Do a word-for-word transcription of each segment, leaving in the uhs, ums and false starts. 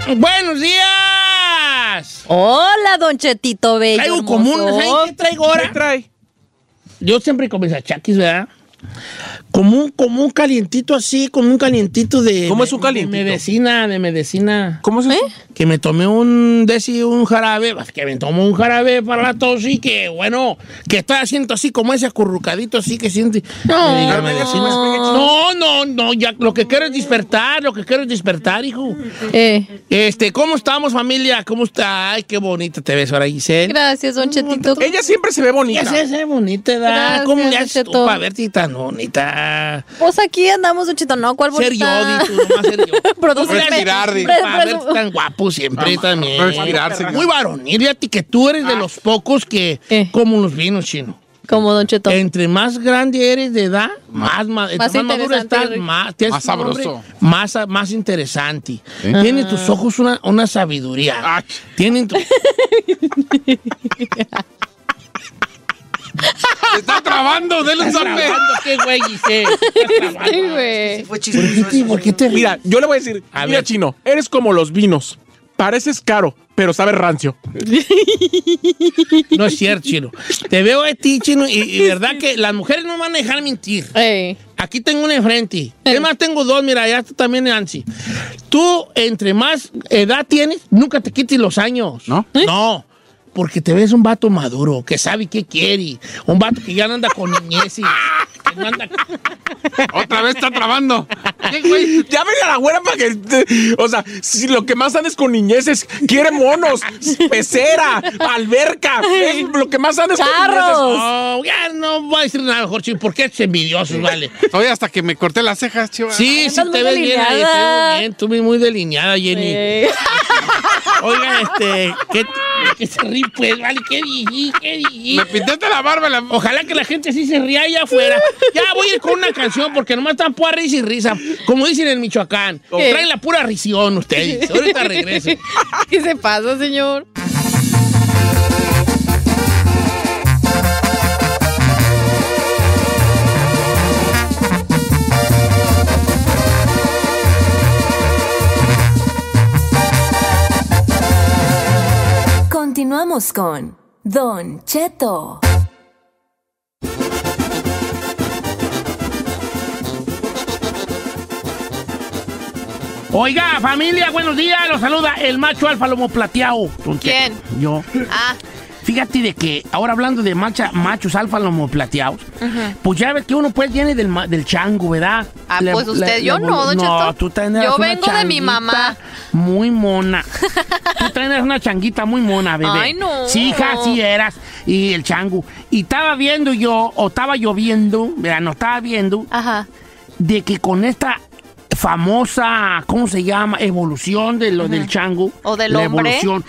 ¡Buenos días! Hola, Don Chetito Bello. Traigo común, ¿sabes qué traigo ahora? ¿Qué trae? Yo siempre con mis achaquis, ¿verdad? Como un, como un calientito así, como un calientito de... ¿Cómo es un calientito? De medicina, de medicina. ¿Cómo es eso? ¿Eh? Que me tomé un, deci, un jarabe, que me tomó un jarabe para la tos y que, bueno, que estoy haciendo así como ese acurrucadito así que siente. No. Me diga No. medicina. No, no, no, ya lo que quiero es despertar, lo que quiero es despertar, hijo. Eh. Este, ¿cómo estamos, familia? ¿Cómo está? Ay, qué bonita te ves ahora, Giselle. Gracias, Don Chetito. Ella siempre se ve bonita. Ya sé, sé bonita, ¿da? Gracias, ¿Cómo le haces tú Cheto. para verte tan bonita? Pues aquí andamos, Don Cheto. No, ¿cuál Ser yo, bonita? di tú, nomás ser yo. Producirme. Respirar, di. Pre- Para presu- verte tan guapo siempre también. respirar, señor. Muy varonil, fíjate que tú eres de los pocos que, Eh. como los vinos, chino. Como Don Cheto. Entre más grande eres de edad, más, más, Más entre más maduro interesante, estás, Rick. más, tienes Más un nombre sabroso. Más, más interesante. Tienen tus ojos una, una sabiduría. Ay. Tienen tu... Se está trabando, denle un ¿Estás zape. trabando qué, güey, Giselle? ¿Estás trabando? Sí, güey. ¿Por qué te, por qué te Mira, yo le voy a decir, A mira, ver. Chino, eres como los vinos. Pareces caro, pero sabes rancio. No es cierto, Chino. Te veo a ti, Chino, y, y verdad que las mujeres no van a dejar mentir. Eh. Aquí tengo una enfrente. Es más, tengo dos, mira, ya está también Nancy. Tú, entre más edad tienes, nunca te quites los años. ¿No? No. Porque te ves un vato maduro, que sabe qué quiere. Un vato que ya no anda con niñez y que no anda... Otra vez está trabando. ¿Qué, güey? Ya ven a la güera para que... te- o sea, si lo que más andes con niñeces, quiere monos, pecera, alberca. Es lo que más andes con Carros. No, ya no voy a decir nada mejor, Chino, porque es envidiosos, vale. Oye, hasta que me corté las cejas, chiva. Sí, sí Andas te muy ves bien ahí, te delineada. ves bien, tú ves muy delineada, Jenny. Eh. Oiga, este, ¿qué, qué se ríe, pues, vale? ¿Qué dije? ¿Qué dije? Me pintaste la barba. La... Ojalá que la gente sí se ría allá afuera. Ya voy a ir con una canción porque nomás están pura risa y risa. Como dicen en Michoacán. ¿Qué? Traen la pura risión ustedes. Ahorita regreso. ¿Qué se pasa, señor? Continuamos con Don Cheto. Oiga, familia, buenos días. Los saluda el macho alfa lomo plateado. ¿Quién? Yo. Ah. Fíjate de que ahora hablando de macha, machos alfa lomo plateados, pues ya ves que uno pues viene del, ma- del chango, ¿verdad? Ah, Le- pues usted, le- yo le- no, Don No, Cheto. tú también Yo eras una vengo de mi changuita mamá. Muy mona. Tú también eras una changuita muy mona, bebé. Ay, no. Sí, hija, sí eras. Y el chango. Y estaba viendo yo, o estaba lloviendo, mira, no estaba viendo, Ajá. de que con esta famosa, ¿cómo se llama? Evolución de lo del chango. O del la hombre. Evolución,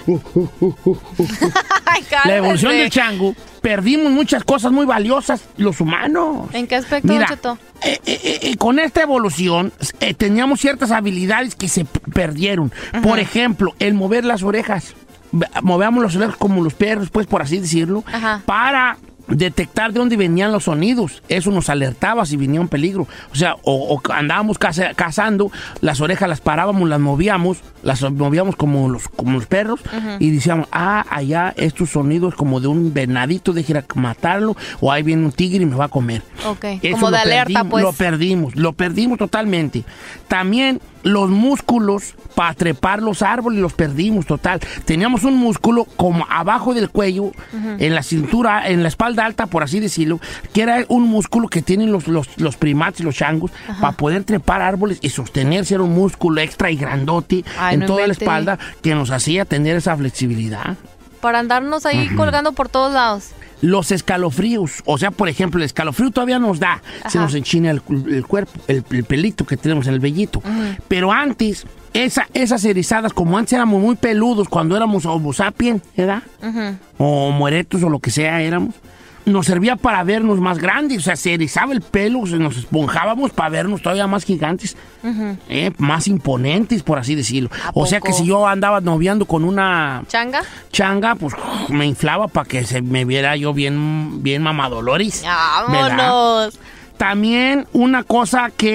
Ay, la evolución cálmese. del chango, perdimos muchas cosas muy valiosas los humanos. ¿En qué aspecto, Mira, Don Cheto? eh, eh, eh, con esta evolución eh, teníamos ciertas habilidades que se p- perdieron. Por ejemplo, el mover las orejas. Ve- Movíamos las orejas como los perros, pues por así decirlo, Ajá. para detectar de dónde venían los sonidos. Eso nos alertaba si venía un peligro. O sea, o, o andábamos caza- cazando, las orejas las parábamos, las movíamos, las movíamos como los, como los perros y decíamos, ah, allá estos sonidos como de un venadito, déjame matarlo, o ahí viene un tigre y me va a comer. Ok, Eso como lo de alerta, perdimos, pues. Lo perdimos, lo perdimos totalmente. También los músculos para trepar los árboles los perdimos total. Teníamos un músculo como abajo del cuello, en la cintura, en la espalda alta, por así decirlo, que era un músculo que tienen los, los, los primates, los changos, para poder trepar árboles y sostenerse. Era un músculo extra y grandote Ay, en no toda invente. la espalda que nos hacía tener esa flexibilidad. Para andarnos ahí colgando por todos lados. Los escalofríos, o sea, por ejemplo, el escalofrío todavía nos da, se Ajá. nos enchina el, el cuerpo, el, el pelito que tenemos en el vellito. Pero antes, esa, esas erizadas, como antes éramos muy peludos cuando éramos homo sapiens, ¿verdad? O homo erectus o lo que sea éramos, nos servía para vernos más grandes, o sea, se erizaba el pelo, se nos esponjábamos para vernos todavía más gigantes, eh, más imponentes, por así decirlo. ¿A O sea, poco? que si yo andaba noviando con una ¿Changa? changa, pues me inflaba para que se me viera yo bien, bien mamadoloris. ¿verdad? ¡Vámonos! También una cosa que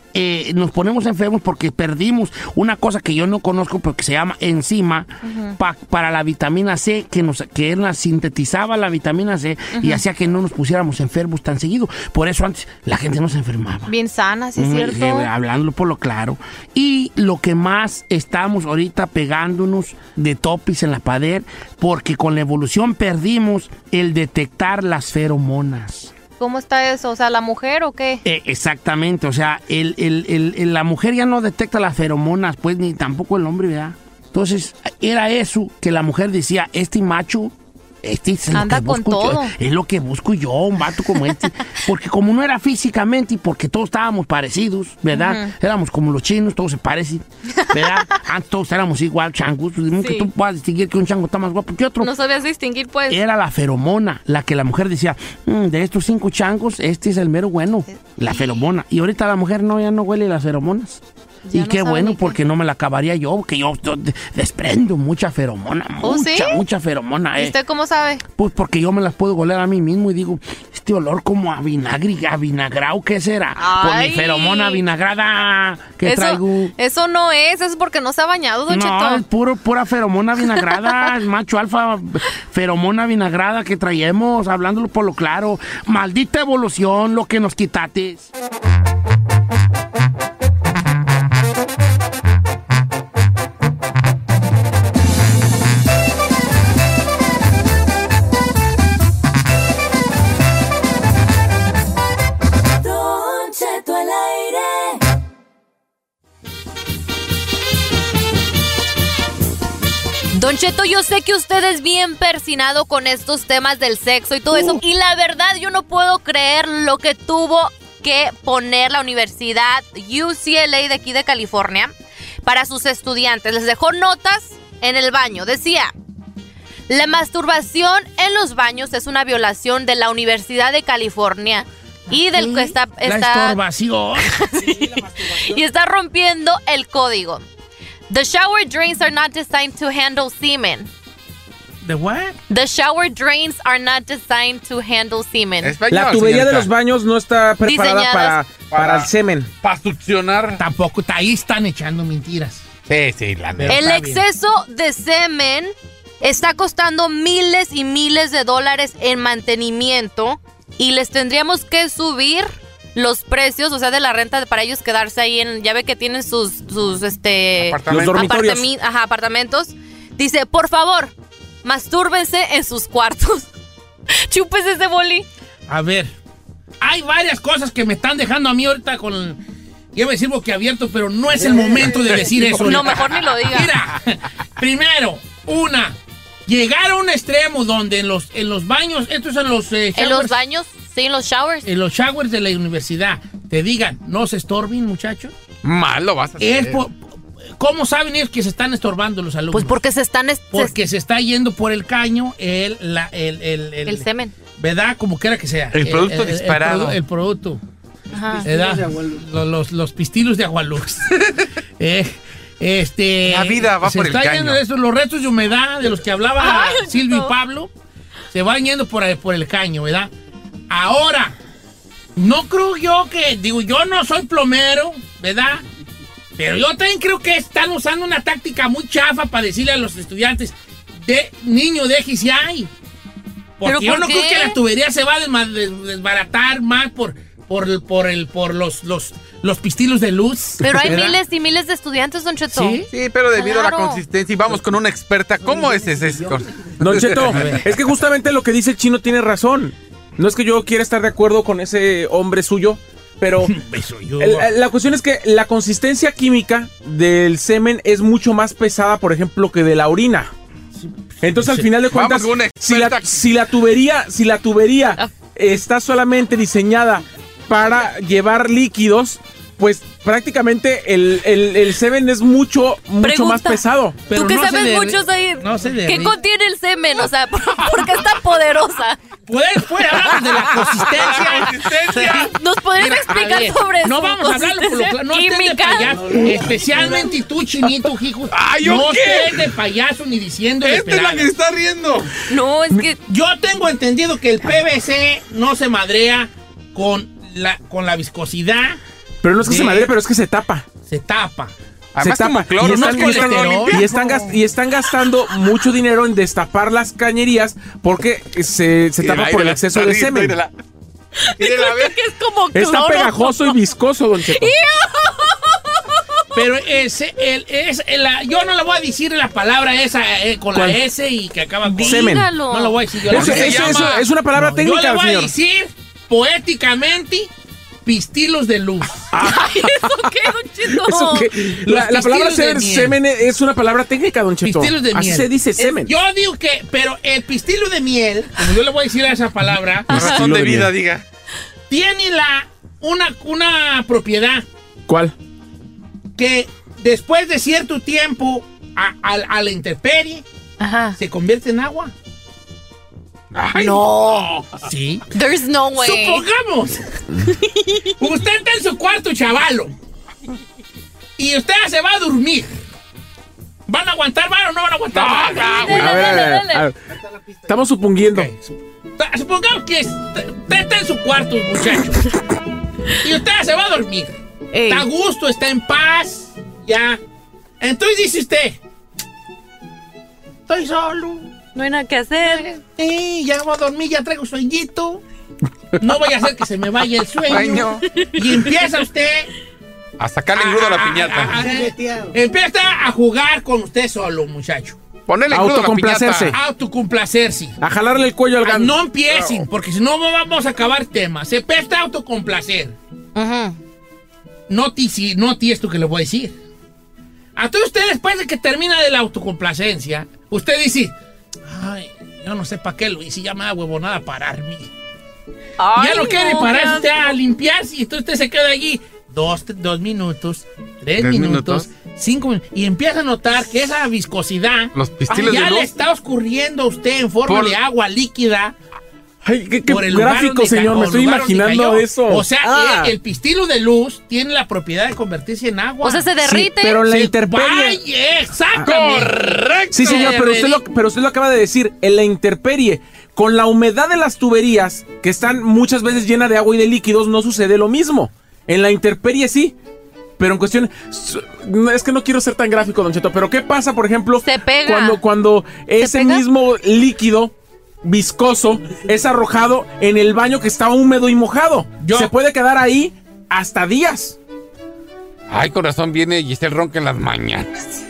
eh, nos ponemos enfermos porque perdimos una cosa que yo no conozco, pero que se llama enzima uh-huh. pa, para la vitamina C, que nos que era, sintetizaba la vitamina C uh-huh. y hacía que no nos pusiéramos enfermos tan seguido. Por eso antes la gente no se enfermaba. Bien sana, sí es mm, cierto. Eh, hablándolo por lo claro. Y lo que más estamos ahorita pegándonos de topis en la pared, porque con la evolución perdimos el detectar las feromonas. ¿Cómo está eso? O sea, ¿la mujer o qué? Eh, exactamente, o sea, el, el, el, el, la mujer ya no detecta las feromonas, pues ni tampoco el hombre, ¿verdad? Entonces, era eso que la mujer decía, este macho, este es anda lo que con busco todo. Yo, es lo que busco yo, un vato como este. Porque como no era físicamente y porque todos estábamos parecidos, ¿verdad? Uh-huh. Éramos como los chinos, todos se parecen, ¿verdad? Antes todos éramos igual, changos. Pues, sí. Que tú puedas distinguir que un chango está más guapo que otro. No sabías distinguir, pues. Era la feromona, la que la mujer decía, mmm, de estos cinco changos, este es el mero bueno. Sí. La feromona. Y ahorita la mujer no, ya no huele las feromonas. Ya y no qué bueno, porque no me la acabaría yo, porque yo, yo desprendo mucha feromona, ¿Oh, mucha, sí? mucha feromona. ¿Y usted eh. cómo sabe? Pues porque yo me las puedo oler a mí mismo y digo, este olor como a vinagre, a vinagrao, ¿qué será? Por mi feromona vinagrada que eso, traigo. Eso no es, eso es porque no se ha bañado, Don Cheto. No, es puro, pura feromona vinagrada, es macho alfa, feromona vinagrada que traemos, hablándolo por lo claro. Maldita evolución, lo que nos quitates. Don Cheto, yo sé que usted es bien persinado con estos temas del sexo y todo uh. eso. Y la verdad, yo no puedo creer lo que tuvo que poner la Universidad U C L A de aquí de California para sus estudiantes. Les dejó notas en el baño. Decía, la masturbación en los baños es una violación de la Universidad de California y del que está... está la estorbación. Sí, la masturbación. Y está rompiendo el código. The shower drains are not designed to handle semen. ¿The what? The shower drains are not designed to handle semen. Español, la tubería señorita. de los baños no está preparada para, para, para el semen. Para succionar. Tampoco, ahí están echando mentiras. Sí, sí, la neta. El exceso de semen está costando miles y miles de dólares en mantenimiento y les tendríamos que subir los precios, o sea, de la renta para ellos quedarse ahí en, ya ve que tienen sus, sus este, apartamentos. Los dormitorios. Apartami- ajá, apartamentos. Dice, por favor, mastúrbense en sus cuartos. Chúpese ese boli. A ver, hay varias cosas que me están dejando a mí ahorita con... Iba a decir boquiabierto, pero no es el momento de decir eso. No, mejor ni lo diga. Mira, primero, una, llegar a un extremo donde en los, en los baños, estos son los... Eh, en los baños, sí, en los showers. En los showers de la universidad, te digan, no se estorben, muchachos. Mal lo vas a hacer. Es por, ¿Cómo saben ellos que se están estorbando los alumnos? Pues porque se están... Est- porque se está yendo por el caño el... La, el, el, el, el semen. ¿Verdad? Como quiera que sea. El producto el, el, disparado. El, el producto. Ajá. Los, los, los pistilos de Agualux. eh, este, la vida va se por el está caño. Yendo de eso, los restos de humedad de los que hablaba Ay, Silvio no. y Pablo se van yendo por el, por el caño, ¿verdad? Ahora, no creo yo que, digo, yo no soy plomero, ¿verdad? Pero yo también creo que están usando una táctica muy chafa para decirle a los estudiantes, de niño, déjese ahí. Porque ¿Pero yo por no qué? creo que la tubería se va a desma- des- desbaratar más por, por, por, el, por los, los, los pistilos de luz. Pero hay ¿verdad? miles y miles de estudiantes, Don Cheto. ¿Sí? Sí, pero debido Claro. a la consistencia, y vamos con una experta, ¿cómo es ese? Don Cheto, es que justamente lo que dice el chino tiene razón. No es que yo quiera estar de acuerdo con ese hombre suyo, pero Eso yo. el- la cuestión es que la consistencia química del semen es mucho más pesada, por ejemplo, que de la orina. Entonces, al final de Vamos cuentas, con una si la, experta. si la tubería, si la tubería Ah. está solamente diseñada para llevar líquidos, pues prácticamente el, el, el semen es mucho, mucho Pregunta. más pesado. Pero Tú que no se sabes derri- mucho, ahí. no se ¿Qué derri- contiene el semen? O sea, ¿por, por qué es tan poderosa? Puedes, puedes hablar de la consistencia. consistencia. ¿Nos podrías Mira, explicar a ver, sobre no su vamos a hablarlo por lo consistencia claro. No estés de química? payaso. Especialmente tú, chinito, hijo. Ay, ¿yo no qué? estés de payaso ni diciendo de Esta es la que pedales. está riendo. No, es que... Yo tengo entendido que el P V C no se madrea con la, con la viscosidad Pero no es que de- se madre, pero es que se tapa. Se tapa. Además, se como tapa. cloro, y, no están, es y están- colesterol. y están gas- y están gastando mucho dinero en destapar las cañerías porque se, se tapa por el exceso de semen. Mírala, mírala, a ver. Que es como Está cloro. pegajoso y viscoso, Don Cheto. Pero ese, el, es, el- la- yo no le voy a decir la palabra esa eh, con ¿Cuál? la S y que acaba con... Semen. Dígalo. No lo voy a decir yo. la Eso, S. se eso- llama? eso es una palabra No, yo le técnica, voy a señor. decir poéticamente pistilos de luz. Ay, ¿eso qué, Don Cheto? Eso que- la, la palabra pistilos de ser- miel. semen es una palabra técnica, Don Cheto. Pistilos de Así miel. se dice Es- semen. Yo digo que, pero el pistilo de miel, como yo le voy a decir a esa palabra, La razón Estilo de de vida, miel. diga. tiene la, una, una propiedad ¿Cuál? que después de cierto tiempo a, a- a la intemperie Ajá. se convierte en agua. Ay, No. Sí. There's no way. Supongamos, usted está en su cuarto, chavalo, y usted se va a dormir. ¿Van a aguantar vara o no van a aguantar No, vara? no, güey. A ver, a ver, a ver. Estamos suponiendo. Ok, sup- Supongamos que usted está en su cuarto, muchacho, y usted se va a dormir. Ey. Está a gusto, está en paz, ya. Entonces dice usted, estoy solo. No hay nada que hacer. Sí, ya voy a dormir, ya traigo sueñito. No voy a hacer que se me vaya el sueño. Sueño. Y empieza usted A sacarle engrudo a la piñata. a- a- empieza a jugar con usted solo, muchacho. Ponerle engrudo a la Autocomplacerse. piñata. Autocomplacerse. A jalarle el cuello al Ah, gato. no empiecen, porque si no vamos a acabar temas. Se empieza a autocomplacer. Ajá. No ti, si- no ti esto que le voy a decir. A todos ustedes, después de que termina de la autocomplacencia, usted dice, ay, yo no sé para qué lo hice, ya me da huevonada pararme. Ya no quiere pararse usted a limpiarse y entonces usted se queda allí dos, dos minutos, tres, Tres minutos, minutos. cinco minutos y empieza a notar que esa viscosidad Los pistilos ya de le luz. está oscurriendo a usted en forma Por- de agua líquida. Ay, qué, qué Por el lugar gráfico, donde señor. ca- Me o estoy lugar donde imaginando cayó. eso. O sea, Ah. el, el pistilo de luz tiene la propiedad de convertirse en agua. O sea, se Sí, derrite. pero en la Se- intemperie. Vaya, exactamente. Correcto. Sí, señor, pero usted, lo, pero usted lo acaba de decir. En la intemperie, con la humedad de las tuberías, que están muchas veces llenas de agua y de líquidos, no sucede lo mismo. En la intemperie sí. Pero en cuestión, su- no, es que no quiero ser tan gráfico, Don Cheto, pero ¿qué pasa, por ejemplo, Se pega. cuando, cuando ese pega? mismo líquido viscoso es arrojado en el baño que está húmedo y mojado? Yo- Se puede quedar ahí hasta días. Ay, con razón viene Giselle Ronca en las mañanas.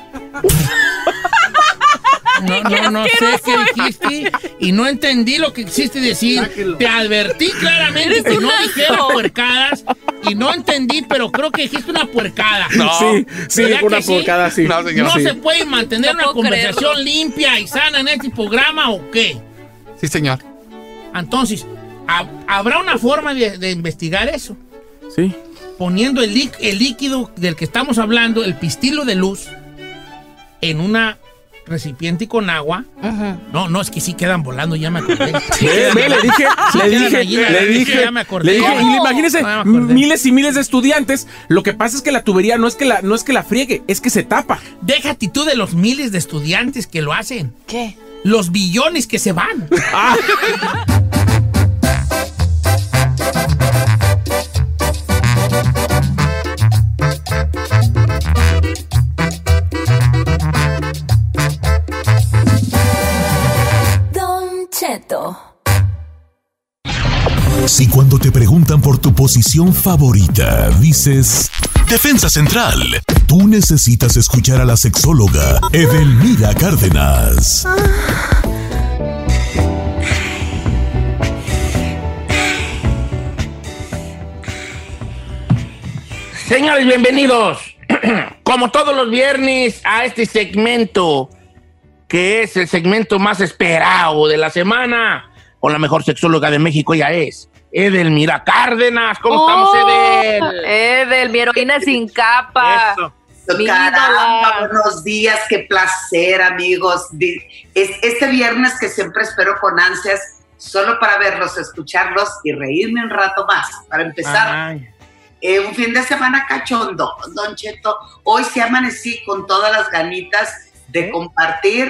No, no, no sé qué dijiste y no entendí lo que quisiste decir. Te advertí claramente Eres que un no asco. dijeras puercadas y no entendí, pero creo que dijiste una puercada. No. Sí, sí, ¿Verdad una que sí? porcada, sí. No, señor. ¿No Sí. se puede mantener No una puedo conversación creerlo. limpia y sana en este programa o qué? Sí, señor. Entonces, ¿hab- ¿habrá una forma de, de investigar eso? Sí. Poniendo el, lí- el líquido del que estamos hablando, el pistilo de luz, en una recipiente con agua. Ajá. No, no, es que sí quedan volando, ya me acordé. Ve, ve, le dije, Sí, le quedan dije, allí, le le dije, dije, ya me acordé. le dije, ¿Cómo? y imagínese, No, ya me acordé. miles y miles de estudiantes, lo que pasa es que la tubería no es que la, no es que la friegue, es que se tapa. Déjate tú de los miles de estudiantes que lo hacen. ¿Qué? Los billones que se van. Don Cheto. Si cuando te preguntan por tu posición favorita, dices Defensa Central, tú necesitas escuchar a la sexóloga Edelmira Cárdenas. Señores, bienvenidos, como todos los viernes, a este segmento, que es el segmento más esperado de la semana, con la mejor sexóloga de México. Ella es Edelmira Cárdenas. ¿Cómo estamos, Edel? Edel, mi heroína sin capa. Eso. Mi Caramba, ídola. buenos días, qué placer, amigos. Di- es- Este viernes que siempre espero con ansias, solo para verlos, escucharlos y reírme un rato más. Para empezar, Ay. eh, un fin de semana cachondo, Don Cheto. Hoy sí amanecí con todas las ganitas de ¿Eh? compartir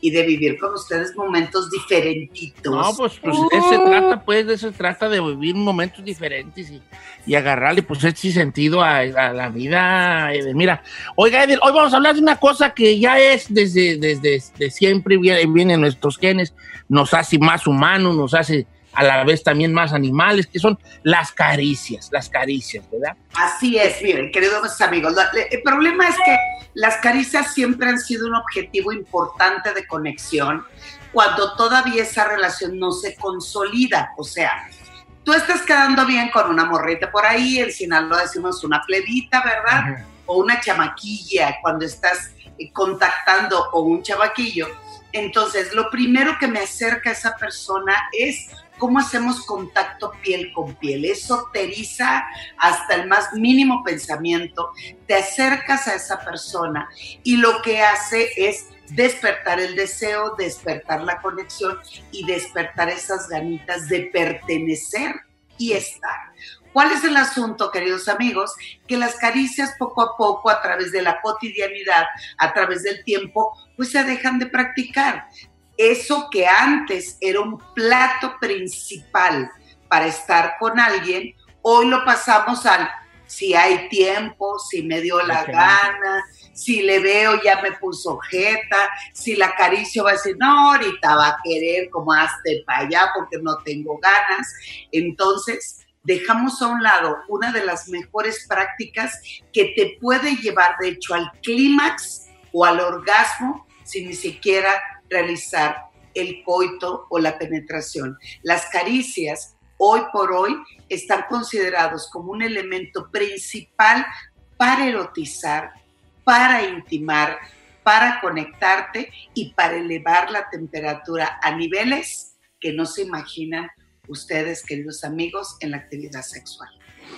y de vivir con ustedes momentos diferentitos. No, pues, pues uh. de eso se trata, pues, de eso se trata, de vivir momentos diferentes y, y agarrarle, pues, ese sentido a, a la vida. Edel. Mira, oiga, Edel, hoy vamos a hablar de una cosa que ya es desde, desde, desde siempre, viene, viene en nuestros genes, nos hace más humanos, nos hace a la vez también más animales, que son las caricias, las caricias, ¿verdad? Así es, miren, queridos amigos, el problema es que las caricias siempre han sido un objetivo importante de conexión cuando todavía esa relación no se consolida, o sea, tú estás quedando bien con una morrita por ahí, en Sinaloa decimos una plebita, ¿verdad? Uh-huh. O una chamaquilla cuando estás contactando, o un chavaquillo. Entonces, lo primero que me acerca a esa persona es cómo hacemos contacto piel con piel. Eso te eriza hasta el más mínimo pensamiento. Te acercas a esa persona y lo que hace es despertar el deseo, despertar la conexión y despertar esas ganitas de pertenecer y estar. ¿Cuál es el asunto, queridos amigos? Que las caricias poco a poco, a través de la cotidianidad, a través del tiempo, pues se dejan de practicar. Eso que antes era un plato principal para estar con alguien, hoy lo pasamos al si hay tiempo, si me dio la okay. gana, si le veo ya me puso jeta, si la acaricio va a decir, no, ahorita va a querer como hazte para allá porque no tengo ganas. Entonces, dejamos a un lado una de las mejores prácticas que te puede llevar, de hecho, al clímax o al orgasmo sin ni siquiera realizar el coito o la penetración. Las caricias, hoy por hoy, están considerados como un elemento principal para erotizar, para intimar, para conectarte y para elevar la temperatura a niveles que no se imaginan ustedes, queridos amigos, en la actividad sexual.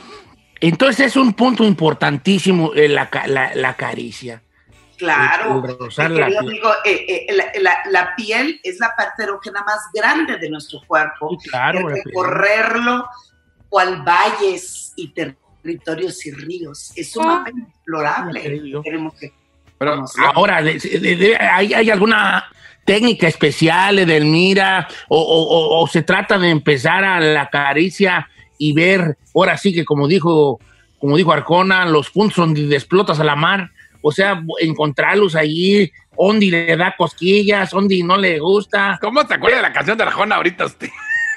Entonces es un punto importantísimo eh, la, la, la caricia. Claro, el, el la, amigo, eh, eh, la, la, la piel es la parte erógena más grande de nuestro cuerpo. Sí, claro, el recorrerlo cual valles y territorios y ríos es sumamente ah, explorable. Tenemos que Pero ahora, de, de, de, ¿hay, ¿hay alguna técnica especial, Edelmira? O, o, o, ¿O se trata de empezar a la caricia y ver, ahora sí que como dijo, como dijo Arjona, los puntos donde explotas a la mar? O sea, encontrarlos allí, donde le da cosquillas, donde no le gusta. ¿Cómo te acuerdas de la canción de Arjona ahorita usted?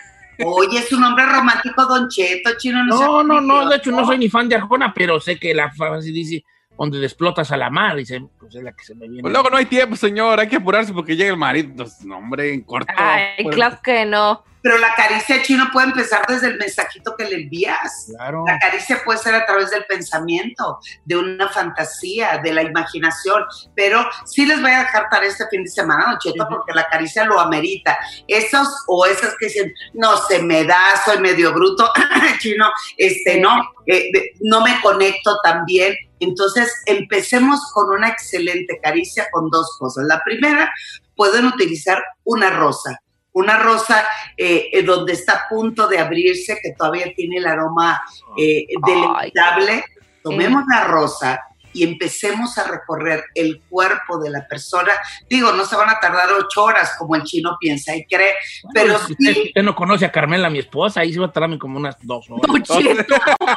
Oye, es un hombre romántico, Don Cheto, chino. No, no, no, no, de hecho no soy ni fan de Arjona, pero sé que la frase dice, donde explotas a la mar, dice, pues es la que se me viene. Pues luego no hay tiempo, señor, hay que apurarse porque llega el marido. Entonces, no, hombre, en corto. Ay, pues, claro que no. Pero la caricia, chino, puede empezar desde el mensajito que le envías. Claro. La caricia puede ser a través del pensamiento, de una fantasía, de la imaginación. Pero sí les voy a dejar para este fin de semana, Don Cheto, uh-huh. porque la caricia lo amerita. Esos o esas que dicen, no se me da, soy medio bruto, chino, este, no, eh, no me conecto tan bien. Entonces, empecemos con una excelente caricia con dos cosas. La primera, pueden utilizar una rosa. Una rosa eh, eh, donde está a punto de abrirse, que todavía tiene el aroma eh, deleitable. Tomemos la rosa y empecemos a recorrer el cuerpo de la persona. Digo, no se van a tardar ocho horas como el chino piensa y cree, bueno, pero si sí. Usted, usted no conoce a Carmela, mi esposa, ahí se va a tardarme como unas dos horas. ¡No, chino! ¿De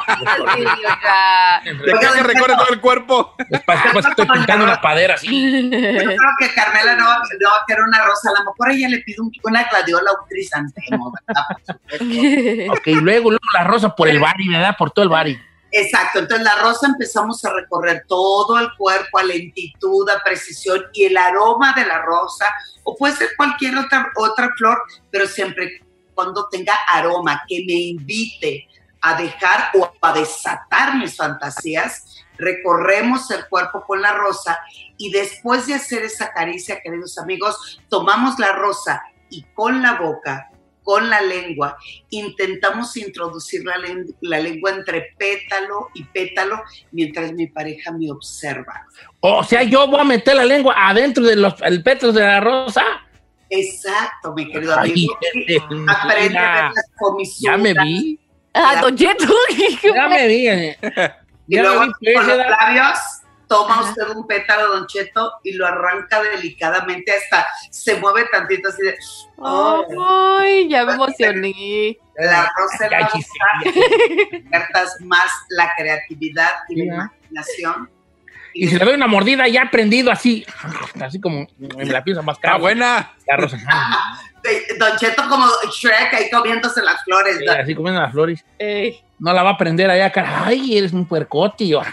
qué se recorre todo el cuerpo? Después, después estoy pintando una padera así. Yo creo que Carmela no va, no va a querer una rosa. A lo mejor ella le pide un, una gladiola o un crisantemo, ¿verdad? Ok, luego, luego la rosa por el bari, ¿verdad? Por todo el bari. Exacto, entonces la rosa empezamos a recorrer todo el cuerpo a lentitud, a precisión, y el aroma de la rosa, o puede ser cualquier otra, otra flor, pero siempre cuando tenga aroma, que me invite a dejar o a desatar mis fantasías, recorremos el cuerpo con la rosa, y después de hacer esa caricia, queridos amigos, tomamos la rosa y con la boca, con la lengua, intentamos introducir la, len- la lengua entre pétalo y pétalo mientras mi pareja me observa. O sea, yo voy a meter la lengua adentro del de pétalo de la rosa. Exacto, mi querido Ay, amigo. eh, eh, Aprende mira, a ver las comisuras. Ya me vi. Ah, Don Cheto. Ya me vi. Y Ya luego me vi, con pues, los era- labios, toma Ajá. usted un pétalo, Don Cheto, y lo arranca delicadamente, hasta se mueve tantito así de... Oh, ¡ay, ya me emocioné! La rosa en la boca, cartas más la creatividad y sí, la imaginación. Y, y si le doy una mordida ya prendido así, así como me la pienso más cara. ¡Está buena! La rosa. Don Cheto como Shrek ahí comiéndose las flores. Sí, así comiendo las flores. Ey. No la va a prender allá, cara. Ay, eres un puercote. Yo,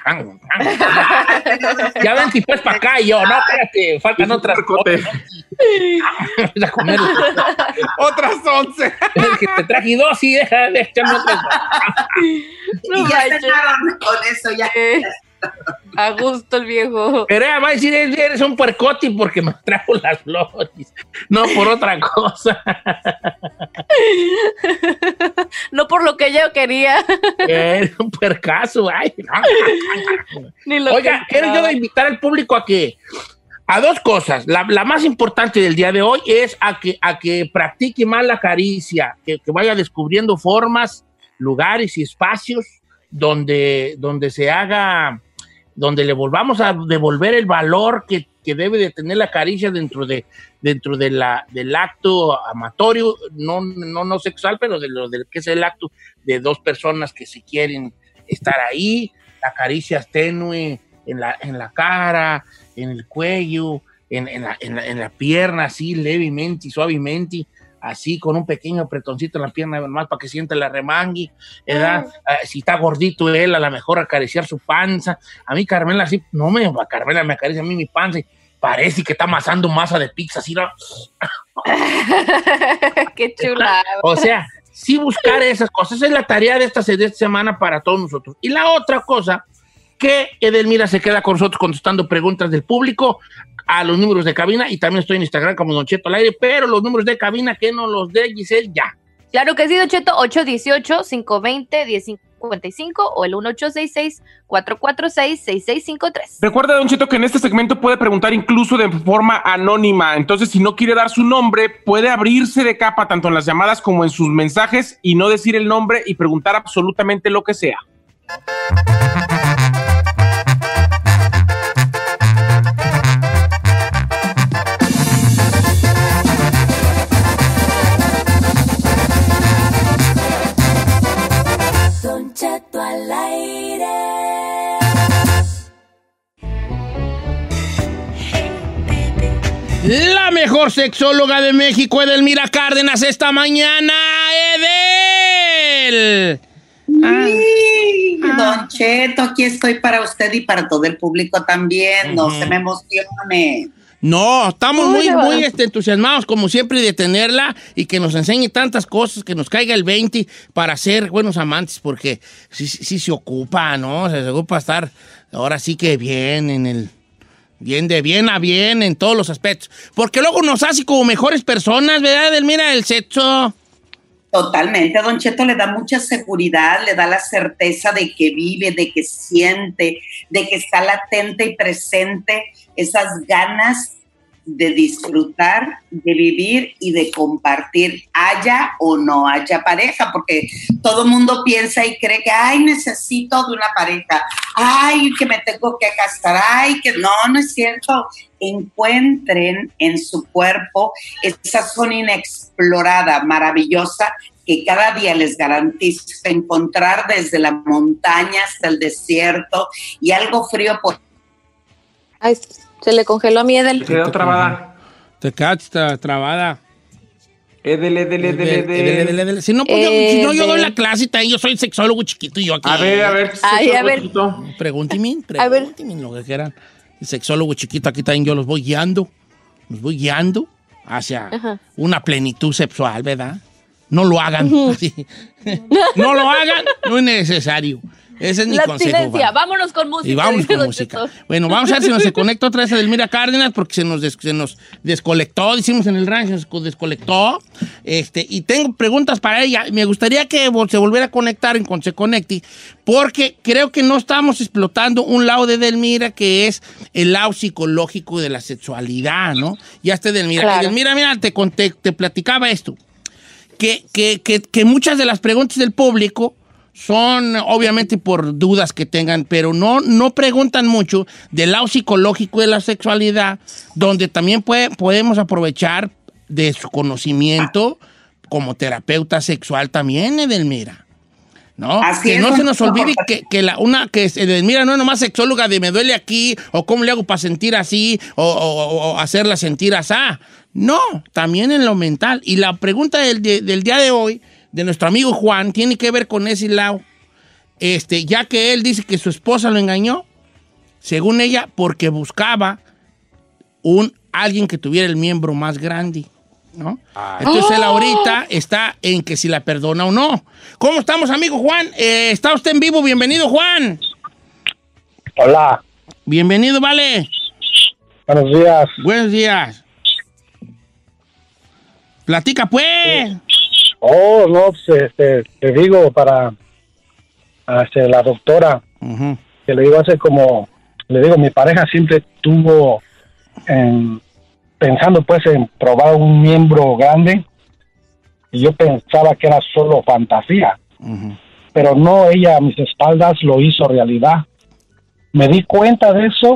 ya ven si pues para acá. Y yo, no, espérate, faltan otras. Otras, a comer. Otras once. Es que te traje dos y deja de echarme otras. Y ya cenaron con eso, ya. A gusto el viejo. Pero ella va a decir, eres un puercote porque me trajo las flores. No por otra cosa. No por lo que yo quería. Es un puercazo. Ay, no. Ni lo Oiga, que quiero yo invitar al público a que a dos cosas. La, la más importante del día de hoy es a que, a que practique más la caricia, que, que vaya descubriendo formas, lugares y espacios donde, donde se haga, donde le volvamos a devolver el valor que, que debe de tener la caricia dentro de, dentro de la, del acto amatorio, no, no, no sexual, pero de lo de que es el acto de dos personas que se quieren estar ahí. La caricia es tenue en la, en la cara, en el cuello, en, en, la, en, la, en la pierna, así levemente y suavemente, así con un pequeño apretoncito en la pierna más para que sienta la remangui, ¿verdad? Uh, si está gordito él, a lo mejor acariciar su panza. A mí Carmela así, no me, Carmela me acaricia a mí mi panza y parece que está amasando masa de pizza, así, ¿no? Qué chula. O sea, sí buscar esas cosas, esa es la tarea de esta, de esta semana para todos nosotros. Y la otra cosa, que Edelmira se queda con nosotros contestando preguntas del público a los números de cabina, y también estoy en Instagram como Don Cheto al aire, pero los números de cabina que nos los dé Giselle ya. Claro que sí, Don Cheto, ocho uno ocho, cinco dos cero, uno cero cinco cinco o el uno ocho seis seis, cuatro cuatro seis, seis seis cinco tres. Recuerda, Don Cheto, que en este segmento puede preguntar incluso de forma anónima, entonces si no quiere dar su nombre, puede abrirse de capa tanto en las llamadas como en sus mensajes y no decir el nombre y preguntar absolutamente lo que sea. Don Cheto al aire. La mejor sexóloga de México, Edelmira Cárdenas, esta mañana. ¡Edel! Sí, ah. Don Cheto, aquí estoy para usted y para todo el público también. Uh-huh. No se me emocione. No, estamos muy, muy este, entusiasmados, como siempre, de tenerla y que nos enseñe tantas cosas, que nos caiga el veinte para ser buenos amantes, porque sí, sí se ocupa, ¿no? Se ocupa estar ahora sí que bien en el... Bien de bien a bien en todos los aspectos. Porque luego nos hace como mejores personas, ¿verdad, Edelmira? El sexo. Totalmente, Don Cheto le da mucha seguridad, le da la certeza de que vive, de que siente, de que está latente y presente esas ganas de disfrutar, de vivir y de compartir, haya o no haya pareja, porque todo mundo piensa y cree que, ay, necesito de una pareja, ay, que me tengo que casar, ay, que no, no es cierto. Encuentren en su cuerpo esa zona inexplorada, maravillosa, que cada día les garantiza encontrar desde la montaña hasta el desierto y algo frío por... Ay, se le congeló a mi Edel. Se quedó trabada. Te quedaste trabada. Edel, Edel, Edel, Edel, Edel. Si no, pues, yo, si no, yo doy la clase y también yo soy sexólogo chiquito y yo aquí. A ver, a ver. Ay, a ver. Pregúnteme, pregúnteme lo que quieran. El sexólogo chiquito aquí también yo los voy guiando. Los voy guiando hacia Ajá. una plenitud sexual, ¿verdad? No lo hagan. Uh-huh. No lo hagan, no es necesario. Ese es mi la consejo. Abstinencia. Vámonos con música. Y vamos con música. Bueno, vamos a ver si nos se conecta otra vez Edelmira Cárdenas, porque se nos, des, se nos descolectó, decimos en el rancho, se descolectó. Este, y tengo preguntas para ella. Me gustaría que se volviera a conectar en cuanto se conecte, porque creo que no estamos explotando un lado de Edelmira, que es el lado psicológico de la sexualidad, ¿no? Ya está Edelmira. Claro. Edelmira, mira, te, te, te platicaba esto. Que, que, que, que muchas de las preguntas del público son obviamente por dudas que tengan, pero no, no preguntan mucho del lado psicológico de la sexualidad, donde también puede, podemos aprovechar de su conocimiento como terapeuta sexual también, Edelmira. ¿No? Así que es, no se nos un- olvide que, que la, una que es- Edelmira no es nomás sexóloga de me duele aquí, o cómo le hago para sentir así, o, o- o hacerla sentir así. No, también en lo mental. Y la pregunta del, de- del día de hoy, de nuestro amigo Juan, tiene que ver con ese lado. Este, ya que él dice que su esposa lo engañó, según ella, porque buscaba un alguien que tuviera el miembro más grande, ¿no? Entonces él ahorita está en que si la perdona o no. ¿Cómo estamos, amigo Juan? Eh, ¿Está usted en vivo? Bienvenido, Juan. Hola, Bienvenido, vale. buenos días. Buenos días. Platica, pues. Oh, no, pues, este, te digo para este, la doctora, Ujú. que le digo hace como, le digo, mi pareja siempre tuvo en, pensando pues en probar un miembro grande y yo pensaba que era solo fantasía, Ujú. pero no, ella a mis espaldas lo hizo realidad. Me di cuenta de eso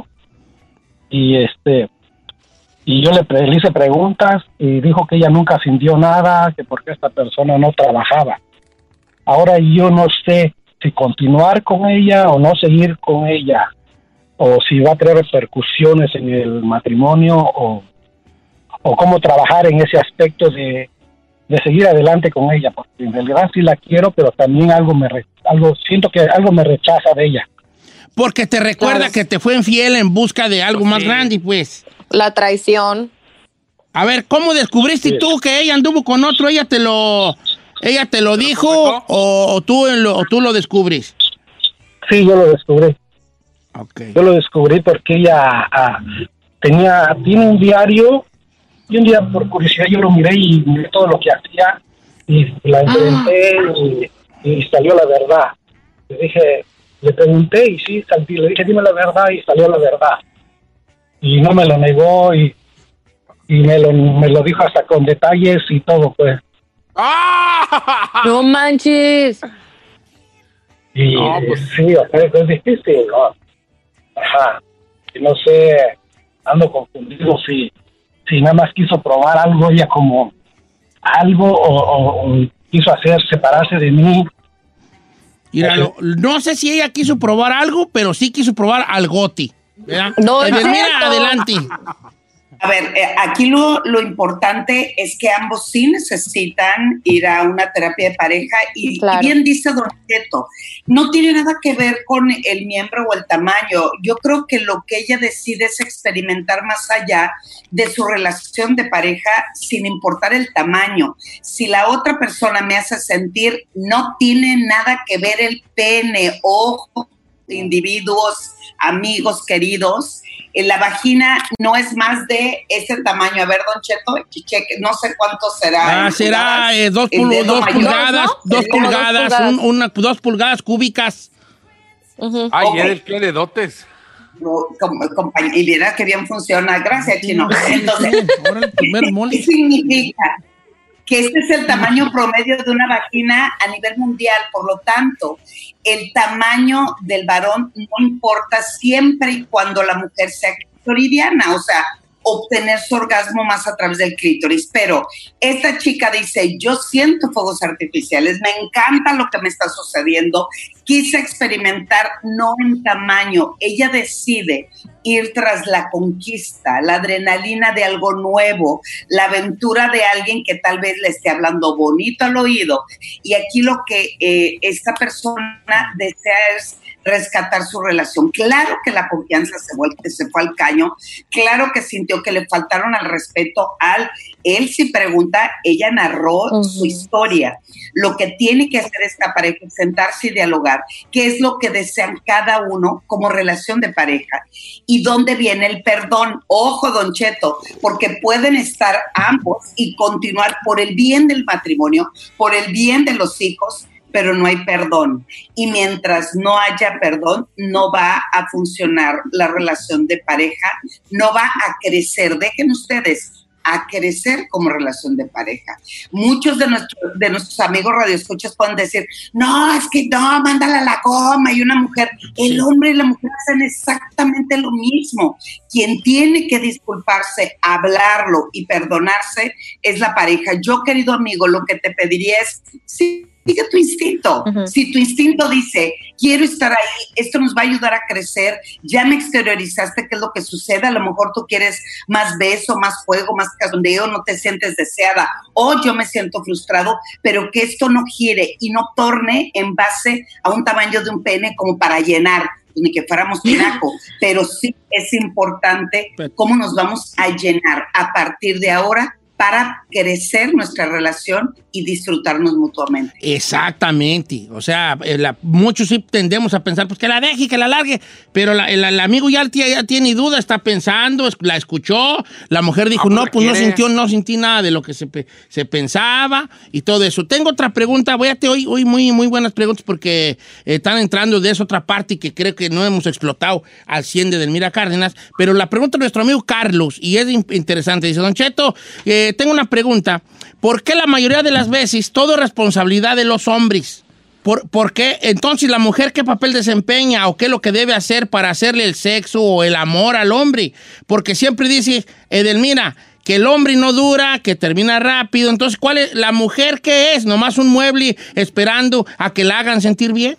y este y yo le, pre- le hice preguntas y dijo que ella nunca sintió nada, que porque esta persona no trabajaba. Ahora yo no sé si continuar con ella o no seguir con ella, o si va a tener repercusiones en el matrimonio, o, o cómo trabajar en ese aspecto de, de seguir adelante con ella, porque en realidad sí la quiero, pero también algo me re- algo siento que algo me rechaza de ella. Porque te recuerda Claro. que te fue infiel en busca de algo más grande, pues. La traición. A ver, ¿cómo descubriste Sí. tú que ella anduvo con otro? ¿Ella te lo, ella te lo dijo o, o tú lo, o tú lo descubres? Sí, yo lo descubrí. Okay. Yo lo descubrí porque ella ah, tenía, tiene un diario y un día por curiosidad yo lo miré y miré todo lo que hacía y la enfrenté y, y salió la verdad. Le dije, le pregunté y sí, sal- le dije dime la verdad y salió la verdad. Y no me lo negó y, y me, lo, me lo dijo hasta con detalles y todo pues. ¡Ah! No manches. Y No, pues- sí, o sea, es difícil, ¿no? Ajá. Y no sé, ando confundido si, si nada más quiso probar algo ella como algo o, o- o quiso hacer separarse de mí. Míralo, no sé si ella quiso probar algo, pero sí quiso probar algoti. ¿Verdad? No, es Edelmira, cierto. adelante. A ver, eh, aquí lo, lo importante es que ambos sí necesitan ir a una terapia de pareja y, Claro. y bien dice Don Cheto, no tiene nada que ver con el miembro o el tamaño. Yo creo que lo que ella decide es experimentar más allá de su relación de pareja sin importar el tamaño. Si la otra persona me hace sentir, no tiene nada que ver el pene, ojo, individuos, amigos, queridos. En la vagina no es más de ese tamaño. A ver, Don Cheto, cheque, no sé cuánto será. Ah, en será pulgadas. eh, dos, El pul- dedo dos mayor, pulgadas, ¿no? dos El dedo- pulgadas, pulgadas. un- una, dos pulgadas cúbicas. Ujú. Ay, Ok. Edel, qué dedotes. No, com- compañ- y viera que bien funciona. Gracias, Chino. Entonces, Ahora el primer mole. ¿qué significa? Que este es el tamaño promedio de una vagina a nivel mundial. Por lo tanto, el tamaño del varón no importa siempre y cuando la mujer sea clitoridiana, o sea, obtener su orgasmo más a través del clítoris. Pero esta chica dice, yo siento fuegos artificiales, me encanta lo que me está sucediendo, quise experimentar no en tamaño. Ella decide ir tras la conquista, la adrenalina de algo nuevo, la aventura de alguien que tal vez le esté hablando bonito al oído. Y aquí lo que eh, esta persona desea es rescatar su relación. Claro que la confianza se fue, se fue al caño, claro que sintió que le faltaron al respeto al, él si pregunta, ella narró Uh-huh. su historia. Lo que tiene que hacer esta pareja es sentarse y dialogar, qué es lo que desean cada uno como relación de pareja y dónde viene el perdón. Ojo, Don Cheto, porque pueden estar ambos y continuar por el bien del matrimonio, por el bien de los hijos, pero no hay perdón. Y mientras no haya perdón, no va a funcionar la relación de pareja, no va a crecer. Dejen ustedes a crecer como relación de pareja. Muchos de, nuestro, de nuestros amigos radioescuchas pueden decir, no, es que no, mándala a la goma, y una mujer, el hombre y la mujer hacen exactamente lo mismo. Quien tiene que disculparse, hablarlo y perdonarse es la pareja. Yo, querido amigo, lo que te pediría es, sí, sigue tu instinto. Uh-huh. Si tu instinto dice, quiero estar ahí, esto nos va a ayudar a crecer, ya me exteriorizaste qué es lo que sucede, a lo mejor tú quieres más beso, más juego, más cachondeo, no te sientes deseada, o yo me siento frustrado, pero que esto no gire y no torne en base a un tamaño de un pene como para llenar, ni que fuéramos pinaco, pero sí es importante cómo nos vamos a llenar a partir de ahora para crecer nuestra relación y disfrutarnos mutuamente. Exactamente. O sea, la, muchos sí tendemos a pensar, pues que la deje, que la largue, pero la, el, el amigo ya, ya tiene duda, está pensando, la escuchó, la mujer dijo, ah, no, pues quiere. no sintió, no sentí nada de lo que se, se pensaba y todo eso. Tengo otra pregunta, voy a te hoy, hoy muy, muy buenas preguntas porque eh, están entrando de esa otra parte que creo que no hemos explotado al cien de Edelmira Cárdenas, pero la pregunta de nuestro amigo Carlos, y es interesante, dice, Don Cheto, eh, tengo una pregunta. ¿Por qué la mayoría de las veces todo es responsabilidad de los hombres? ¿Por, ¿Por qué? Entonces, ¿la mujer qué papel desempeña o qué es lo que debe hacer para hacerle el sexo o el amor al hombre? Porque siempre dice Edelmira que el hombre no dura, que termina rápido. Entonces, ¿cuál es la mujer qué es? ¿Nomás un mueble esperando a que la hagan sentir bien?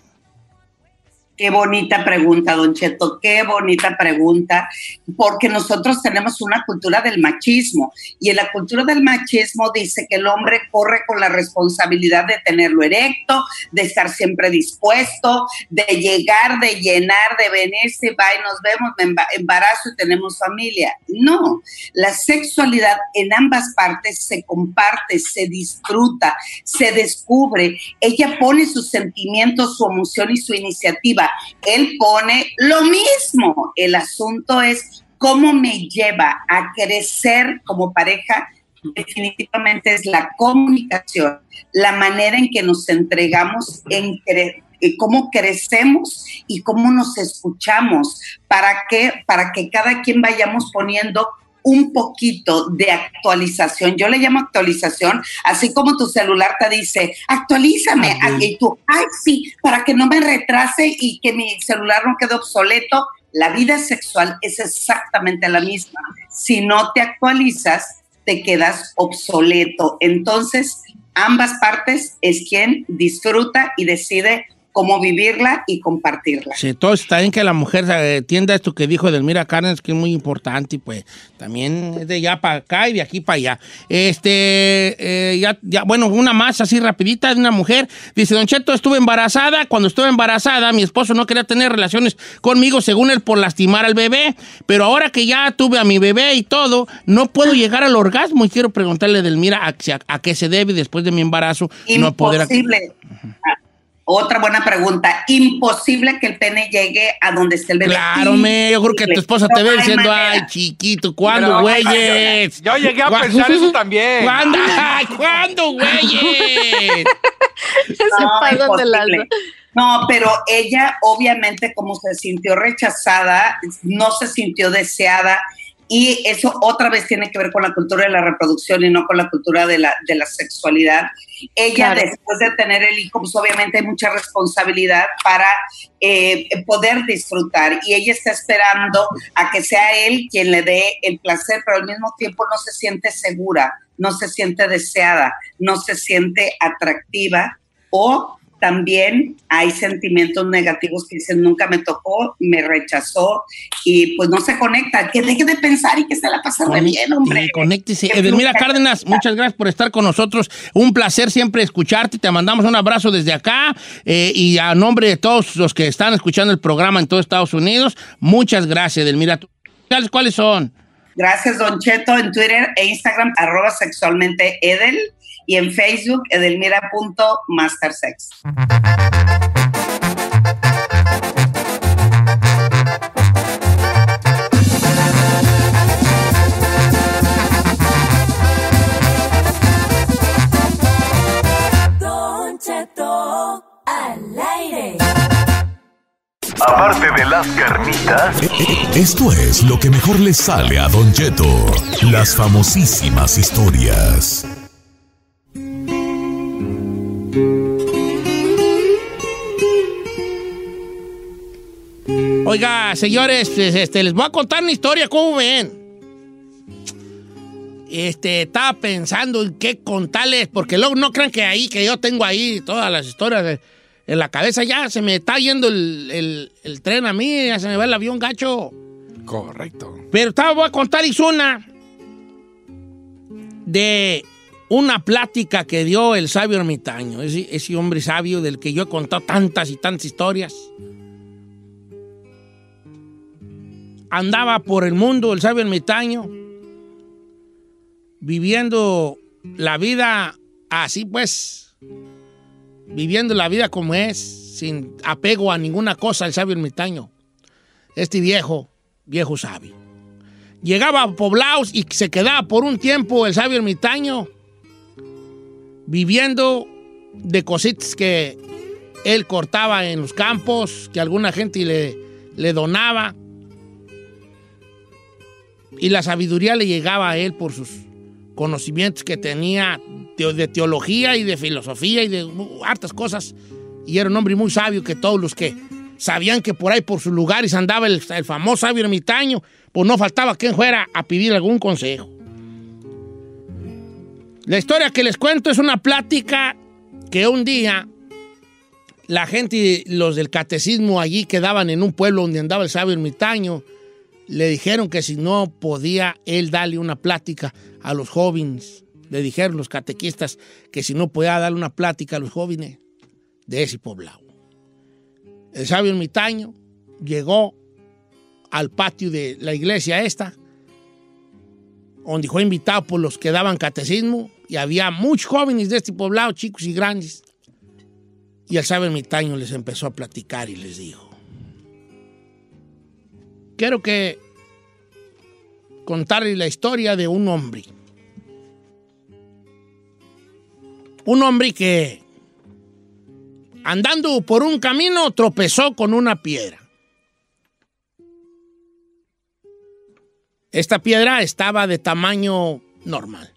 Qué bonita pregunta, Don Cheto, qué bonita pregunta, porque nosotros tenemos una cultura del machismo y en la cultura del machismo dice que el hombre corre con la responsabilidad de tenerlo erecto, de estar siempre dispuesto, de llegar, de llenar, de venirse, va y nos vemos, me embarazo y tenemos familia. No, la sexualidad en ambas partes se comparte, se disfruta, se descubre, ella pone sus sentimientos, su emoción y su iniciativa. Él pone lo mismo. El asunto es cómo me lleva a crecer como pareja. Definitivamente es la comunicación, la manera en que nos entregamos, en cre- cómo crecemos y cómo nos escuchamos, para que, para que cada quien vayamos poniendo un poquito de actualización. Yo le llamo actualización, así como tu celular te dice, actualízame, ah, y tú, ay, sí, para que no me retrase y que mi celular no quede obsoleto. La vida sexual es exactamente la misma. Si no te actualizas, te quedas obsoleto. Entonces, ambas partes es quien disfruta y decide cómo vivirla y compartirla. Sí, entonces está bien que la mujer entienda esto que dijo Edelmira Cárdenas, que es muy importante, y pues también es de allá para acá y de aquí para allá. Este, eh, ya, ya, bueno, una más así rapidita de una mujer. Dice, Don Cheto, estuve embarazada. Cuando estuve embarazada, mi esposo no quería tener relaciones conmigo, según él, por lastimar al bebé. Pero ahora que ya tuve a mi bebé y todo, no puedo llegar al orgasmo. Y quiero preguntarle a Edelmira a, a, a qué se debe después de mi embarazo. Imposible. No poder... Uh-huh. Otra buena pregunta. Imposible que el pene llegue a donde esté el bebé. Claro, me, yo creo que tu esposa no te ve diciendo, ay, chiquito, ¿cuándo, güeyes? Yo, yo llegué a pensar eso también. ¿Cuándo? Ay, ¿cuándo, güeyes? No, no, pero ella, obviamente, como se sintió rechazada, no se sintió deseada. Y eso otra vez tiene que ver con la cultura de la reproducción y no con la cultura de la, de la sexualidad. Ella, claro, después de tener el hijo, pues obviamente hay mucha responsabilidad para eh, poder disfrutar. Y ella está esperando a que sea él quien le dé el placer, pero al mismo tiempo no se siente segura, no se siente deseada, no se siente atractiva, o también hay sentimientos negativos que dicen, nunca me tocó, me rechazó, y pues no se conecta. Que deje de pensar y que se la pase re bien, hombre. Sí, conéctese. Edelmira Cárdenas, muchas gracias por estar con nosotros. Un placer siempre escucharte. Te mandamos un abrazo desde acá eh, y a nombre de todos los que están escuchando el programa en todo Estados Unidos, muchas gracias, Edelmira. ¿Cuáles son? Gracias, Don Cheto, en Twitter e Instagram, arroba sexualmente Edel, y en Facebook, edelmira punto mastersex. Don Cheto al aire. Aparte de las carnitas, Esto es lo que mejor le sale a Don Cheto. Las famosísimas historias. Oiga, señores, este, les voy a contar una historia, ¿cómo ven? Este, estaba pensando en qué contarles, porque luego no crean que ahí, que yo tengo ahí todas las historias de, en la cabeza. Ya se me está yendo el, el, el tren a mí, ya se me va el avión gacho. Correcto. Pero estaba, voy a contarles una de una plática que dio el sabio ermitaño, ese, ese hombre sabio del que yo he contado tantas y tantas historias. Andaba por el mundo el sabio ermitaño, viviendo la vida así pues, viviendo la vida como es, sin apego a ninguna cosa, el sabio ermitaño. Este viejo, viejo sabio. Llegaba a poblados y se quedaba por un tiempo el sabio ermitaño, viviendo de cositas que él cortaba en los campos, que alguna gente le, le donaba. Y la sabiduría le llegaba a él por sus conocimientos que tenía de teología y de filosofía y de hartas cosas. Y era un hombre muy sabio, que todos los que sabían que por ahí por sus lugares andaba el, el famoso sabio ermitaño, pues no faltaba quien fuera a pedir algún consejo. La historia que les cuento es una plática que un día la gente, los del catecismo allí quedaban en un pueblo donde andaba el sabio ermitaño. Le dijeron que si no podía él darle una plática a los jóvenes, le dijeron los catequistas que si no podía darle una plática a los jóvenes de ese poblado. El sabio ermitaño llegó al patio de la iglesia esta, donde fue invitado por los que daban catecismo, y había muchos jóvenes de este poblado, chicos y grandes. Y el sabio ermitaño les empezó a platicar y les dijo: quiero que contarles la historia de un hombre. Un hombre que, andando por un camino, tropezó con una piedra. Esta piedra estaba de tamaño normal.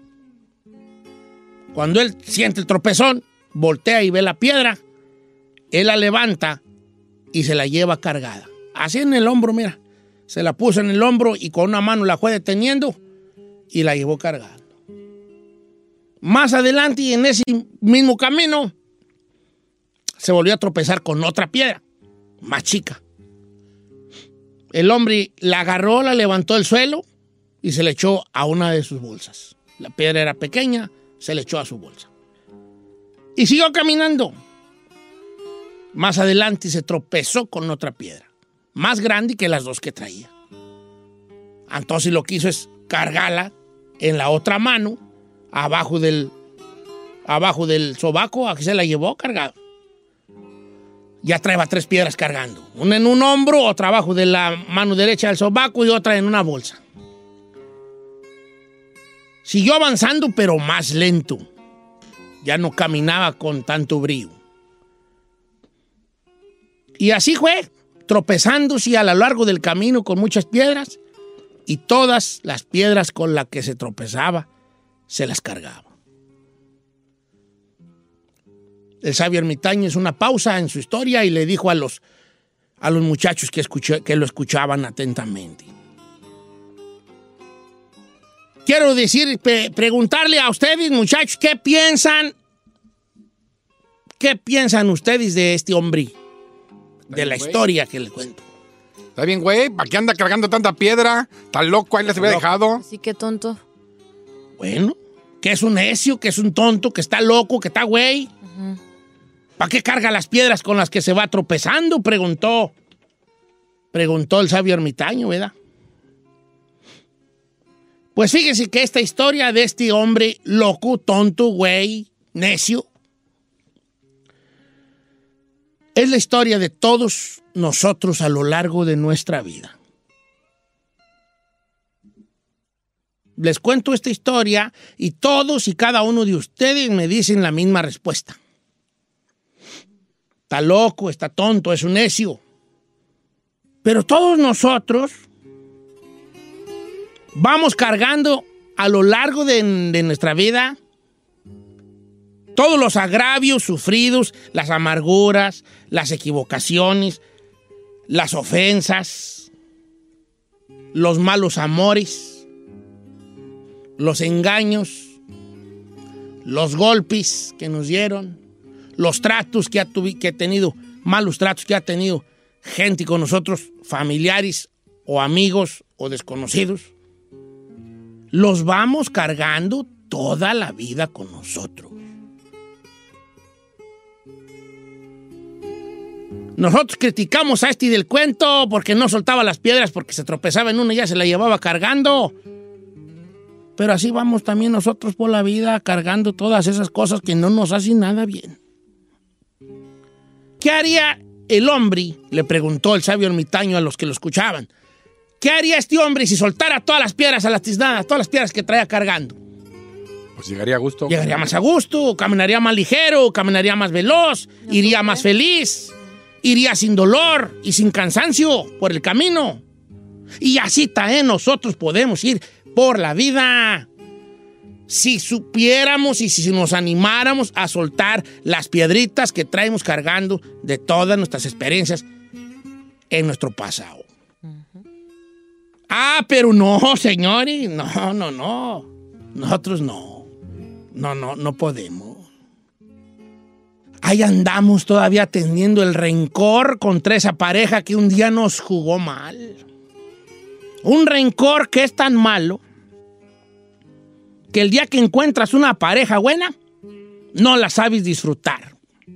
Cuando él siente el tropezón, voltea y ve la piedra, él la levanta y se la lleva cargada. Así en el hombro, mira. Se la puso en el hombro y con una mano la fue deteniendo y la llevó cargando. Más adelante, y en ese mismo camino, se volvió a tropezar con otra piedra, más chica. El hombre la agarró, la levantó del suelo y se le echó a una de sus bolsas. La piedra era pequeña, se le echó a su bolsa. Y siguió caminando. Más adelante se tropezó con otra piedra, más grande que las dos que traía. Entonces lo que hizo es cargarla en la otra mano, abajo del, abajo del sobaco, aquí se la llevó cargada. Ya traía tres piedras cargando. Una en un hombro, otra abajo de la mano derecha del sobaco y otra en una bolsa. Siguió avanzando, pero más lento. Ya no caminaba con tanto brío. Y así fue, tropezándose a lo largo del camino con muchas piedras, y todas las piedras con las que se tropezaba se las cargaba. El sabio ermitaño hizo una pausa en su historia y le dijo a los, a los muchachos que, escuché, que lo escuchaban atentamente: quiero decir, pe- preguntarle a ustedes, muchachos, ¿qué piensan? ¿Qué piensan ustedes de este hombre? De la historia que les cuento. Está bien, güey. ¿Para qué anda cargando tanta piedra? Está loco, ahí les había dejado. Así que tonto. Bueno, que es un necio, que es un tonto, que está loco, que está güey. Uh-huh. ¿Para qué carga las piedras con las que se va tropezando? Preguntó. Preguntó el sabio ermitaño, ¿verdad? Pues fíjese que esta historia de este hombre loco, tonto, güey, necio, es la historia de todos nosotros a lo largo de nuestra vida. Les cuento esta historia y todos y cada uno de ustedes me dicen la misma respuesta. Está loco, está tonto, es un necio. Pero todos nosotros vamos cargando a lo largo de, de nuestra vida todos los agravios sufridos, las amarguras, las equivocaciones, las ofensas, los malos amores, los engaños, los golpes que nos dieron, los tratos que ha, tuvi- que ha tenido, malos tratos que ha tenido gente con nosotros, familiares o amigos o desconocidos. Los vamos cargando toda la vida con nosotros. Nosotros criticamos a este del cuento porque no soltaba las piedras, porque se tropezaba en una y ya se la llevaba cargando. Pero así vamos también nosotros por la vida, cargando todas esas cosas que no nos hacen nada bien. ¿Qué haría el hombre? Le preguntó el sabio ermitaño a los que lo escuchaban. ¿Qué haría este hombre si soltara todas las piedras a las tiznadas, todas las piedras que traía cargando? Pues llegaría a gusto. Llegaría más a gusto, caminaría más ligero, caminaría más veloz, iría más feliz, iría sin dolor y sin cansancio por el camino. Y así también nosotros podemos ir por la vida. Si supiéramos y si nos animáramos a soltar las piedritas que traemos cargando de todas nuestras experiencias en nuestro pasado. Uh-huh. Ah, pero no, señores, no, no, no. Nosotros no. No, no, no podemos. Ahí andamos todavía teniendo el rencor contra esa pareja que un día nos jugó mal. Un rencor que es tan malo que el día que encuentras una pareja buena, no la sabes disfrutar.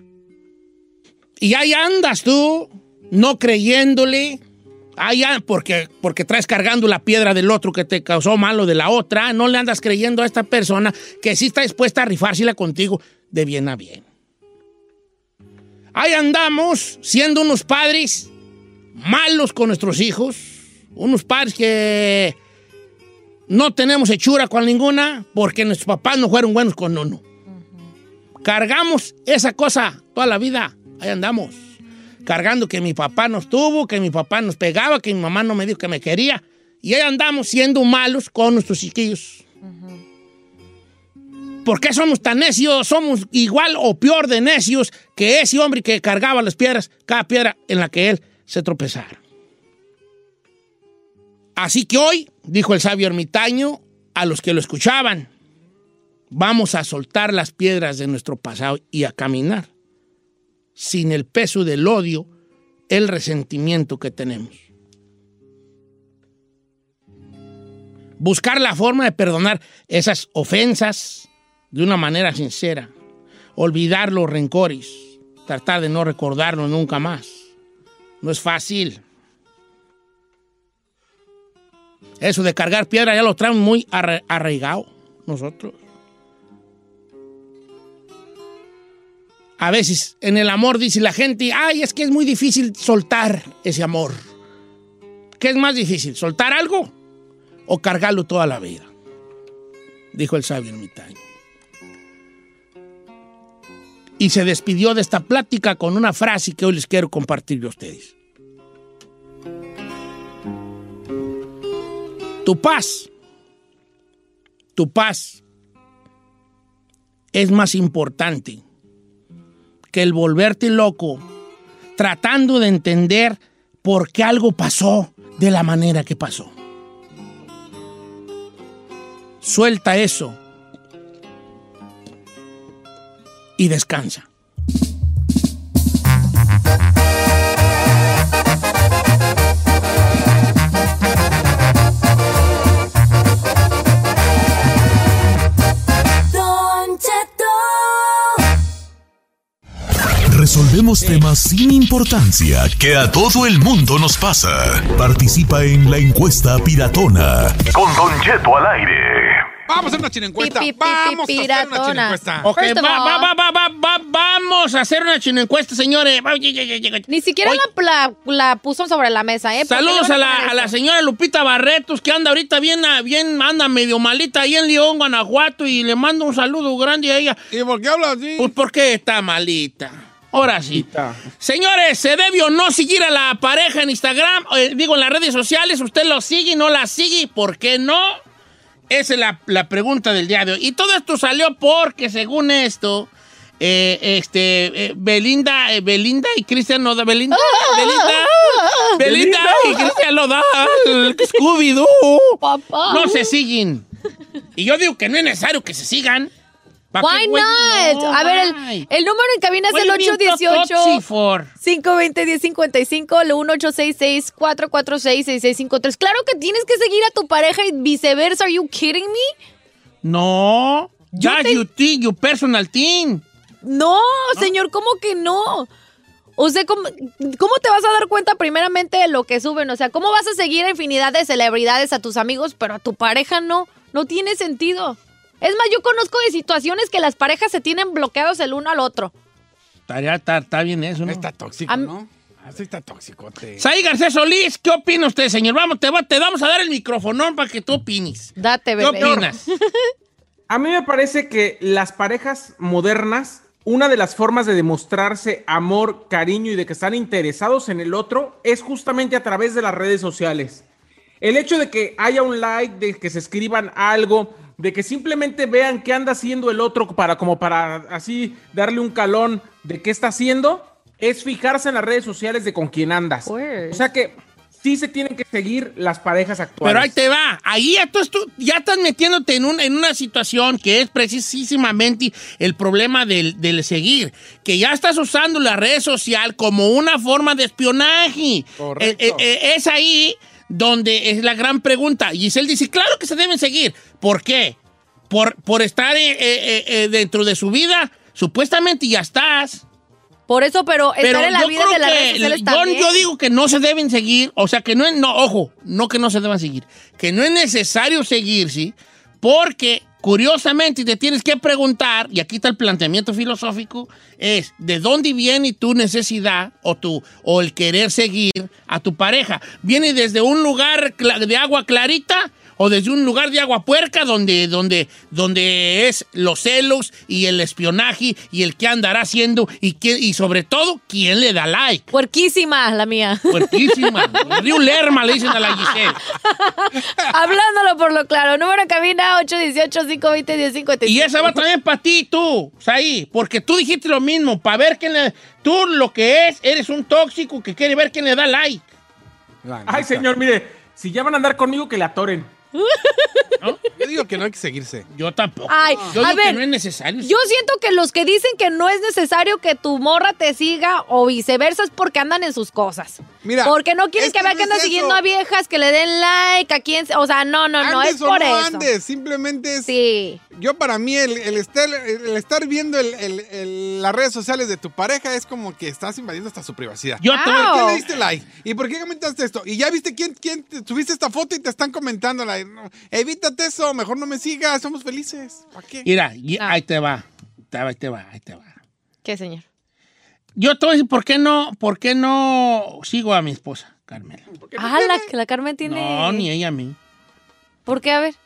Y ahí andas tú, no creyéndole, ahí andas porque, porque traes cargando la piedra del otro que te causó malo de la otra, no le andas creyendo a esta persona que sí está dispuesta a rifársela contigo de bien a bien. Ahí andamos siendo unos padres malos con nuestros hijos, unos padres que no tenemos hechura con ninguna porque nuestros papás no fueron buenos con uno. Uh-huh. Cargamos esa cosa toda la vida. Ahí andamos. Cargando que mi papá nos tuvo, que mi papá nos pegaba, que mi mamá no me dijo que me quería. Y ahí andamos siendo malos con nuestros chiquillos. Uh-huh. ¿Por qué somos tan necios? Somos igual o peor de necios que ese hombre que cargaba las piedras, cada piedra en la que él se tropezara. Así que hoy, dijo el sabio ermitaño a los que lo escuchaban, vamos a soltar las piedras de nuestro pasado y a caminar sin el peso del odio, el resentimiento que tenemos. Buscar la forma de perdonar esas ofensas de una manera sincera, olvidar los rencores, tratar de no recordarlos nunca más. No es fácil. Eso de cargar piedra ya lo traemos muy arra- arraigado nosotros. A veces en el amor dice la gente, ay, es que es muy difícil soltar ese amor. ¿Qué es más difícil, soltar algo o cargarlo toda la vida? Dijo el sabio ermitaño. Y se despidió de esta plática con una frase que hoy les quiero compartir a ustedes. Tu paz, tu paz es más importante que el volverte loco tratando de entender por qué algo pasó de la manera que pasó. Suelta eso y descansa. Resolvemos temas sin importancia que a todo el mundo nos pasa. Participa en la encuesta piratona con Don Cheto al aire. Vamos a hacer una chinencuesta. Pi, pi, pi, Vamos pi, a hacer una piratona. chinencuesta. Ok, First of va, all- va, va, va, va, va, vamos a hacer una chinencuesta, señores. Ni siquiera Oye, la, la, la puso sobre la mesa, ¿eh? ¿Por qué saludos le a van la, poner a la eso? señora Lupita Barretos, que anda ahorita bien, bien, anda medio malita ahí en León, Guanajuato, y le mando un saludo grande a ella. ¿Y por qué hablas así? Pues porque está malita. Ahora sí. Señores, ¿se debe o no seguir a la pareja en Instagram? Eh, digo, en las redes sociales. ¿Usted lo sigue, no la sigue? ¿Por qué no? Esa es la, la pregunta del día de hoy. Y todo esto salió porque, según esto, eh, este, eh, Belinda, eh, Belinda y Cristian Nodal, Belinda, Belinda, Belinda y Cristian Nodal, Scooby-Doo, Papá. no se siguen. Y yo digo que no es necesario que se sigan. Why not? No, a ver, why? el, el número en cabina es el What do you ocho mean, dieciocho, Toxi for? cinco dos cero, diez cincuenta y cinco, el uno ocho seis seis, cuatro cuatro seis, seis seis cinco tres. Claro que tienes que seguir a tu pareja y viceversa. ¿Are you kidding me? No. Yo That's te- your thing, your personal thing. No, señor, ¿cómo que no? O sea, ¿cómo, ¿cómo te vas a dar cuenta primeramente de lo que suben? O sea, ¿cómo vas a seguir a infinidad de celebridades, a tus amigos, pero a tu pareja no? No tiene sentido. Es más, yo conozco de situaciones que las parejas se tienen bloqueados el uno al otro. Estaría- Está, está bien eso, ¿no? Está tóxico, Am- ¿no? Así está tóxicote. Saí Garcés Solís, ¿qué opina usted, señor? Vamos, te, va- te vamos a dar el micrófono para que tú opines. Date, ¿Qué bebé. opinas? A mí me parece que las parejas modernas, una de las formas de demostrarse amor, cariño y de que están interesados en el otro es justamente a través de las redes sociales. El hecho de que haya un like, de que se escriban algo, de que simplemente vean qué anda haciendo el otro para como para así darle un calón de qué está haciendo, es fijarse en las redes sociales de con quién andas. Word. O sea que sí se tienen que seguir las parejas actuales. Pero ahí te va. Ahí ya, tú, tú- ya estás metiéndote en, un- en una situación que es precisamente el problema del, del seguir. Que ya estás usando la red social como una forma de espionaje. Correcto. Eh, eh, eh, es ahí donde es la gran pregunta. Giselle dice, claro que se deben seguir. ¿Por qué? Por, por estar eh, eh, eh, dentro de su vida. Supuestamente ya estás. Por eso, pero estar Pero en la yo vida creo de las que redes sociales yo, también. yo digo que no se deben seguir, o sea, que no es, no, ojo, no que no se deban seguir, que no es necesario seguir, ¿sí? Porque, curiosamente, te tienes que preguntar, y aquí está el planteamiento filosófico, es, ¿de dónde viene tu necesidad o, tu, o el querer seguir a tu pareja? ¿Viene desde un lugar cla- de agua clarita? ¿O desde un lugar de agua puerca donde, donde, donde es los celos y el espionaje y el qué andará haciendo y, qué, y sobre todo, quién le da like? Puerquísima, la mía. Fuertísima. Río Lerma le dicen a la Giselle. Hablándolo por lo claro. Número en cabina ocho dieciocho, cinco veinte, diez cincuenta y cinco. Y esa va también para ti, tú, Saí, porque tú dijiste lo mismo, para ver quién le... Tú lo que es, eres un tóxico que quiere ver quién le da like. Ay, señor, mire, si ya van a andar conmigo, que le atoren. ¿No? Yo digo que no hay que seguirse. Yo tampoco. Ay, Yo a digo que ver, no es necesario. Yo siento que los que dicen que no es necesario que tu morra te siga o viceversa es porque andan en sus cosas. Mira, porque no quieren es que que vean no que andan es siguiendo eso. a viejas, que le den like, a quien... O sea, no, no, no, Andes es o por no eso. andes, simplemente es... Sí. Yo para mí el, el estar, el estar viendo el- el- el- las redes sociales de tu pareja es como que estás invadiendo hasta su privacidad. Yo te- ¿Por qué Wow. le diste like? ¿Y por qué comentaste esto? ¿Y ya viste quién, quién te- subiste esta foto y te están comentando? Like, no, evítate eso, mejor no me sigas, somos felices. ¿Para qué? Mira, y- Ah. ahí te va. Ahí te va, ahí te va. ¿Qué, señor? Yo te voy a decir, ¿por qué no, por qué no sigo a mi esposa, Carmela? Ah, la, la Carmen tiene... No, ni ella a mí. ¿Por qué? A ver.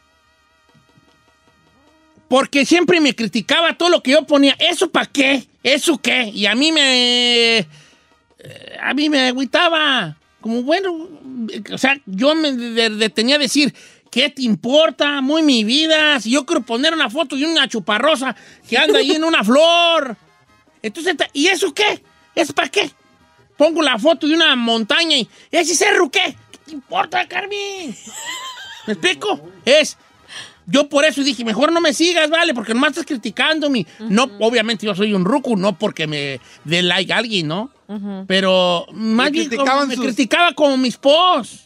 Porque siempre me criticaba todo lo que yo ponía. ¿Eso para qué? ¿Eso qué? Y a mí me... eh, A mí me agüitaba. Como, bueno... O sea, yo me de- detenía a decir... ¿Qué te importa? Muy mi vida. Si yo quiero poner una foto de una chuparrosa que anda ahí en una flor. Entonces, ¿y eso qué? ¿Es para qué? Pongo la foto de una montaña y... ¿Ese cerro qué? ¿Qué te importa, Carmen? ¿Me explico? Es... Yo por eso dije, mejor no me sigas, ¿vale? Porque nomás estás criticándome. No, obviamente yo soy un ruco, no porque me dé like a alguien, ¿no? Pero más bien como- criticaban me sus- criticaba como mis posts.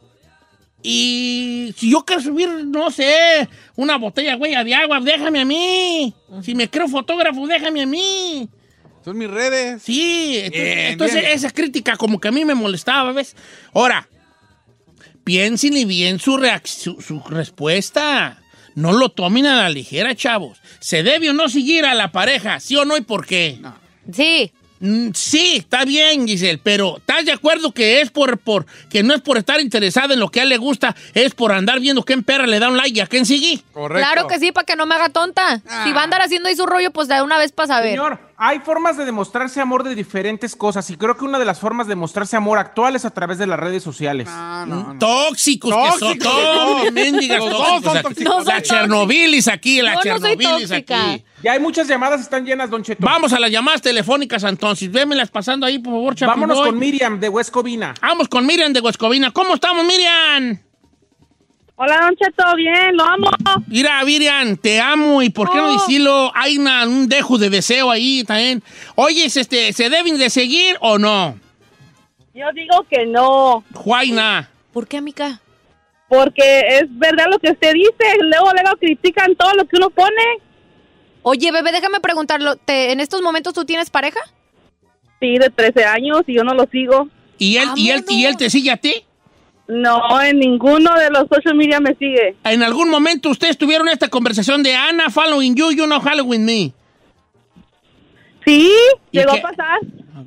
Y si yo quiero subir, no sé, una botella, güey, de agua, déjame a mí. Si me creo fotógrafo, déjame a mí. Son mis redes. Sí, entonces, Bien, entonces bien. esa crítica como que a mí me molestaba, ¿ves? Ahora, piénsenle bien su, reac- su, su respuesta. No lo tomen a la ligera, chavos. ¿Se debe o no seguir a la pareja? ¿Sí o no y por qué? Sí. Mm, sí, está bien, Giselle, pero ¿estás de acuerdo que es por, por que no es por estar interesada en lo que a él le gusta, es por andar viendo quién perra le da un like y a quién sigue? Correcto. Claro que sí, para que no me haga tonta. Si va a andar haciendo ahí su rollo, pues de una vez para saber. Señor, hay formas de demostrarse amor de diferentes cosas y creo que una de las formas de demostrarse amor actual es a través de las redes sociales. No, no, no. Tóxicos, que son Tóxicos, todos, no. mendigas Los dos tóxicos. son Aquí. tóxicos. No son La Chernobylis aquí, la Yo no soy Chernobylis tóxica. aquí. Ya hay muchas llamadas, están llenas, Don Cheto. Vamos a las llamadas telefónicas, entonces. Vémelas pasando ahí, por favor, Chapi Vámonos Boy. con Miriam de Huescovina. Vamos con Miriam de Huescovina. ¿Cómo estamos, Miriam? Hola, Don Cheto, bien, lo amo. Mira, Miriam, te amo y ¿por qué no Oh. decirlo? Hay una- un dejo de deseo ahí también. Oye, este, ¿se deben de seguir o no? Yo digo que no, Juaina. ¿Por qué, amiga? porque es verdad lo que usted dice. Luego, luego critican todo lo que uno pone. Oye, bebé, déjame preguntarlo. ¿te- ¿En estos momentos tú tienes pareja? Sí, de trece años y yo no lo sigo. ¿Y él, y él, y él te sigue a ti? No, en ninguno de los social media me sigue. ¿En algún momento ustedes tuvieron esta conversación de Ana following you, you no following me? Sí, ¿Y llegó qué? a pasar.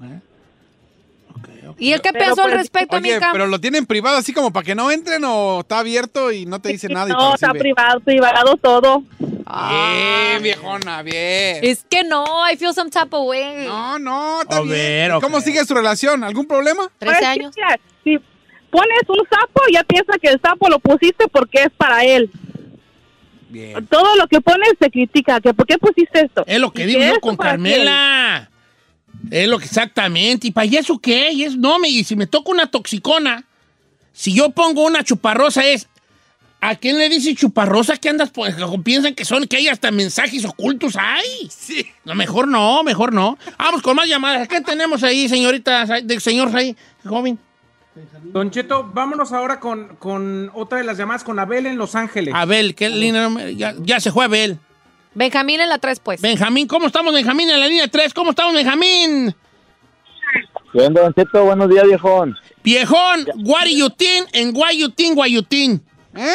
¿Y él qué Pero, pensó al pues, respecto, Oye, amiga? pero lo tienen privado así como para que no entren o está abierto y no te dice nada. y No, te está recibe? privado, privado todo. Bien, viejona, bien. Es que no, I feel some type of way. No, no, está A bien. ver, ¿Y ok. ¿Cómo sigue su relación? ¿Algún problema? ¿trece Pues, años? mira, si pones un sapo, ya piensa que el sapo lo pusiste porque es para él. Bien. Todo lo que pones se critica. Que ¿por qué pusiste esto? Es lo que ¿Y digo qué yo es con para Carmela. Es lo que exactamente. ¿Y para eso qué? Y es, no, me, y si me toca una toxicona, si yo pongo una chuparrosa es, ¿a quién le dice chuparrosa? ¿Qué andas? Pues, piensan que son, que hay hasta mensajes ocultos. ¡Ay! Sí. No, mejor no, mejor no. Vamos con más llamadas. ¿Qué tenemos ahí, señorita, de señor ahí, joven? Don Cheto, vámonos ahora con, con otra de las llamadas con Abel en Los Ángeles. Abel, qué línea, ya, ya se fue Abel. Benjamín en la tres, pues. Benjamín, ¿cómo estamos, Benjamín, en la línea tres? ¿Cómo estamos, Benjamín? Bien, Don Cheto, buenos días, viejón. Viejón, guariyutín, en guayutín, guayutín. ¿Eh?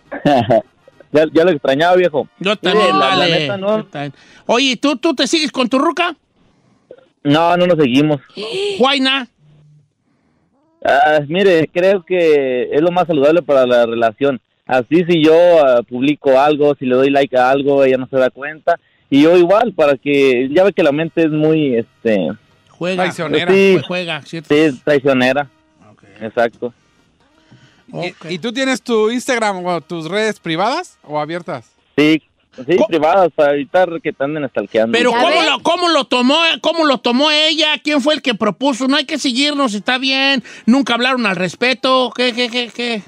ya, ya lo extrañaba, viejo. Yo también, Mire, la- la vale. neta, no. Yo también. Oye, ¿tú, ¿tú te sigues con tu ruca? No, no nos seguimos. Juaina. Ah, mire, creo que es lo más saludable para la relación. Así si yo ah, publico algo, si le doy like a algo, ella no se da cuenta. Y yo igual, para que, ya ve que la mente es muy, este... Juega. Traicionera. Sí, Juega, ¿cierto? sí, traicionera. Exacto. Ok. ¿Y, y tú tienes tu Instagram o tus redes privadas o abiertas? Sí, sí, Co- privadas, para evitar que te anden stalkeando. Pero ¿Ya ¿cómo ves? lo, cómo lo tomó, cómo lo tomó ella? ¿Quién fue el que propuso? No hay que seguirnos, está bien. Nunca hablaron al respeto. ¿Qué, qué, qué, qué?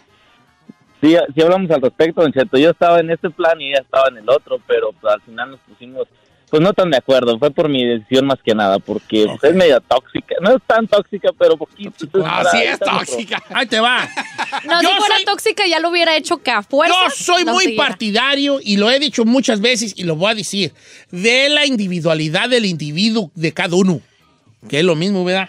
Sí, sí hablamos al respecto, Don Cheto. Yo estaba en este plan y ella estaba en el otro, pero pues, al final nos pusimos, pues no tan de acuerdo. Fue por mi decisión más que nada, porque pues, es media tóxica. No es tan tóxica, pero poquito. Ah, sí es tóxica. Ahí te va. No, Yo si fuera soy- tóxica ya lo hubiera hecho que a fuerza. Yo soy no muy siguiera. partidario, y lo he dicho muchas veces y lo voy a decir, de la individualidad del individuo de cada uno. Que es lo mismo, ¿verdad?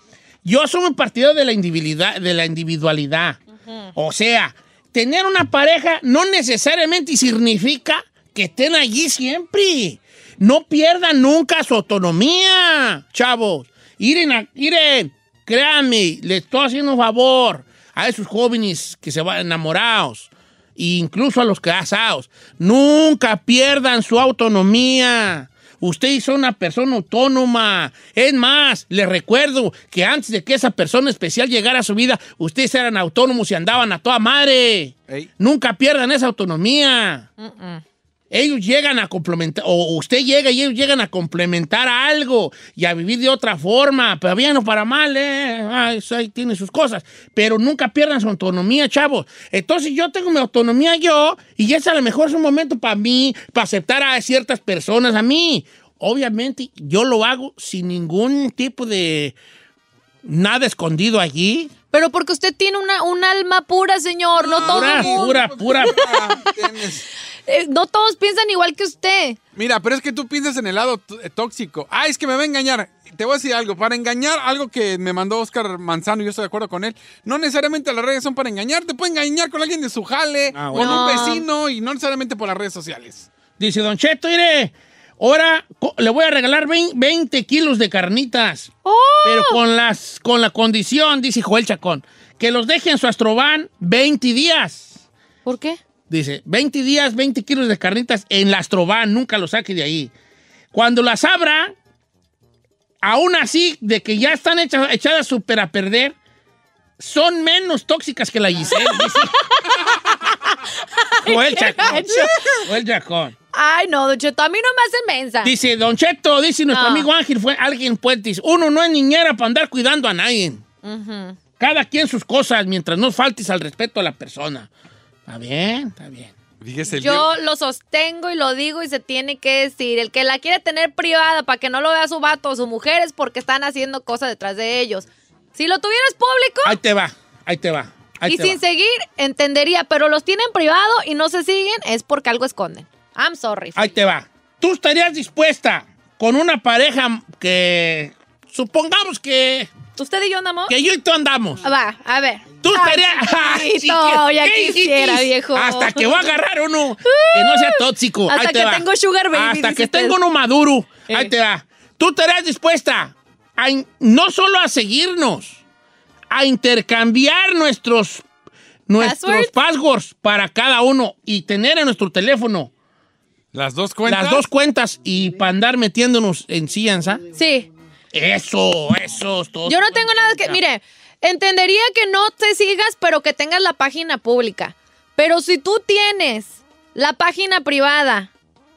Yo soy muy partidario de la individualidad. De la individualidad. O sea, tener una pareja no necesariamente significa que estén allí siempre. No pierdan nunca su autonomía, chavos. Iren, a- Iren, créanme, les estoy haciendo un favor a esos jóvenes que se van enamorados, e incluso a los casados. Nunca pierdan su autonomía. Ustedes son una persona autónoma. Es más, les recuerdo que antes de que esa persona especial llegara a su vida, ustedes eran autónomos y andaban a toda madre. Ey. Nunca pierdan esa autonomía. Mm-mm. Ellos llegan a complementar, o usted llega y ellos llegan a complementar a algo y a vivir de otra forma, pero bien o para mal, ¿eh? Ay, eso ahí tiene sus cosas, pero nunca pierdan su autonomía, chavos. Entonces yo tengo mi autonomía yo, y ese a lo mejor es un momento para mí, para aceptar a ciertas personas a mí. Obviamente yo lo hago sin ningún tipo de nada escondido allí. Pero porque usted tiene una, un alma pura, señor. No, todo Pura, el mundo- pura, pura. Ah, tienes- eh, no todos piensan igual que usted. Mira, pero es que tú piensas en el lado t- eh, tóxico. Ah, es que me va a engañar. Te voy a decir algo. Para engañar, algo que me mandó Oscar Manzano, y yo estoy de acuerdo con él, no necesariamente las redes son para engañar. Te puede engañar con alguien de su jale, Ah, con bueno. un No. vecino, y no necesariamente por las redes sociales. Dice Don Cheto, mire, Ahora co- le voy a regalar veinte kilos de carnitas. ¡Oh! Pero con, las, con la condición, dice Joel Chacón, que los deje en su Astrovan veinte días. ¿Por qué? Dice, veinte días, veinte kilos de carnitas en la Astrovan, nunca lo saque de ahí. Cuando las abra, aún así, de que ya están hechas, echadas súper a perder, son menos tóxicas que la Giselle. Joel Chacón. Joel Chacón. Ay, no, Don Cheto, a mí no me hacen mensa. Dice, Don Cheto, dice nuestro No. amigo Ángel, fue alguien Puentes. Uno no es niñera para andar cuidando a nadie. Ujú. Cada quien sus cosas, mientras no faltes al respeto a la persona. Está bien, está bien. Fíjese, el Yo lo sostengo y lo digo y se tiene que decir. El que la quiere tener privada para que no lo vea su vato o su mujer es porque están haciendo cosas detrás de ellos. Si lo tuvieras público Ahí te va, ahí te va. Ahí y te sin va. seguir, entendería. Pero los tienen privado y no se siguen, es porque algo esconden. I'm sorry. Ahí te va. ¿Tú estarías dispuesta con una pareja que supongamos que, ¿Usted y yo andamos? que yo y tú andamos? Va, a ver. ¿Tú Ay, estarías... Ay, chiquito, ya ¿qué quisiera, dijiste? viejo. Hasta que va a agarrar uno que no sea tóxico. Hasta Ahí te que va. tengo sugar baby, Hasta dice que usted. tengo uno maduro. Eh. Ahí te va. ¿Tú estarías dispuesta a in- no solo a seguirnos, a intercambiar nuestros, nuestros ¿Password? passwords para cada uno y tener en nuestro teléfono Las dos cuentas. las dos cuentas y para andar metiéndonos en cianza? Sí. Eso, eso es todo. Yo no tengo nada que... Mire, entendería que no te sigas, pero que tengas la página pública. Pero si tú tienes la página privada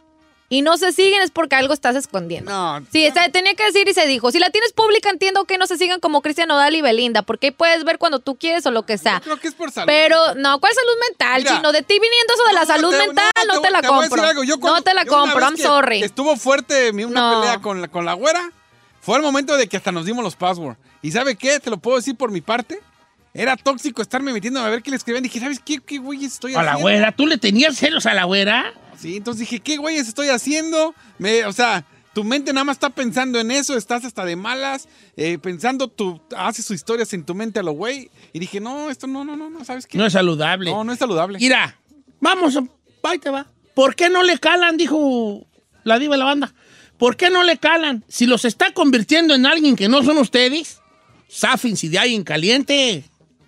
y no se siguen es porque algo estás escondiendo. No. Sí, o sea, tenía que decir y se dijo. Si la tienes pública, entiendo que no se sigan como Cristian Nodal y Belinda, porque ahí puedes ver cuando tú quieres o lo que sea. Creo que es por salud. Pero, no, ¿cuál salud mental, Mira, chino? De ti viniendo eso de la No, salud te- mental, no, no, te, la voy a compro. decir algo. Yo cuando- no te la yo una compro, vez I'm que sorry. Estuvo fuerte mi- una No. pelea con la, con la güera. Fue el momento de que hasta nos dimos los passwords. ¿Y sabe qué? Te lo puedo decir por mi parte. Era tóxico estarme metiéndome a ver qué le escribían. Dije, ¿sabes qué, qué güeyes estoy A haciendo? la güera, ¿tú le tenías celos a la güera? Sí, entonces dije, ¿qué güeyes estoy haciendo? Me, o sea, tu mente nada más está pensando en eso, estás hasta de malas, eh, pensando, tú haces sus historias en tu mente a lo güey. Y dije, no, esto no, no, no, no, ¿sabes qué? No es saludable. No, no es saludable. Mira, vamos, a- ahí te va. ¿Por qué no le calan? Dijo la diva de la banda. ¿Por qué no le calan? Si los está convirtiendo en alguien que no son ustedes, záfense de alguien caliente.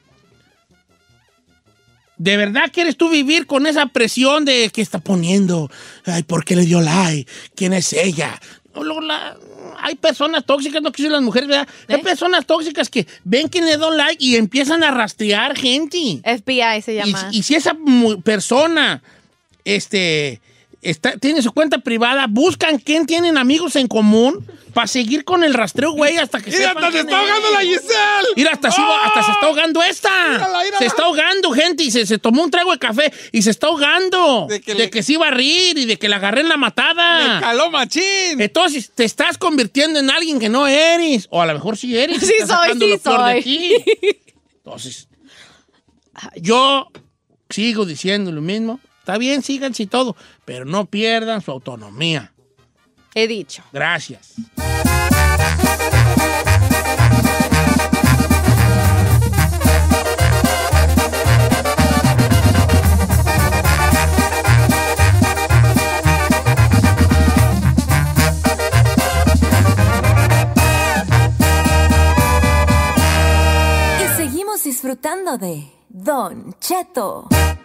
¿De verdad quieres tú vivir con esa presión de que está poniendo? Ay, ¿por qué le dio like? ¿Quién es ella? No, luego la- hay personas tóxicas, no quisiera las mujeres, ¿verdad? ¿Eh? Hay personas tóxicas que ven quién le dio like y empiezan a rastrear gente. F B I se Y, llama. y si esa mu- persona este, está, tiene su cuenta privada, buscan quién tienen amigos en común para seguir con el rastreo, güey, hasta que ¡Mira, sepan hasta se quién está es. ahogando la Giselle! Mira, hasta, sí, ¡Ah! hasta se está ahogando esta. Mírala, mírala. Se está ahogando, gente, y se, se tomó un trago de café y se está ahogando. De De que que, le- se iba a rir y de que la agarré en la matada. ¡Me caló machín! Entonces, te estás convirtiendo en alguien que no eres. O a lo mejor sí eres. Sí estás soy, sacando sí lo peor de soy. ti. Entonces, yo sigo diciendo lo mismo. Está bien, síganse y todo, pero no pierdan su autonomía. He dicho. Gracias. Y seguimos disfrutando de Don Cheto.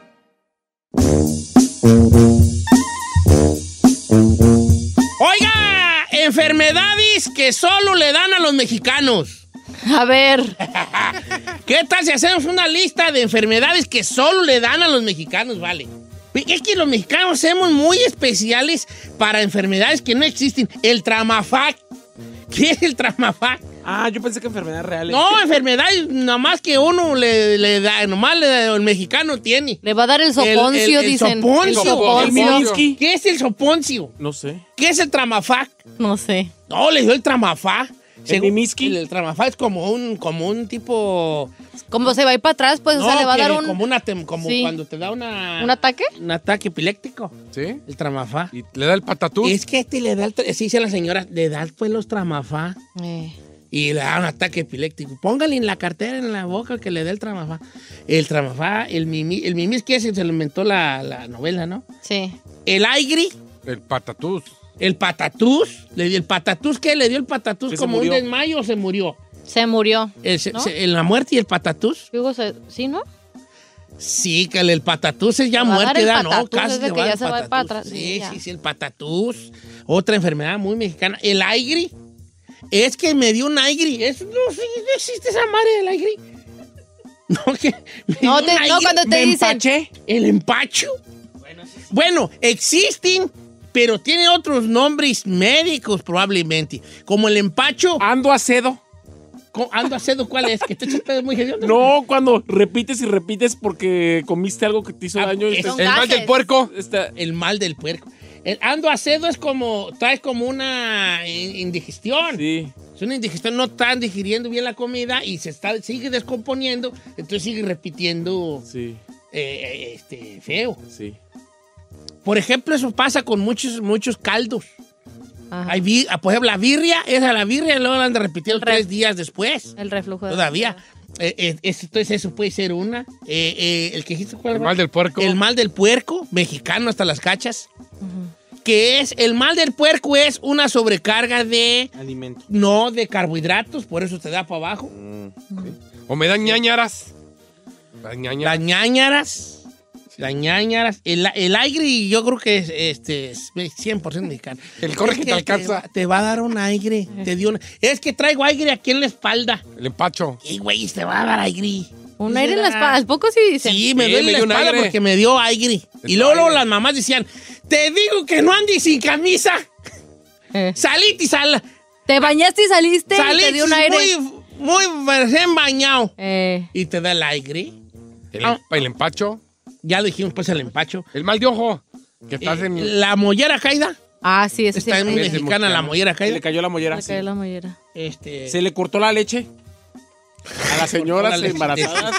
Oiga, enfermedades que solo le dan a los mexicanos. A ver. ¿Qué tal si hacemos una lista de enfermedades que solo le dan a los mexicanos, vale? Es que los mexicanos somos muy especiales para enfermedades que no existen. El Tramafac. ¿Qué es el Tramafac? Ah, yo pensé que enfermedades reales. No, enfermedades nomás que uno le, le da, nomás le- el mexicano tiene. Le va a dar el soponcio, el, el dicen. soponcio. El soponcio. El Miminsky. ¿Qué es el soponcio? No sé. ¿Qué es el Tramafac? No sé. No, le dio el Tramafac. ¿El Miminsky? El, el Tramafac es como un, como un tipo... Como se va a ir para atrás, pues, no, o sea, le va a que dar un, como, una tem- como Sí. cuando te da una... un ataque. un ataque epiléptico. ¿Sí? El Tramafac. Y le da el patatús. Es que este le da, el, tra- sí dice la señora, le da pues los Tramafac. Eh. Y le da un ataque epiléptico. Póngale en la cartera, en la boca, que le dé el Tramafac. El Tramafac, el Mimi, el Mimi es que ese se lo inventó la, la novela, ¿no? Sí. El Aigri, El patatús. El patatús, le dio el patatús, ¿qué? ¿Le dio el patatús Que se como un murió. desmayo o se murió? Se murió. El, se- ¿no? se- en la muerte y el patatús. Digo, se- ¿sí, no? Sí, que el, el patatús es ya Se va a dar muerte, el ¿da? No, patatús casi desde se que va ya el se va patatús. para atrás. Sí, Sí, ya. sí, sí, el patatús. Otra enfermedad muy mexicana. El aigri. Es que me dio un aigri. Es, no, sí, no existe esa madre del aigri. No, que me No, dio te- un no, aigri. cuando te Me dicen- empaché. ¿El empacho? Bueno, existen, pero tienen otros nombres médicos probablemente. Como el empacho. Ando acedo. Co- Ando acedo, ¿cuál es? Que te echas muy hediondo. No, cuando repites y repites porque comiste algo que te hizo Ah, daño. es- Estás- El mal del puerco. Está- El mal del puerco. El ando acedo es como, traes como una in- indigestión. Sí. Es una indigestión, no están digiriendo bien la comida y se está, sigue descomponiendo, entonces sigue repitiendo Sí, eh, este, feo. sí. Por ejemplo, eso pasa con muchos, muchos caldos. Ajá. Hay vi- por ejemplo, la birria, esa la birria, luego la han de repetir El tres ref- días después. El reflujo. de- Todavía. Eh, eh, es- entonces eso puede ser una. Eh, eh, el que dijiste, ¿cuál El era? mal del puerco. El mal del puerco, mexicano hasta las cachas. Que es, el mal del puerco es una sobrecarga de, Alimento. no de carbohidratos, por eso te da para abajo. O me dan ñañaras. Las ñañaras. Las ñañaras, las ñañaras, el, el aire yo creo que es, este, es cien por ciento mexicano. El corre Es que te alcanza. va- Te va a dar un aire, te dio una- es que traigo aire aquí en la espalda. El empacho. Y güey, te va a dar aire. Un aire en la espalda. ¿Al poco sí dicen? Sí, me Sí, duele me la dio un espalda aire. porque me dio aire. Te Y dio luego, luego aire. las mamás decían, te digo que no andes sin camisa. Eh. Salite y sal. Te bañaste y saliste y Salite te dio un aire. muy, muy recién bañado. Eh. Y te da el aire. El, Ah. el empacho. Ya lo dijimos, pues el empacho. El mal de ojo. Que estás Eh, en. La mollera caída. Ah, sí, ese sí. Está en Le es de mexicana la mexicano. mollera Se caída. le cayó la mollera. cayó la mollera. Este, Se le cortó la leche a las señoras Órale. embarazadas.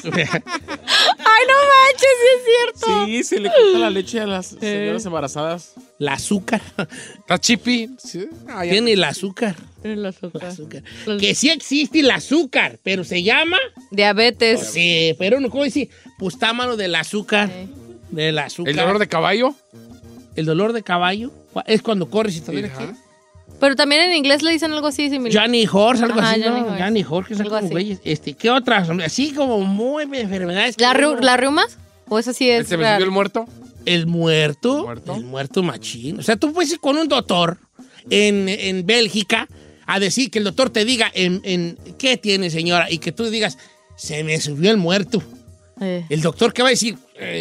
Ay, no manches, sí es cierto. Sí, se le cortó la leche a las señoras embarazadas. El azúcar. Está chipi. Sí. Ah, ya. Tiene el azúcar. El azúcar. El azúcar. Que sí existe el azúcar, pero se llama. Diabetes. Pues sí, pero no, ¿cómo decir? Pues está mano del azúcar. Sí. Del azúcar. El dolor de caballo. El dolor de caballo. Es cuando corres y te duele Ajá. aquí. Pero también en inglés le dicen algo así similar. Johnny Horse, algo Ajá, así, Johnny ¿no? Horse. Johnny Horse, que son Algo como así. güeyes. Este, ¿qué otras? Así como muy enfermedades. que ¿La, ru- uno- ¿La reumas? ¿O eso sí es ¿Se me real? subió el muerto? El muerto. ¿Muerto? El muerto machín. O sea, tú puedes ir con un doctor en, en Bélgica a decir que el doctor te diga en, en ¿qué tiene, señora? Y que tú digas, se me subió el muerto. Eh. El doctor, ¿qué va a decir?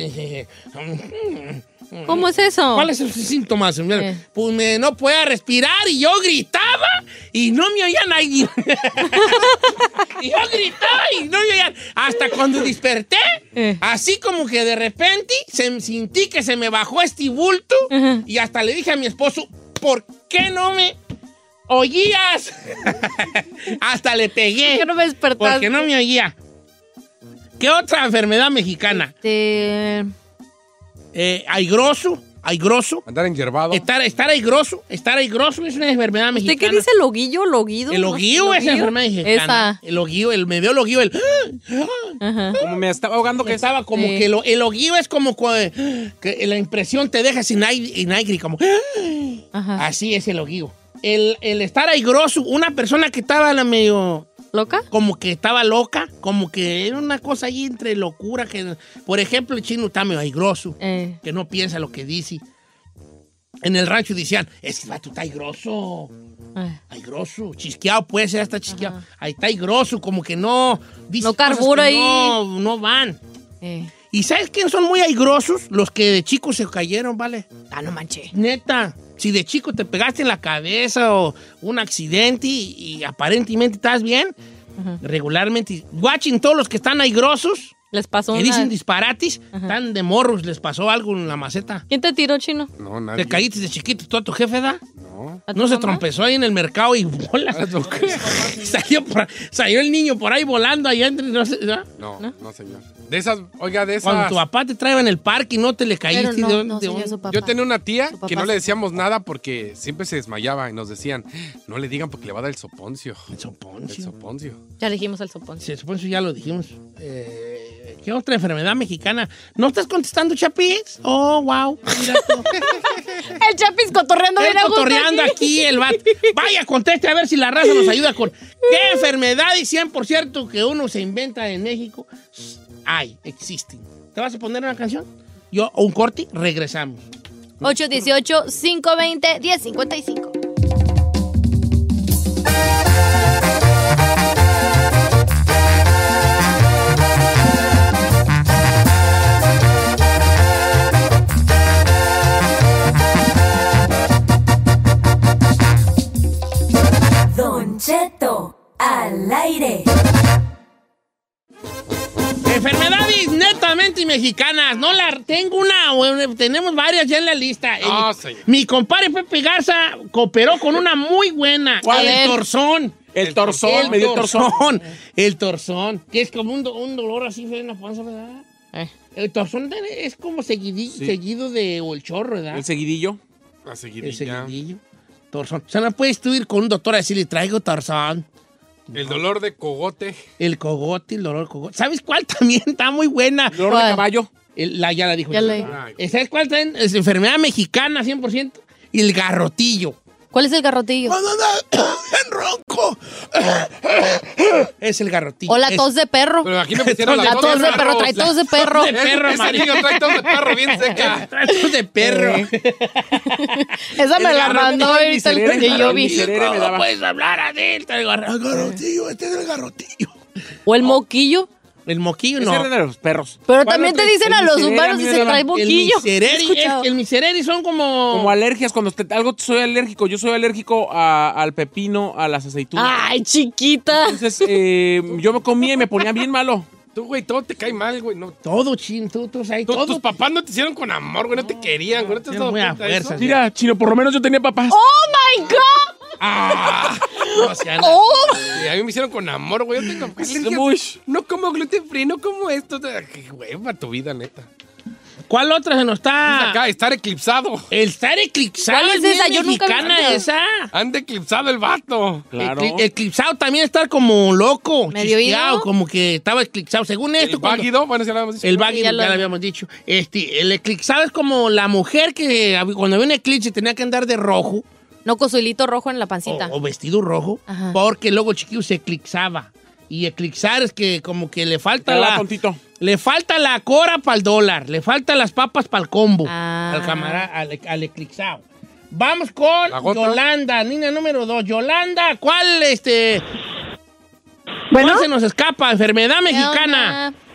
¿Cómo es eso? ¿Cuáles son sus síntomas? Eh. Pues me, no podía respirar y yo gritaba y no me oía nadie. Y yo gritaba y no me oían. Hasta cuando desperté, Eh. así como que de repente se, sentí que se me bajó este bulto Ajá. y hasta le dije a mi esposo, ¿por qué no me oías? Hasta le pegué. ¿Por qué no me despertaste? Porque no me oía. ¿Qué otra enfermedad mexicana? Este, Eh, aigroso, aigroso. Andar enyerbado. Estar, estar aigroso, estar aigroso es una enfermedad ¿Usted mexicana. qué dice loguillo, loguido? El oguío es enfermedad mexicana. Esa. El oguío, el me dio el oguío, el... Ajá. Como me estaba ahogando que que estaba como Sí. que lo- el oguío es como cua- que la impresión te deja sin aire, sin aire, como... Ajá. Así es el oguío. El, el estar aigroso, una persona que estaba la medio... ¿Loca? Como que estaba loca, como que era una cosa ahí entre locura. Que, por ejemplo, el chino está medio aigroso, Eh. que no piensa lo que dice. En el rancho decían, es que tú está aigroso, Eh. aigroso, chisqueado, puede ser hasta chisqueado. Ahí está aigroso, como que no... dice No cosas carbura que ahí. No, no van. Eh. ¿Y sabes quién son muy aigrosos? Los que de chicos se cayeron, ¿vale? Ah, no manché. Neta, si de chico te pegaste en la cabeza o un accidente y, y aparentemente estás bien, Ajá. regularmente, watching todos los que están aigrosos, Les pasó que una... dicen disparates, están de morros, les pasó algo en la maceta. ¿Quién te tiró, chino? No, nadie. Te caíste de chiquito, tú a tu jefe, ¿da? No. ¿A tu No se mamá? trompezó ahí en el mercado y bolas. salió, por- salió el niño por ahí volando allá entre, no sé, ¿da? No, no, señor. De esas, oiga, de Cuando esas. tu papá te traía en el parque y no te le caíste. Pero no, ¿de dónde- no, de señor, dónde? su papá. Yo tenía una tía Su papá que no sí. le decíamos nada porque siempre se desmayaba y nos decían, no le digan porque le va a dar el soponcio. El El soponcio. soponcio. Ya le dijimos el soponcio. Sí, el soponcio ya lo dijimos. Eh, ¿Qué otra enfermedad mexicana? ¿No estás contestando, Chapis? Oh, wow. Mira tú. El Chapis cotorreando bien a gusto cotorreando aquí. aquí el vato. Vaya, conteste a ver si la raza nos ayuda con qué enfermedad y cien por ciento que uno se inventa en México. Ay, existen. ¿Te vas a poner una canción? Yo, un corte, regresamos. ocho uno ocho, cinco dos cero, uno cero cinco cinco. Don Cheto al aire. Enfermedades netamente mexicanas. No la tengo una, bueno, tenemos varias ya en la lista. No, El- señor. mi compadre Pepe Garza cooperó con una muy buena. ¿Cuál? El torzón. El torzón, El me dio el torzón. torzón. El torzón. Que es como un, do- un dolor así en la panza, ¿verdad? Eh. El torzón es como seguidi- Sí. seguido de o el chorro, ¿verdad? El seguidillo. La El seguidilla. seguidillo. Torzón. O sea, no puedes tú ir con un doctor a decirle, traigo torzón. El dolor de cogote. El cogote, el dolor del cogote. ¿Sabes cuál también está muy buena? Dolor ¿Cuál? de caballo. El- la, ya la dijo. Ya la Ay, ¿Sabes cuál también? Es enfermedad mexicana, cien por ciento. Y el garrotillo. ¿Cuál es el garrotillo? ¡No, no, no! ¡En ronco! Es el garrotillo. O la Es- tos de perro. Pero aquí me pusieron La tos de perro, trae tos de perro. de perro, Ese María. niño trae tos de perro bien seca. Tratos de perro. Esa me la mandó ahorita el miserere, que yo vi. miserere me daba. No puedes hablar a él. El gar- el garrotillo, este es el garrotillo. O el moquillo. El moquillo Ese no. era de los perros. Pero ¿Cuál también te otro? dicen El a los miserere, humanos a mí si me se daba- trae El moquillo. misereri, ¿He escuchado? es- el misereri son como... Como alergias, cuando te- algo soy alérgico. Yo soy alérgico a- al pepino, a las aceitunas. Ay, chiquita. Entonces, eh, yo me comía y me ponía bien malo. Tú, güey, todo te cae mal, güey. No, Todo, chin, tú, tú, ahí, tú- todo. tus papás no te hicieron con amor, güey. No te querían, güey. ¿No te has Sí, dado muy a cuenta de eso? fuerzas. Mira, chino, por lo menos yo tenía papás. ¡Oh, my God! Ah, no sean- ¡Oh! Sí, a mí me hicieron con amor, güey. Yo tengo alergias. Uy. No como gluten free, no como esto. Qué hueva tu vida, neta. ¿Cuál otra se nos está...? Acá, estar eclipsado. El estar eclipsado. ¿Cuál es bien esa? Yo nunca mexicana había- esa. Anda eclipsado el vato. Claro. Ecli- eclipsado también estar como loco, ¿Medio chisqueado, ido? como que estaba eclipsado. Según esto, El cuando- váguido, bueno, ya lo habíamos dicho. el váguido, Ya ya, lo- lo habíamos dicho. Este, el eclipsado es como la mujer que hab- cuando había un eclipse tenía que andar de rojo No, con su hilito rojo en la o, pancita. o vestido rojo, Ajá. porque luego el chiquillo se eclipsaba. Y eclipsar es que como que le falta Estaba la... tontito. Le falta la cora para el dólar, le faltan las papas para el combo, Ah. al camarada, al, al eclipsado. Vamos con ¿La gota? Yolanda, niña número dos. Yolanda, ¿cuál, este, Bueno, cuál se nos escapa? Enfermedad ¿Qué mexicana. onda?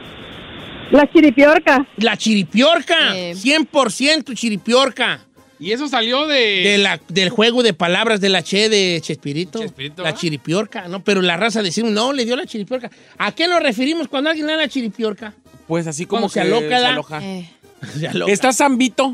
la chiripiorca. La chiripiorca, Eh. cien por ciento chiripiorca. Y eso salió de... De la, del juego de palabras de la Che de Chespirito. Chespirito, la ¿ah? chiripiorca, ¿no? Pero la raza decimos, no, le dio la chiripiorca. ¿A qué nos referimos cuando alguien le da la chiripiorca? Pues así como Como se que aloca, se ¿da? aloja. Eh. Se aloca. Está Zambito.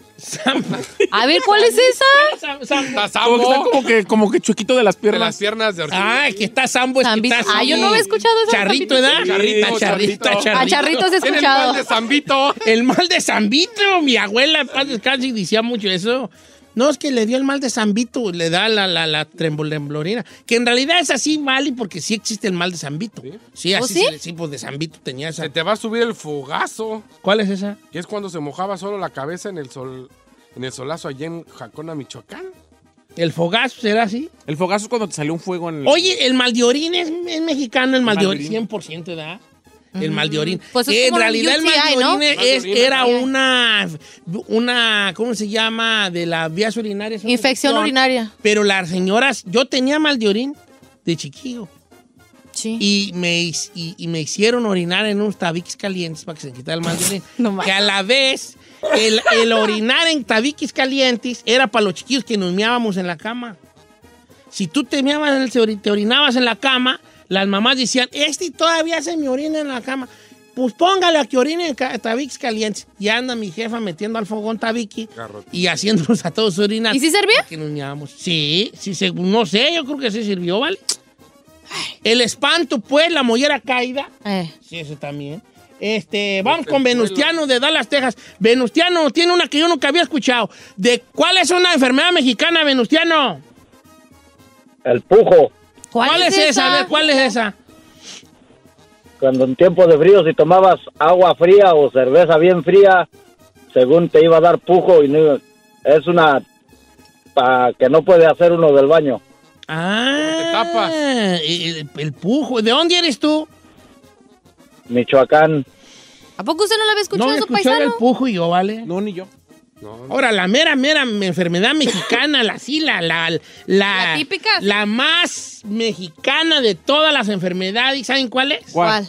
A ver, ¿cuál es esa? Sam- Sam- Está Como que está Sambo. como que, como que chuequito de las De piernas. las piernas de Ortiz. Ay, que está Sambo, es que Zambito. está Ah, yo no había escuchado eso. Charrito, ¿verdad? Sí, Charrita, charrito. charrita, charrito. A charritos he Tiene el mal escuchado. de Zambito. El mal de Zambito. Mi abuela, en paz descanse, decía mucho eso. No, es que le dio el mal de Zambito, le da la, la, la trembolemblorina. Que en realidad es así, vale, porque sí existe el mal de Zambito. Sí, ¿Oh, así sí? se le- sí, pues de Zambito tenía esa. Se te va a subir el fogazo. ¿Cuál es esa? Que es cuando se mojaba solo la cabeza en el sol, en el solazo allá en Jacona, Michoacán. ¿El fogazo será así? El fogazo es cuando te salió un fuego en el... Oye, el mal de orín es, es mexicano, el mal de mal de orín, orín. cien por ciento, ¿verdad? El mal de orín. Pues es Que en como un realidad el mal U T I, de ¿no? orín Mal de es- orín, era ¿no? una, una, ¿cómo se llama? De las vías urinarias. una Infección urinaria. Pero las señoras, yo tenía mal de orín de chiquillo. Sí. Y me, his- y, y me hicieron orinar en unos tabiques calientes para que se me quitara el mal de orín. No mames. Que a la vez, el, el orinar en tabiques calientes era para los chiquillos que nos meábamos en la cama. Si tú te, meabas, te ori- te orinabas en la cama, las mamás decían, este todavía se me orina en la cama. Pues póngale a que orine en ca- tabiques calientes. Y anda mi jefa metiendo al fogón tabique Garrote. y haciéndonos a todos orinar. ¿Y sí servía? Que nos meábamos. Sí, sí, se- no sé, yo creo que sí sirvió, ¿vale? El espanto, pues, la mollera caída. Eh. Sí, eso también. Este, vamos con Venustiano de Dallas, Texas. Venustiano tiene una que yo nunca había escuchado. ¿De cuál es una enfermedad mexicana, Venustiano? El pujo. ¿Cuál, es esa? A ver, ¿cuál es esa? cuando en tiempo de frío, si tomabas agua fría o cerveza bien fría, según te iba a dar pujo y no, es una para que no puede hacer uno del baño. Ah, te tapas. El, el pujo. ¿De dónde eres tú? Michoacán. ¿A poco usted no lo había escuchado, No había su escuchado paisano? el pujo y yo, ¿vale? No, ni yo. Ahora, la mera, mera enfermedad mexicana, la sí, la, la, la, ¿La típica? La más mexicana de todas las enfermedades, ¿saben cuál es? ¿Cuál?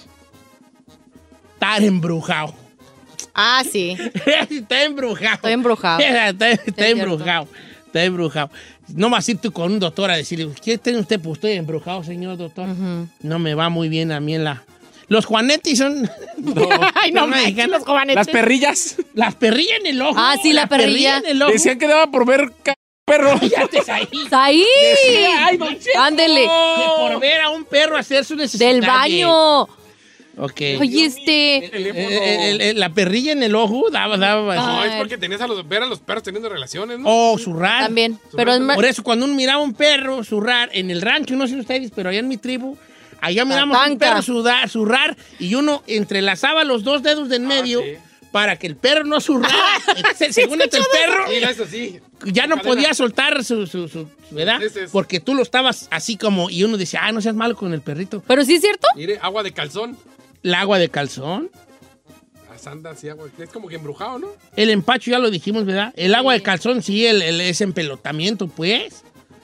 Estar embrujado. Ah, sí. Está embrujado. Estoy embrujado. Está, está Sí, embrujado. Está embrujado. No vas a ir tú con un doctor a decirle, ¿qué tiene usted? Pues estoy embrujado, señor doctor. Ujú. No me va muy bien a mí en la... Los juanetis son... Ay, no son manches, mexicanos. los juanetis. Las perrillas. Las perrillas en el ojo. Ah, sí, la perrilla. en el ojo. Decían que daba por ver ca- perro. Cállate, ahí. ¡Ahí! Decía, ay, don Cheto, Ándele. que por ver a un perro hacer su necesidad. Del baño. Ok. Oye, este... El- el- el- la perrilla en el ojo daba, daba. No, es porque tenías a los, ver a los perros teniendo relaciones, ¿no? Oh, zurrar. También. Pero es más... Por eso, cuando uno miraba un perro zurrar en el rancho, no sé ustedes, pero allá en mi tribu, allá miramos un Tatanca. perro zurrar, zurrar y uno entrelazaba los dos dedos de en medio sí. para que el perro no zurrara. Entonces, según el perro, Sí, eso sí. ya no Cadena. podía soltar su, su, su- su- ¿verdad? Sí, sí, sí. Porque tú lo estabas así como, y uno decía, ah, no seas malo con el perrito. ¿Pero sí es cierto? Mire, agua de calzón. El agua de calzón. Las andas y agua. Es como que embrujado, ¿no? El empacho ya lo dijimos, ¿verdad? El agua de calzón, sí, el, el, ese empelotamiento, pues.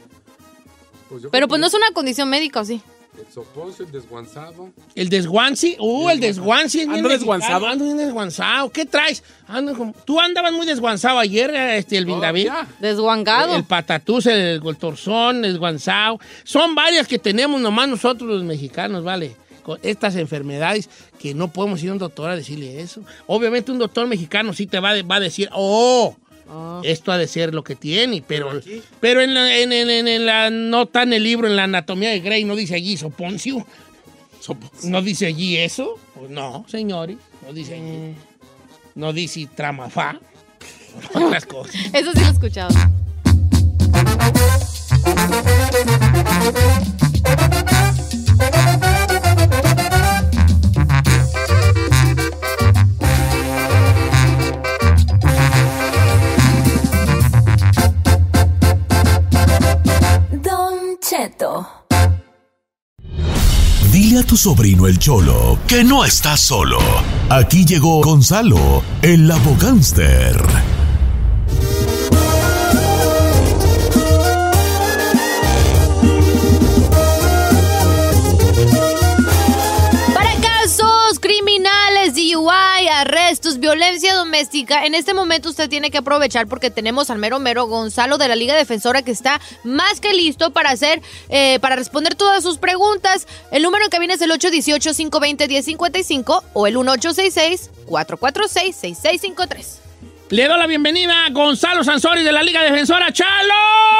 Pues yo Pero creo pues que no es una condición médica, ¿o sí? El soponcio, el desguanzado. El desguanci. Uh, el desguanci. es bien Ando mexicano. desguanzado. Ando bien desguanzado. ¿Qué traes? Ando como- Tú andabas muy desguanzado ayer, este, el David. ya. Desguangado. El patatús, el, el torzón, el desguanzado. Son varias que tenemos nomás nosotros los mexicanos, ¿vale? Con estas enfermedades que no podemos ir a un doctor a decirle eso. Obviamente un doctor mexicano sí te va, de- va a decir, oh, Ah. esto ha de ser lo que tiene, pero, Pero aquí- pero en, la, en, en- en- en la nota en el libro, en la anatomía de Grey, no dice allí soponcio. ¿No dice allí eso? Pues no, señores, no dice allí. No dice tramafá. Otras cosas. Eso sí lo he escuchado. Don Cheto. Dile a tu sobrino el Cholo que no está solo. Aquí llegó Gonzalo, el abogánster. Para casos criminales, D U I, arrestos, violencia doméstica, en este momento usted tiene que aprovechar porque tenemos al mero mero Gonzalo de la Liga Defensora que está más que listo para hacer, eh, para responder todas sus preguntas. El número en cabina es el ocho uno ocho, cinco dos cero, uno cero cinco cinco o el uno ocho seis seis, cuatro cuatro seis, seis seis cinco tres. Le doy la bienvenida a Gonzalo Sansori de la Liga Defensora. ¡Chalo!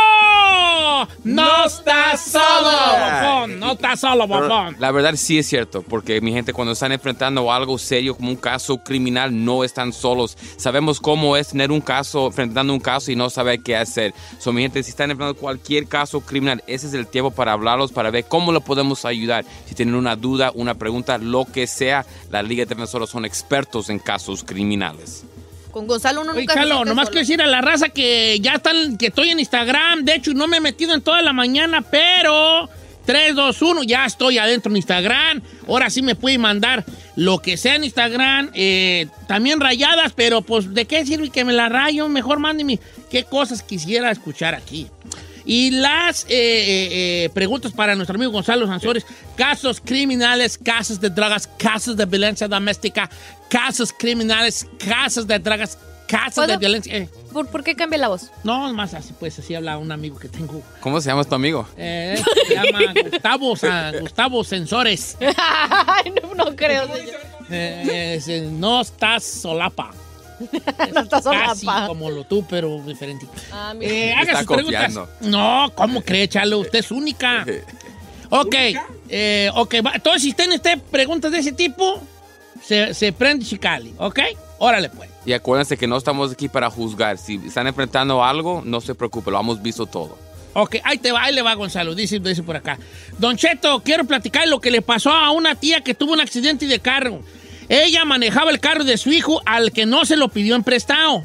No estás solo, bofón. No estás solo, bofón. La verdad sí es cierto, porque mi gente cuando están enfrentando algo serio como un caso criminal no están solos. Sabemos cómo es tener un caso, enfrentando un caso y no saber qué hacer. So, mi gente, si están enfrentando cualquier caso criminal, ese es el tiempo para hablarlos, para ver cómo lo podemos ayudar. Si tienen una duda, una pregunta, lo que sea, la Liga Defensora son expertos en casos criminales. Con Gonzalo uno Oye, nunca se Chalo, siente nomás solo. quiero decir a la raza que ya están, que estoy en Instagram. De hecho, no me he metido en toda la mañana, pero tres, dos, uno, ya estoy adentro en Instagram. Ahora sí me pueden mandar lo que sea en Instagram. eh, también rayadas, pero pues, ¿de qué sirve que me la rayo? Mejor mándenme qué cosas quisiera escuchar aquí. Y las eh, eh, eh, preguntas para nuestro amigo Gonzalo Sansores. Casos criminales, casos de drogas, casos de violencia doméstica, casos criminales, casos de drogas, casos de ¿Puedo? violencia. Eh, ¿Por, ¿Por qué cambia la voz? no, más así, pues así habla un amigo que tengo. ¿Cómo se llama tu amigo? Eh, se llama Gustavo, Sa- Gustavo Sensores. Ay, no, no creo, señor. Eh, es, eh, no estás solapa. No estás Casi solapa. como lo tú, pero diferente. Ah, mira. Eh, Me haga está sus preguntas. confiando. No, ¿cómo cree, Chalo? Usted es única. Ok, eh, ok. va. Entonces, si tienen usted preguntas de ese tipo, se, se prende Chicali, ¿ok? Órale, pues. Y acuérdense que no estamos aquí para juzgar. Si están enfrentando algo, no se preocupen, lo hemos visto todo. Ok, ahí te va, ahí le va Gonzalo, dice, dice por acá. Don Cheto, quiero platicar lo que le pasó a una tía que tuvo un accidente de carro. Ella manejaba el carro de su hijo al que no se lo pidió en prestado.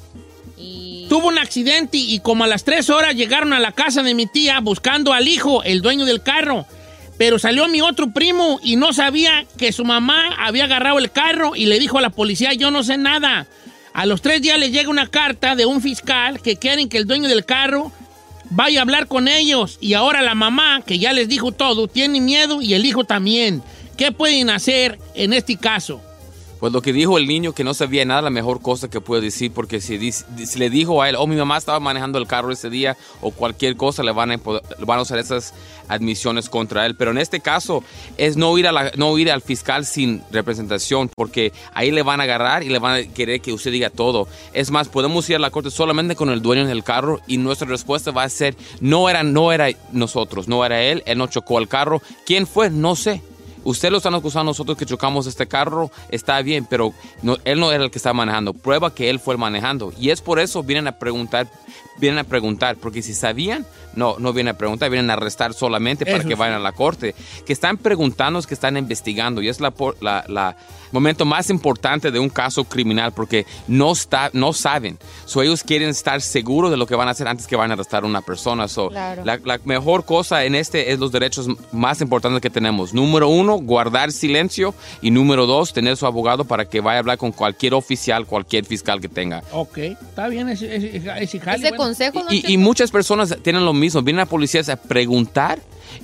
Y... Tuvo un accidente y como a las tres horas llegaron a la casa de mi tía buscando al hijo, el dueño del carro. Pero salió mi otro primo y no sabía que su mamá había agarrado el carro y le dijo a la policía, yo no sé nada. A los tres días le llega una carta de un fiscal que quieren que el dueño del carro vaya a hablar con ellos. Y ahora la mamá, que ya les dijo todo, tiene miedo y el hijo también. ¿Qué pueden hacer en este caso? Pues lo que dijo el niño, que no sabía nada, la mejor cosa que puedo decir, porque si, dice, si le dijo a él, oh, mi mamá estaba manejando el carro ese día, o cualquier cosa, le van a, van a usar esas admisiones contra él. Pero en este caso, es no ir, a la, no ir al fiscal sin representación, porque ahí le van a agarrar y le van a querer que usted diga todo. Es más, podemos ir a la corte solamente con el dueño del carro, y nuestra respuesta va a ser, no era, no era nosotros, no era él, él no chocó el carro. ¿Quién fue? No sé. Usted lo están acusando a nosotros que chocamos este carro, está bien, pero no, él no era el que estaba manejando. Prueba que él fue el manejando. Y es por eso vienen a preguntar, vienen a preguntar, porque si sabían, no, no vienen a preguntar, vienen a arrestar solamente para eso que vayan sí. a la corte. Que están preguntando es que están investigando, y es la, la, la momento más importante de un caso criminal, porque no, está, no saben. So, ellos quieren estar seguros de lo que van a hacer antes que van a arrestar a una persona. So, claro. la, la mejor cosa en este es los derechos más importantes que tenemos. Número uno, guardar silencio, y número dos, tener su abogado para que vaya a hablar con cualquier oficial, cualquier fiscal que tenga. Ok, está bien ese, ese, ese, jale, ese bueno. consejo. Y, y, y muchas personas tienen lo mismo, vienen a policías a preguntar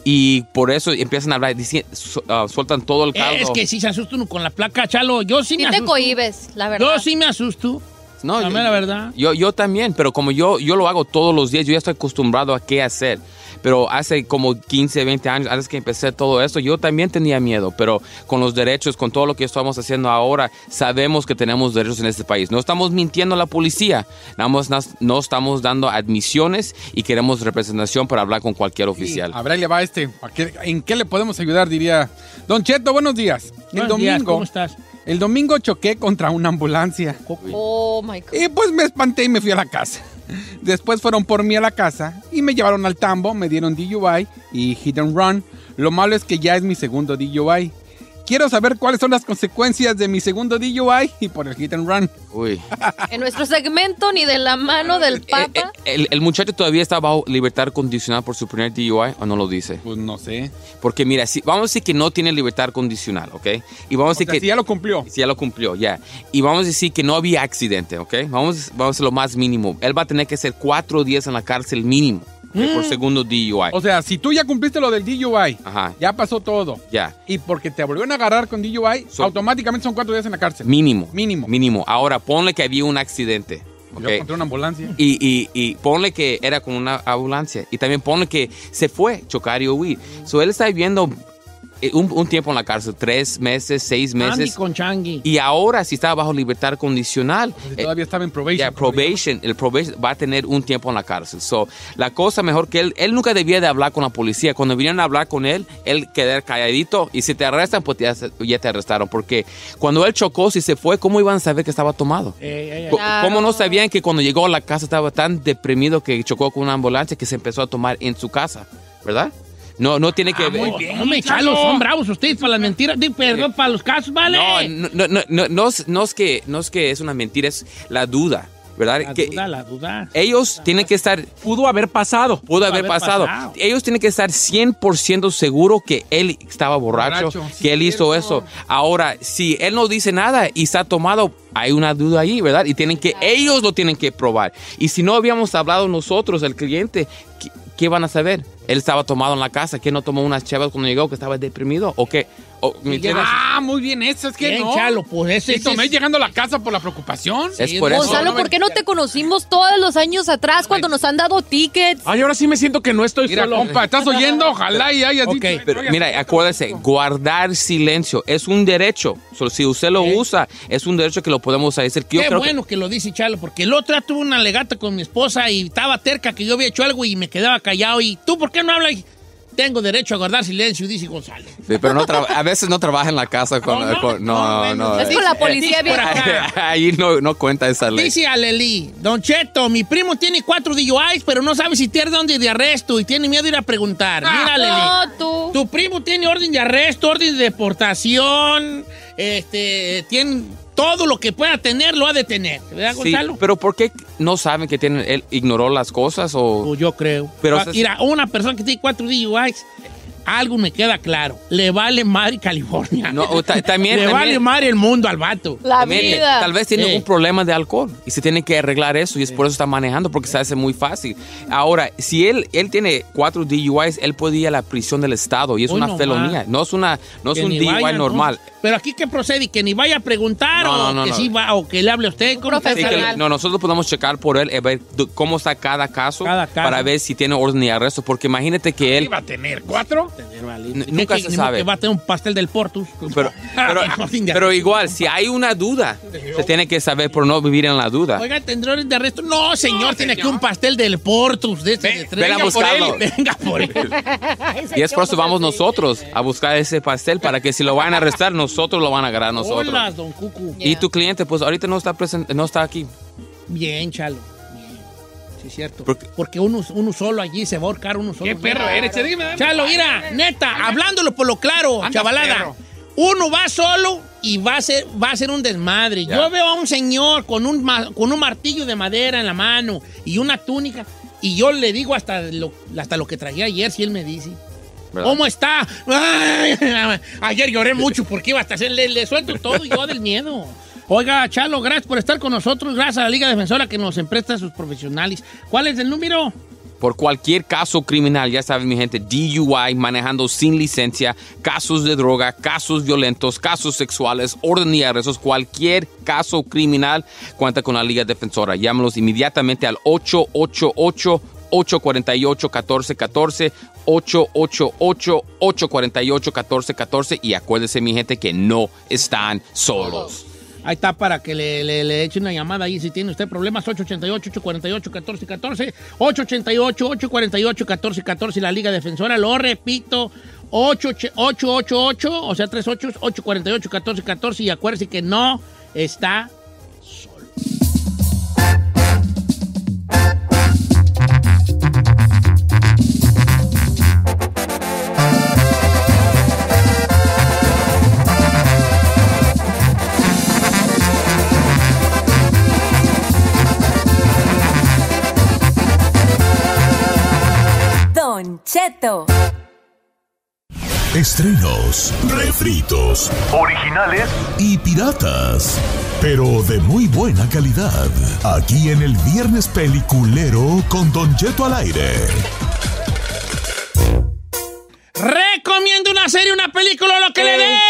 y por eso empiezan a hablar, dicen, su, uh, sueltan todo el caldo. Es que si se asusta uno con la placa, Chalo, yo sí, sí me asusto. Sí te cohibes, la verdad. Yo sí me asusto. No, yo, la verdad. Yo, yo también, pero como yo, yo lo hago todos los días, yo ya estoy acostumbrado a qué hacer. Pero hace como quince, veinte años, antes que empecé todo esto, yo también tenía miedo. Pero con los derechos, con todo lo que estamos haciendo ahora, sabemos que tenemos derechos en este país. No estamos mintiendo a la policía, no, no estamos dando admisiones y queremos representación para hablar con cualquier oficial. Sí, a ver, le va este. ¿En qué le podemos ayudar, diría? Don Cheto, buenos días. Buenos el domingo, días, ¿cómo estás? El domingo choqué contra una ambulancia. Oh, my God. Y pues me espanté y me fui a la casa. Después fueron por mí a la casa y me llevaron al tambo, me dieron D U I y hit and run. Lo malo es que ya es mi segundo D U I. Quiero saber cuáles son las consecuencias de mi segundo D U I y por el hit and run. Uy. En nuestro segmento ni de la mano del Papa. El, el, el muchacho todavía está bajo libertad condicional por su primer D U I, ¿o no lo dice? Pues no sé. Porque mira, si, vamos a decir que no tiene libertad condicional, ¿ok? Y vamos a decir o sea, que si ya lo cumplió. Si ya lo cumplió, ya. Yeah. Y vamos a decir que no había accidente, ¿ok? Vamos, vamos a hacer lo más mínimo. Él va a tener que ser cuatro días en la cárcel mínimo. Okay, mm. Por segundo D U I. O sea, si tú ya cumpliste lo del D U I, ajá, ya pasó todo. Ya. Y porque te volvieron a agarrar con D U I, so, automáticamente son cuatro días en la cárcel. Mínimo. Mínimo. Mínimo. Ahora, ponle que había un accidente. Okay. Yo encontré una ambulancia. Y, y, y ponle que era con una ambulancia. Y también ponle que se fue, chocar y huir. So, él está viviendo un, un tiempo en la cárcel, tres meses, seis meses. Andy con Changi. Y ahora, si está bajo libertad condicional. Si todavía eh, estaba en probation. Yeah, probation. El probation va a tener un tiempo en la cárcel. So, la cosa mejor que él, él nunca debía de hablar con la policía. Cuando vinieron a hablar con él, él quedar calladito. Y si te arrestan, pues ya, ya te arrestaron. Porque cuando él chocó, si se fue, ¿cómo iban a saber que estaba tomado? Eh, eh, claro. ¿Cómo no sabían que cuando llegó a la casa estaba tan deprimido que chocó con una ambulancia que se empezó a tomar en su casa? ¿Verdad? No, no tiene que ah, ver. Muy bien, no me Chalo, son bravos ustedes para las mentiras. Di, perdón, para los casos, ¿vale? No, no, no, no, no, es, no, es que, no es que es una mentira, es la duda, ¿verdad? La que duda, la duda. Ellos la tienen duda. que estar. Pudo haber pasado. Pudo haber, haber pasado. pasado. Ellos tienen que estar cien por ciento seguros que él estaba borracho, borracho que sí, él hizo eso. Ahora, si él no dice nada y está tomado, hay una duda ahí, ¿verdad? Y tienen que, ellos lo tienen que probar. Y si no habíamos hablado nosotros, el cliente, ¿qué, qué van a saber? Él estaba tomado en la casa. ¿Qué no tomó unas chavas cuando llegó? ¿Que estaba deprimido? ¿O qué? ¿O, ah, muy bien. Eso es que bien, no. Chalo, pues ese, sí, tomé es... llegando a la casa por la preocupación. Es por eso. Gonzalo, ¿por qué no te conocimos todos los años atrás cuando nos han dado tickets? Ay, ahora sí me siento que no estoy mira, solo. Compa, ¿estás oyendo? Ojalá y hayas okay, dicho. Pero, mira, acuérdese, guardar silencio es un derecho. So, si usted lo ¿Eh? usa, es un derecho que lo podemos decir. Que Qué yo creo bueno que... que lo dice Chalo, porque el otro día tuve una legata con mi esposa y estaba terca que yo había hecho algo y me quedaba callado. ¿Y tú por qué no hablas? tengo derecho a guardar silencio, dice González. Sí, pero no tra- a veces no trabaja en la casa con... No, no, con- no, no, bueno, no, Es eh, con la eh, policía bien. por acá. Ahí no, no cuenta esa ley. Dice Aleli, Don Cheto, mi primo tiene cuatro D U Is, pero no sabe si tiene orden de arresto y tiene miedo de ir a preguntar. Mira, Aleli. No, tú. Tu primo tiene orden de arresto, orden de deportación, este, tiene todo lo que pueda tener, lo ha de tener. ¿Verdad, Sí, Gonzalo? pero ¿por qué no saben que tienen, él ignoró las cosas o...? Pues yo creo. Pero Ah, se- mira, una persona que tiene cuatro D U Is, algo me queda claro. Le vale madre California. No, o ta- también- Le también- vale madre el mundo al vato. La También, vida. Tal vez tiene Eh. un problema de alcohol y se tiene que arreglar eso y es por eso está manejando porque se hace muy fácil. Ahora, si él, él tiene cuatro D U Is, él puede ir a la prisión del estado y es Hoy una no felonía. va. No es una, no es Que un ni D U I vaya, normal. entonces. Pero aquí que procede, que ni vaya a preguntar No, o no, no, que no. sí va o que le hable a usted. ¿Cómo está? Sí, que- no, nosotros podemos checar por él, eh, ver d- cómo está cada caso, Cada caso. para ver si tiene orden de arresto, porque imagínate que él... ¿Iba a tener cuatro? N- nunca Que- se que- sabe. Que va a tener un pastel del Portus. Pero, pero, pero igual, si hay una duda, se tiene que saber por no vivir en la duda. Oiga, ¿tendrá orden de arresto? No, señor, tiene aquí un pastel del Portus. De este, de tres. ven a Venga por buscarlo. él, Venga por él. Y es por eso vamos nosotros a buscar ese pastel para que si lo van a arrestar, nosotros lo van a agarrar nosotros. Hola, don Cucu. Y tu cliente, pues ahorita no está presente, no está aquí. Bien, Chalo. Bien. Sí, es cierto. Porque- Porque uno, uno solo allí se va a ahorcar uno solo. ¿Qué perro eres? Che, dime, dame. Chalo, mira, neta, hablándolo por lo claro, Andas chavalada. perro. Uno va solo y va a ser, va a ser un desmadre. Ya. Yo veo a un señor con un, ma- con un martillo de madera en la mano y una túnica y yo le digo hasta lo, hasta lo que traía ayer, si él me dice. ¿Verdad? ¿Cómo está? Ay, ayer lloré mucho porque iba hasta hacer, le, le suelto todo yo del miedo. Oiga, Chalo, gracias por estar con nosotros. Gracias a la Liga Defensora que nos empresta a sus profesionales. ¿Cuál es el número? Por cualquier caso criminal, ya saben, mi gente, D U I, manejando sin licencia, casos de droga, casos violentos, casos sexuales, orden y arrestos, cualquier caso criminal, cuenta con la Liga Defensora. Llámenos inmediatamente al ocho ocho ocho, ocho cuatro ocho, uno cuatro uno cuatro, ocho ocho ocho, ocho cuatro ocho, uno cuatro uno cuatro y acuérdense, mi gente, que no están solos. Ahí está para que le, le, le eche una llamada ahí si tiene usted problemas. ocho ocho ocho, ocho cuatro ocho, uno cuatro uno cuatro, ocho ocho ocho, ocho cuatro ocho, uno cuatro uno cuatro y la Liga Defensora. Lo repito, ocho ocho ocho, o sea, tres ocho, ocho cuatro ocho, uno cuatro uno cuatro y acuérdese que no está solo. Don Cheto. Estrenos, refritos, originales y piratas, pero de muy buena calidad. Aquí en el Viernes Peliculero con Don Cheto al aire. Recomiendo una serie, una película, lo que le dé.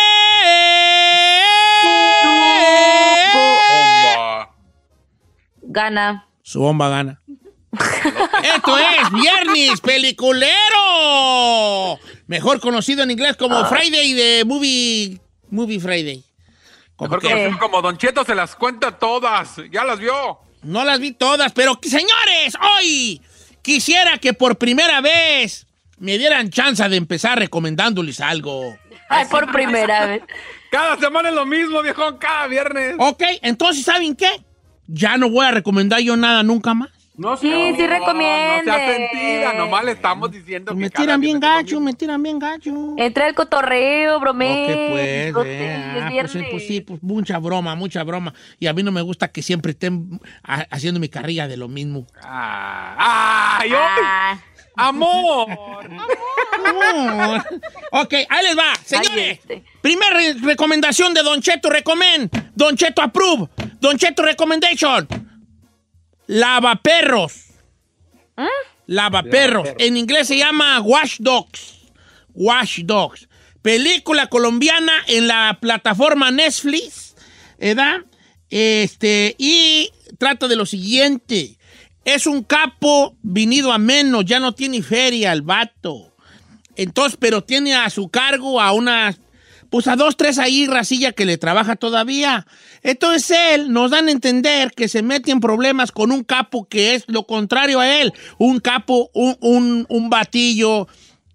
Gana. Su bomba gana. Esto es Viernes Peliculero, mejor conocido en inglés como Friday de Movie Movie Friday. Mejor que- conocido como Don Cheto se las cuenta todas. ¿Ya las vio? No las vi todas, pero señores, hoy quisiera que por primera vez me dieran chance de empezar recomendándoles algo. Ay, por primera vez. Cada semana es lo mismo, viejón, cada viernes. Ok, entonces, ¿saben qué? Ya no voy a recomendar yo nada nunca más. No Sí, sí recomiende. No sea sentida, nomás le estamos diciendo Me que cada tiran bien viernes es lo gacho, me tiran bien gacho. Entra el cotorreo, bromé. Ok, pues, Ok, eh, es ah, pues, sí, viernes. pues sí, pues mucha broma, mucha broma. Y a mí no me gusta que siempre estén ha- haciendo mi carrilla de lo mismo. Ah, ¡Ay, ay! Ah, ¡Amor! Amor. Ok, ahí les va, señores. ay, este. Primer re- recomendación de Don Cheto Recommend. Don Cheto Approve. Don Cheto Recommendation. Lavaperros. ¿Ah? Lavaperros. En inglés se llama Wash Dogs. Wash Dogs. Película colombiana en la plataforma Netflix. ¿Verdad? Este, y trata de lo siguiente. Es un capo venido a menos, ya no tiene feria el vato. Entonces, pero tiene a su cargo a unas, pues a dos, tres ahí, racilla que le trabaja todavía. Entonces él nos dan a entender que se mete en problemas con un capo que es lo contrario a él. Un capo, un, un, un batillo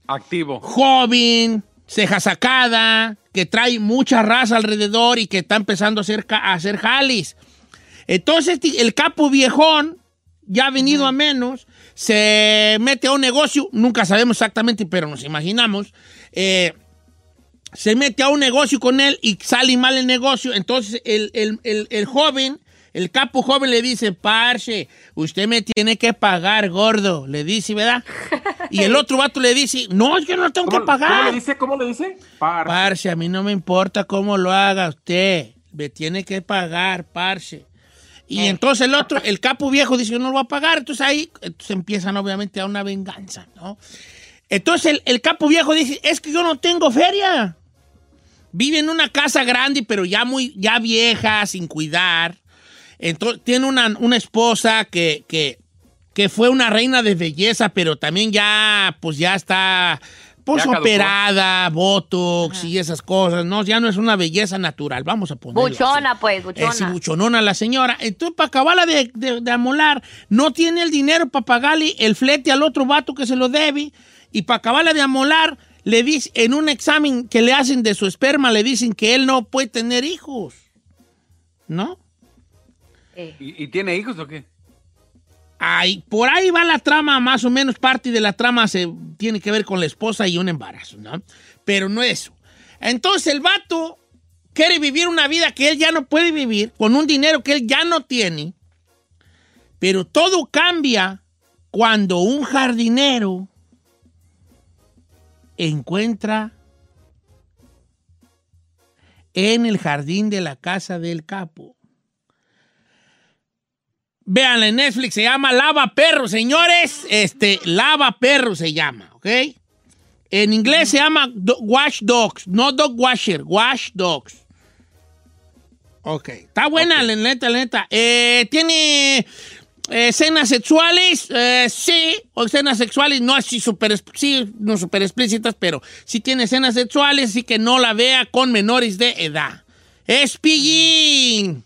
Activo. Joven, ceja sacada, que trae mucha raza alrededor y que está empezando a hacer, a hacer jalis. Entonces el capo viejón, ya ha venido uh-huh. a menos, se mete a un negocio, nunca sabemos exactamente, pero nos imaginamos, eh, se mete a un negocio con él y sale mal el negocio. Entonces el, el, el, el joven, el capo joven le dice, parce, usted me tiene que pagar, gordo, le dice, ¿verdad? Y el otro vato le dice, no, yo no tengo que pagar. ¿Cómo le dice? ¿Cómo le dice? Parce. Parce, a mí no me importa cómo lo haga usted, me tiene que pagar, parce. Y eh. entonces el otro, el capo viejo dice, yo no lo voy a pagar. Entonces ahí entonces empiezan obviamente a una venganza, ¿no? Entonces el, el capo viejo dice, es que yo no tengo feria. Vive en una casa grande, pero ya muy, ya vieja, sin cuidar. Entonces tiene una, una esposa que, que, que fue una reina de belleza, pero también ya, pues ya está... Pues ya operada, botox Ajá. y esas cosas, ¿no? Ya no es una belleza natural, vamos a ponerlo buchona, así. pues, buchona. Es buchonona la señora. Entonces, para acabarla de, de, de amolar, no tiene el dinero para pagarle el flete al otro vato que se lo debe, y para acabarla de amolar, le dice, en un examen que le hacen de su esperma, le dicen que él no puede tener hijos, ¿no? Eh. ¿Y, ¿Y tiene hijos o qué? Ay, por ahí va la trama, más o menos parte de la trama se tiene que ver con la esposa y un embarazo, ¿no? Pero no eso. Entonces el vato quiere vivir una vida que él ya no puede vivir, con un dinero que él ya no tiene, pero todo cambia cuando un jardinero encuentra en el jardín de la casa del capo. Véanla en Netflix, se llama Lava Perro, señores. Este, Lava Perro se llama, ¿ok? En inglés se llama do- Wash Dogs, no Dog Washer, Wash Dogs. Ok, está buena, okay. la neta, la neta. Eh, ¿Tiene eh, escenas sexuales? Eh, sí, o escenas sexuales, no así super, sí, no super explícitas, pero sí tiene escenas sexuales, así que no la vea con menores de edad. Es pillín.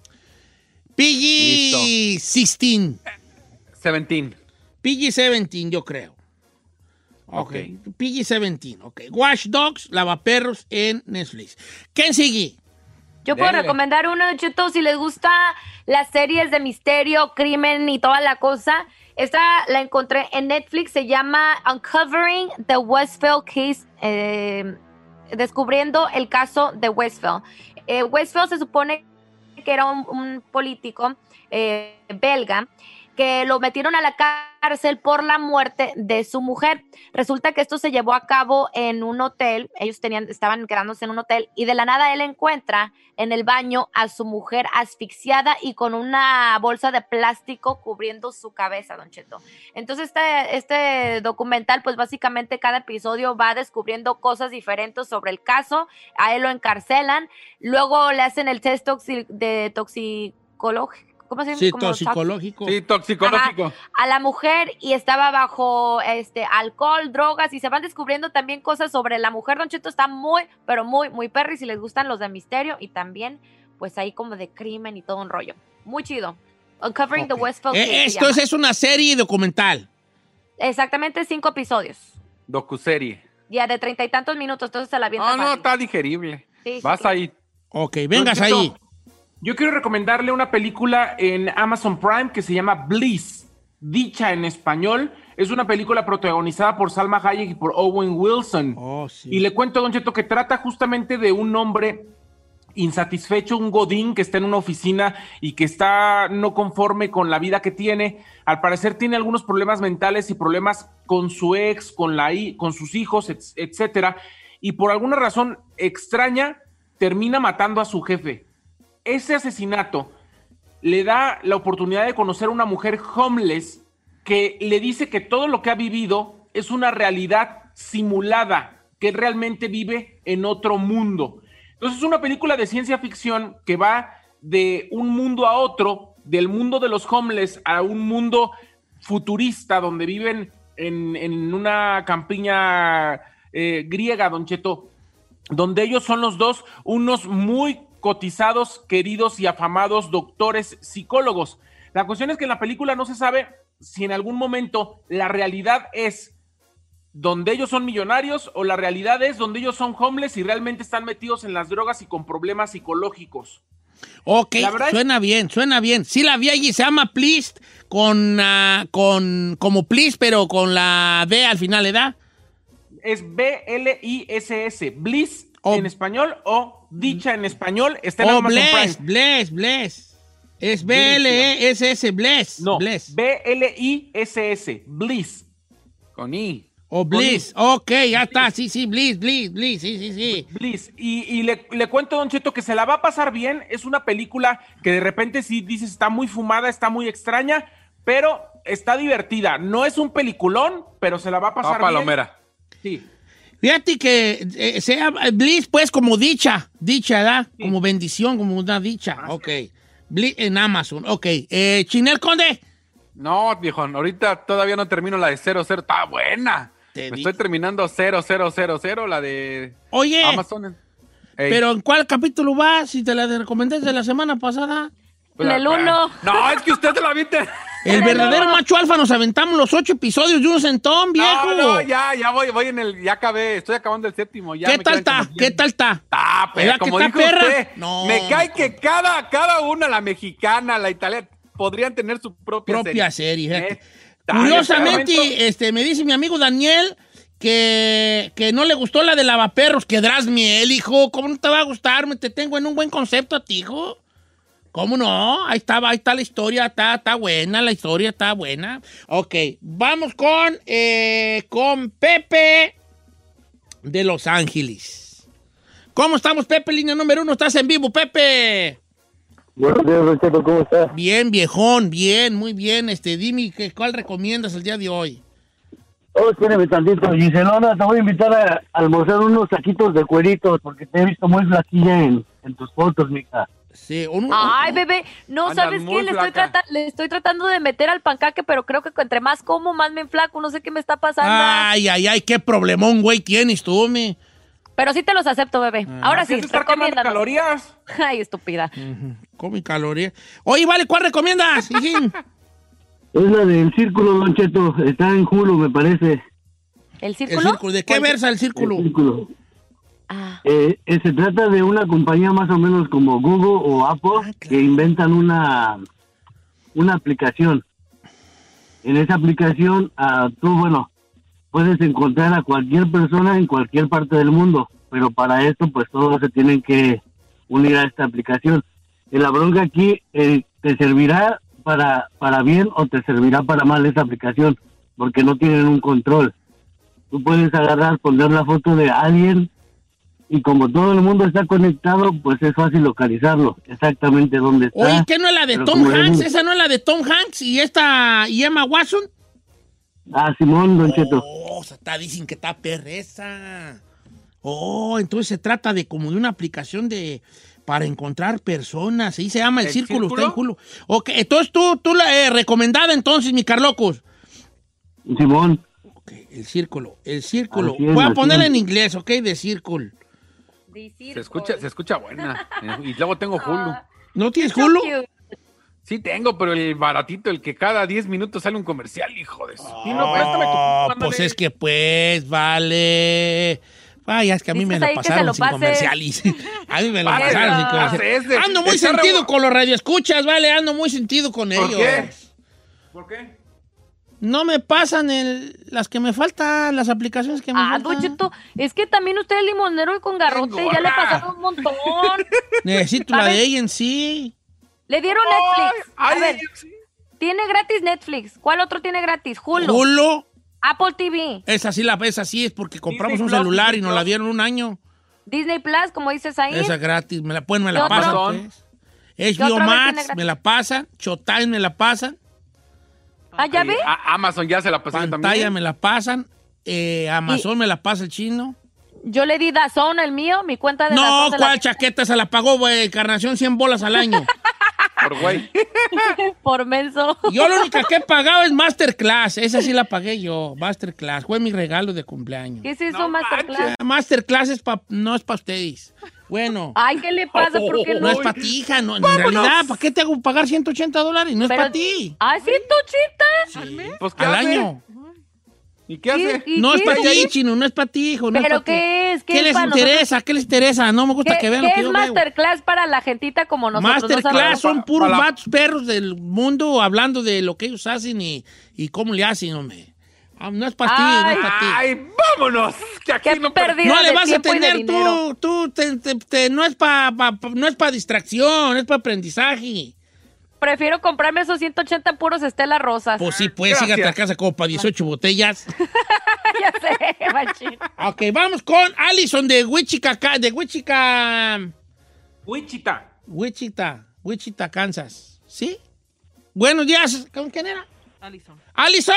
P G dieciséis. diecisiete. P G diecisiete, yo creo. Ok. okay. P G diecisiete, ok. Watch Dogs, Lavaperros en Netflix. ¿Quién sigue? Yo puedo Dele. recomendar uno, Cheto, si les gusta las series de misterio, crimen y toda la cosa. Esta la encontré en Netflix, se llama Uncovering the Westfield Case, eh, descubriendo el caso de Westfield. Eh, Westfield se supone que era un, un político eh, belga que lo metieron a la cárcel por la muerte de su mujer. Resulta que esto se llevó a cabo en un hotel, ellos tenían, estaban quedándose en un hotel, y de la nada él encuentra en el baño a su mujer asfixiada y con una bolsa de plástico cubriendo su cabeza, Don Cheto. Entonces este, este documental, pues básicamente cada episodio va descubriendo cosas diferentes sobre el caso, a él lo encarcelan, luego le hacen el test toxi- de toxicología, ¿cómo se llama? Sí, Como toxicológico. Sí, toxicológico. Ajá, a la mujer, y estaba bajo este alcohol, drogas, y se van descubriendo también cosas sobre la mujer. Don Cheto está muy, pero muy, muy perry, si les gustan los de misterio, y también, pues ahí como de crimen y todo un rollo. Muy chido. Uncovering okay. the Westfield Case. Eh, esto es, es una serie documental. Exactamente, cinco episodios. Docuserie. Ya de treinta y tantos minutos, entonces se la avienta Ah, no, fácil. está digerible. Sí, Vas sí, ahí. Ok, vengas ahí. Yo quiero recomendarle una película en Amazon Prime que se llama Bliss, dicha en español. Es una película protagonizada por Salma Hayek y por Owen Wilson. Oh, sí. Y le cuento, Don Cheto, que trata justamente de un hombre insatisfecho, un godín que está en una oficina y que está no conforme con la vida que tiene. Al parecer tiene algunos problemas mentales y problemas con su ex, con, la, con sus hijos, etcétera. Y por alguna razón extraña termina matando a su jefe. Ese asesinato le da la oportunidad de conocer a una mujer homeless que le dice que todo lo que ha vivido es una realidad simulada, que realmente vive en otro mundo. Entonces es una película de ciencia ficción que va de un mundo a otro, del mundo de los homeless a un mundo futurista donde viven en, en una campiña eh, griega, Don Cheto, donde ellos son los dos unos muy cotizados, queridos y afamados doctores psicólogos. La cuestión es que en la película no se sabe si en algún momento la realidad es donde ellos son millonarios o la realidad es donde ellos son homeless y realmente están metidos en las drogas y con problemas psicológicos? Ok, suena es... bien, suena bien. Sí la vi allí, se llama Please, con, uh, con, como Please, pero con la D al final, ¿verdad? Es B L I S S, Bliss oh. en español o Dicha en español. Está en oh, Amazon Bless, Prime. Bless, Bless. Es B L E S S, Bless. No, Bless. B L I S S, Bliss. Con I. O oh, Bliss, ok, ya está, sí, sí, Bliss, Bliss, Bliss, sí, sí, sí. Bliss, y, y le, le cuento, Don Cheto, que se la va a pasar bien, es una película que de repente sí dices está muy fumada, está muy extraña, pero está divertida, no es un peliculón, pero se la va a pasar ah, palomera. bien. Sí. Fíjate que eh, sea Bliss, pues, como dicha, dicha, ¿verdad? Sí. Como bendición, como una dicha, ah, ok. Sí. Bliss en Amazon, ok. Eh, Chinel Conde. No, viejo, ahorita todavía no termino la de cero cero, está buena. Me estoy terminando cero cero cero cero, la de Oye, Amazon. Ey. ¿Pero en cuál capítulo vas? Si te la recomendé de la semana pasada. En el uno. No, es que usted te la viste. El verdadero macho alfa, nos aventamos los ocho episodios de un centón, viejo. No, no, ya, ya voy, voy en el, ya acabé, estoy acabando el séptimo. Ya ¿Qué tal está? ¿Qué tal está? Ah, pero como dijo perra? usted, no. me cae que cada, cada una, la mexicana, la italiana, podrían tener su propia, propia serie. serie eh, Curiosamente, este, me dice mi amigo Daniel que, que no le gustó la de lavaperros, que Dras Miel, hijo. ¿Cómo no te va a gustar? Me te tengo en un buen concepto a ti, hijo. ¿Cómo no? Ahí está, ahí está la historia, está, está buena, la historia está buena. Ok, vamos con, eh, con Pepe de Los Ángeles. ¿Cómo estamos, Pepe? Línea número uno, estás en vivo, Pepe. Buenos días, Rocheto, ¿cómo estás? Bien, viejón, bien, muy bien. Este, dime, ¿cuál recomiendas el día de hoy? Oh, espérame tantito, Giselona, te voy a invitar a almorzar unos taquitos de cueritos, porque te he visto muy flaquilla en, en tus fotos, mija. Sí, un, Ay, bebé, no, ¿sabes qué? Le estoy, trata, le estoy tratando de meter al pancaque, pero creo que entre más como, más me enflaco, no sé qué me está pasando. Ay, ay, ay, qué problemón, güey, tienes tú, me. Pero sí te los acepto, bebé. Ah, Ahora sí, recomiéndanos. Calorías? Ay, estúpida. Uh-huh. Come calorías. Oye, vale, ¿cuál recomiendas? Es la del Círculo, Don Cheto. Está en Hulu, me parece. ¿El Círculo? ¿El Círculo? ¿De qué versa el Círculo? El Círculo. Ah. Eh, eh, se trata de una compañía más o menos como Google o Apple, ah, claro, que inventan una, una aplicación. En esa aplicación, uh, tú, bueno, puedes encontrar a cualquier persona en cualquier parte del mundo, pero para esto, pues todos se tienen que unir a esta aplicación. Y la bronca aquí, eh, te servirá para, para bien o te servirá para mal esta aplicación, porque no tienen un control. Tú puedes agarrar, poner la foto de alguien, y como todo el mundo está conectado, pues es fácil localizarlo, exactamente dónde está. Oye, ¿qué no es la de Pero Tom Hanks? Es... ¿Esa no es la de Tom Hanks y esta y Emma Watson? Ah, Simón, Don Cheto. Oh, o sea, está, dicen que está perreza. Oh, entonces se trata de como de una aplicación de para encontrar personas. Ahí se llama El, ¿El Círculo, Círculo, está en Hulu. Ok, entonces tú, tú la eh, recomendada entonces, mi Carlocos. Simón. Ok, El Círculo, El Círculo. Es, Voy a ponerla en inglés, ok, de Círculo. Se escucha, se escucha buena. Y luego tengo Hulu. ¿No tienes Hulu? Sí tengo, pero el baratito, el que cada diez minutos sale un comercial, hijo de su. Oh, sí, no, préstame tu, pues es que pues, vale. Ay, es que a mí me la pasaron sin comerciales. A mí me la pasaron sin comerciales. Ando muy sentido con los radioescuchas, vale, ando muy sentido con ellos. ¿Por qué? ¿Por qué? No me pasan el, las que me faltan, las aplicaciones que me ah, faltan. Ah, Dochito, es que también usted es limonero y con garrote, ya le pasaron un montón. Necesito la de ella en sí. Le dieron ay, Netflix. Ay, a ver, sí. Tiene gratis Netflix. ¿Cuál otro tiene gratis? Hulu. Hulu. Apple T V. Esa sí, la, esa sí es porque compramos Disney un celular Plus, y nos la dieron un año. Disney Plus, como dices ahí. Esa gratis, me la pueden, me la pasan. Pues. H B O Max, me la pasan. Showtime me la pasan. Ah, ¿ya ve? A Amazon ya se la pasan también. Pantalla me la pasan. Eh, Amazon y me la pasa el chino. Yo le di DAZN el mío, mi cuenta de No, DAZN ¿cuál la... chaqueta se la pagó, güey? Encarnación cien bolas al año. Por güey. Por menso. Yo lo único que he pagado es Masterclass. Esa sí la pagué yo. Masterclass. Fue mi regalo de cumpleaños. ¿Qué es eso, no, Masterclass? Masterclass es pa, no es para ustedes. Bueno. Ay, ¿qué le pasa? ¿Por qué no? No es para ti, hija. No, en realidad, ¿para qué te hago pagar ciento ochenta dólares? No es para ti. ¿Ah, ciento ochenta? Sí. Pues, ¿Al hace? año? ¿Y qué hace? ¿Y No qué es para es? ti, chino, no es para ti, hijo. No ¿Pero es pa' ti. qué es? ¿Qué ¿Qué es les para interesa? nosotros? ¿Qué les interesa? No me gusta ¿Qué, que vean qué lo que es yo veo. Masterclass para la gentita como nosotros? No Masterclass sabemos. son puros Para- vatos perros del mundo hablando de lo que ellos hacen y, y cómo le hacen, hombre. Ah, no es para ti, no es para ti. ¡Ay, vámonos! Que aquí Qué no pérdida No le de vas a tiempo y de tener dinero. tú, tú te- te- te- no es para pa, pa- no es para distracción, es para aprendizaje. Prefiero comprarme esos ciento ochenta puros Estela Rosas. Pues sí, pues Gracias. sígate a casa como para dieciocho botellas. Ya sé, machín. Ok, vamos con Allison de Wichita, Ca- de Wichita, Wichita. Wichita, Wichita, Kansas. ¿Sí? Buenos días. ¿Con quién era? Alison. ¡Allison!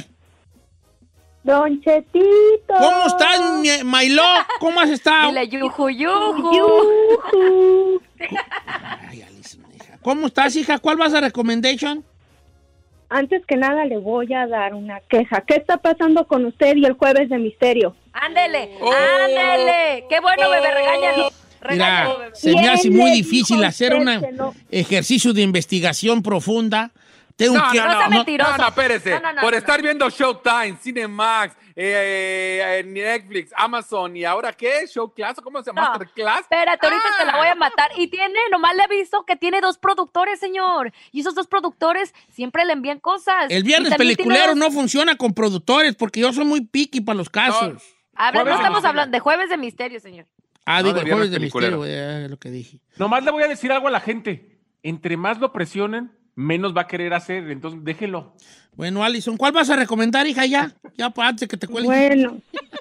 Don Chetito. ¿Cómo estás, mi- Mailo? ¿Cómo has estado? Dile yuju, yuju. Yujú. Ay, Allison, hija. ¿Cómo estás, hija? ¿Cuál vas a recommendation? Antes que nada le voy a dar una queja. ¿Qué está pasando con usted y el jueves de misterio? Ándele, Oh. ándele. Qué bueno, bebé, regáñalo. Mira, Regáñalo, bebé. se me ¿Quién hace muy le difícil dijo a hacer usted un que no? ejercicio de investigación profunda. Tengo No, que... no, no, sea mentiroso. no, no, espérese. No, no, no, Por no, estar no. viendo Showtime, Cinemax, eh, eh, Netflix, Amazon y ahora qué, Show Class, ¿cómo se llama? No. Masterclass. Espérate, ahorita Ah. te la voy a matar. Y tiene, nomás le aviso que tiene dos productores, señor. Y esos dos productores siempre le envían cosas. El viernes Y también peliculero tiene dos- no funciona con productores porque yo soy muy picky para los casos. Habla- no Jueves de estamos misterio. hablando de jueves de misterio, señor. Ah, No, digo, de el viernes jueves de peliculero. misterio, güey, es lo que dije. Nomás le voy a decir algo a la gente. Entre más lo presionen, menos va a querer hacer. Entonces, déjelo. Bueno, Allison, ¿cuál vas a recomendar, hija, ya? Ya, pues, antes de que te cuelgue. Bueno.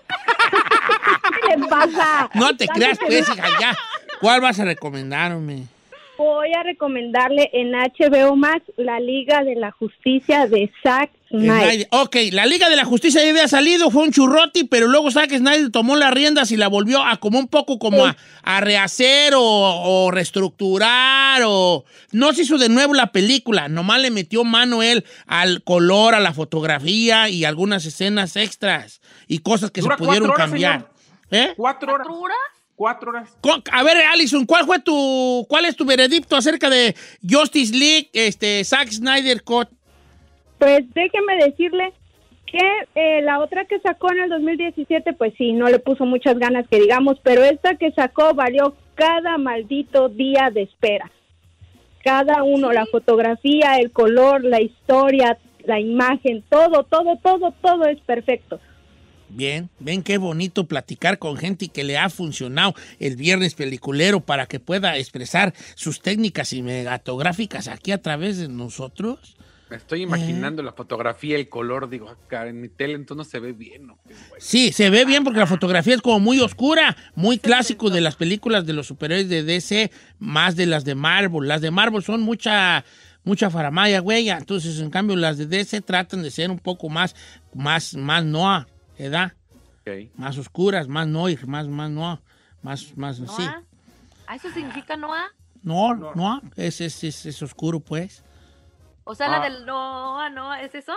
¿Qué le pasa? No te Tanto creas, que pues, no- hija, ya. ¿Cuál vas a recomendarme? Voy a recomendarle en H B O Max La Liga de la Justicia de Zack Snyder. Snyder. Ok, la Liga de la Justicia ya había salido, fue un churroti, pero luego Zack Snyder tomó las riendas y la volvió a como un poco como a, a rehacer o, o reestructurar o... No se hizo de nuevo la película, nomás le metió mano él al color, a la fotografía y algunas escenas extras y cosas que Dura se pudieron cuatro horas, cambiar. ¿Eh? Cuatro horas. ¿Cuatro horas? Cuatro horas. Co- A ver, Allison, ¿cuál fue tu, cuál es tu veredicto acerca de Justice League, este, Zack Snyder Cut? Pues déjeme decirle que eh, la otra que sacó en el dos mil diecisiete, pues sí, no le puso muchas ganas que digamos, pero esta que sacó valió cada maldito día de espera. Cada uno, la fotografía, el color, la historia, la imagen, todo, todo, todo, todo es perfecto. Bien, ven qué bonito platicar con gente que le ha funcionado el viernes peliculero para que pueda expresar sus técnicas cinematográficas aquí a través de nosotros. Me estoy imaginando la fotografía, el color, digo, acá en mi tele entonces no se ve bien, ¿no? Qué güey. Sí, se ve bien porque la fotografía es como muy oscura, muy clásico de las películas de los superhéroes de D C, más de las de Marvel. Las de Marvel son mucha, mucha faramaya, güey. Entonces, en cambio, las de D C tratan de ser un poco más, más, más noir, ¿verdad? Ok. Más oscuras, más noir, más, más noir, más, más, sí. ¿Noah? ¿Ah, ¿Eso significa Noah? No, no, es, es, es, es oscuro, pues. O sea, Ah. la del Noah, ¿no? ¿Es eso?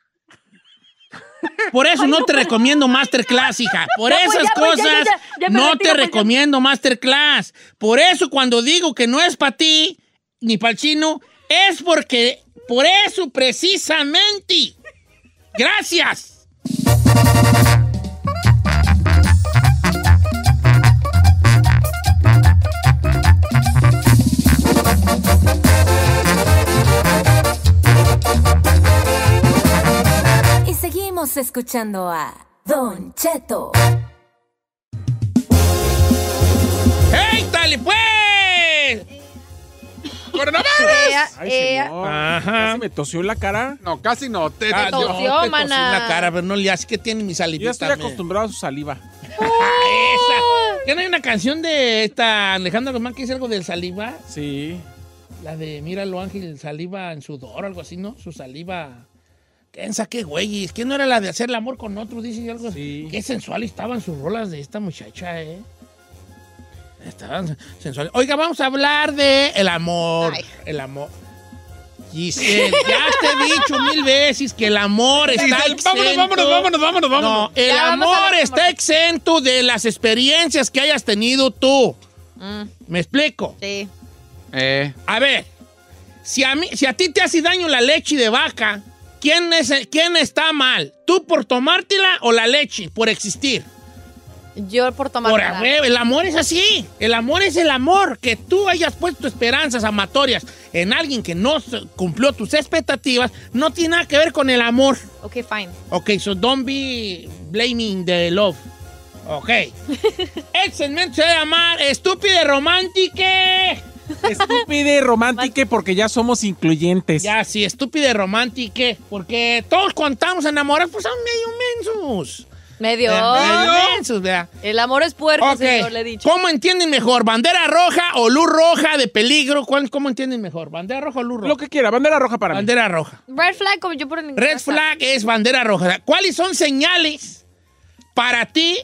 Por eso no te recomiendo Masterclass, hija. Por Ya, pues, esas ya, pues, ya, cosas ya, ya, ya me no retiro, te pues, ya. recomiendo Masterclass. Por eso cuando digo que no es para ti, ni para el chino, es porque, por eso precisamente. Gracias. Y seguimos escuchando a Don Cheto. ¡Hey, dale, pues! ¡Coronavirus! Ay, Eh, señor. Ajá. ¿Casi me tosió en la cara? No, casi no. Te, Ah, te- no, tosió, te tosí mana. en la cara, pero no le hace que tiene mi Yo salivita. ya estoy también. acostumbrado a su saliva. Esa. ¿Que no hay una canción de esta Alejandra Román que dice algo del saliva? Sí. La de Míralo Ángel, saliva en sudor, algo así, ¿no? Su saliva. Piensa qué güey, es que no era la de hacer el amor con otro, dice algo. Sí. Qué sensual estaban sus rolas de esta muchacha, ¿eh? Estaban sensuales. Oiga, vamos a hablar de el amor. Ay. El amor. Giselle, ya te he dicho mil veces que el amor está Giselle, exento. vámonos, vámonos, vámonos, vámonos, vámonos. No, el Ya, vamos a amor ver está exento de las experiencias que hayas tenido tú. Mm, ¿Me explico? sí. Eh, A ver, si a, mí, si a ti te hace daño la leche de vaca, ¿quién, es, ¿quién está mal? ¿Tú por tomártela o la leche por existir? Yo por tomar. Por, el amor es así. El amor es el amor. Que tú hayas puesto esperanzas amatorias en alguien que no cumplió tus expectativas no tiene nada que ver con el amor. Ok, fine. Ok, so don't be blaming the love. Ok. El segmento se va a llamar Estúpide Romántica. Estúpide romántica porque ya somos incluyentes. Ya, sí, estúpide romántica. Porque todos cuando estamos enamorados, pues son medio mensos. Medio. Medio mensos, ¿verdad? El amor es puerco, Ok. señor, le he dicho. ¿Cómo entienden mejor? ¿Bandera roja o luz roja de peligro? ¿Cuál- ¿Cómo entienden mejor? ¿Bandera roja o luz roja? Lo que quiera, bandera roja para Bandera roja. Red flag, como yo por en inglés. Red flag es bandera roja. ¿Cuáles son señales para ti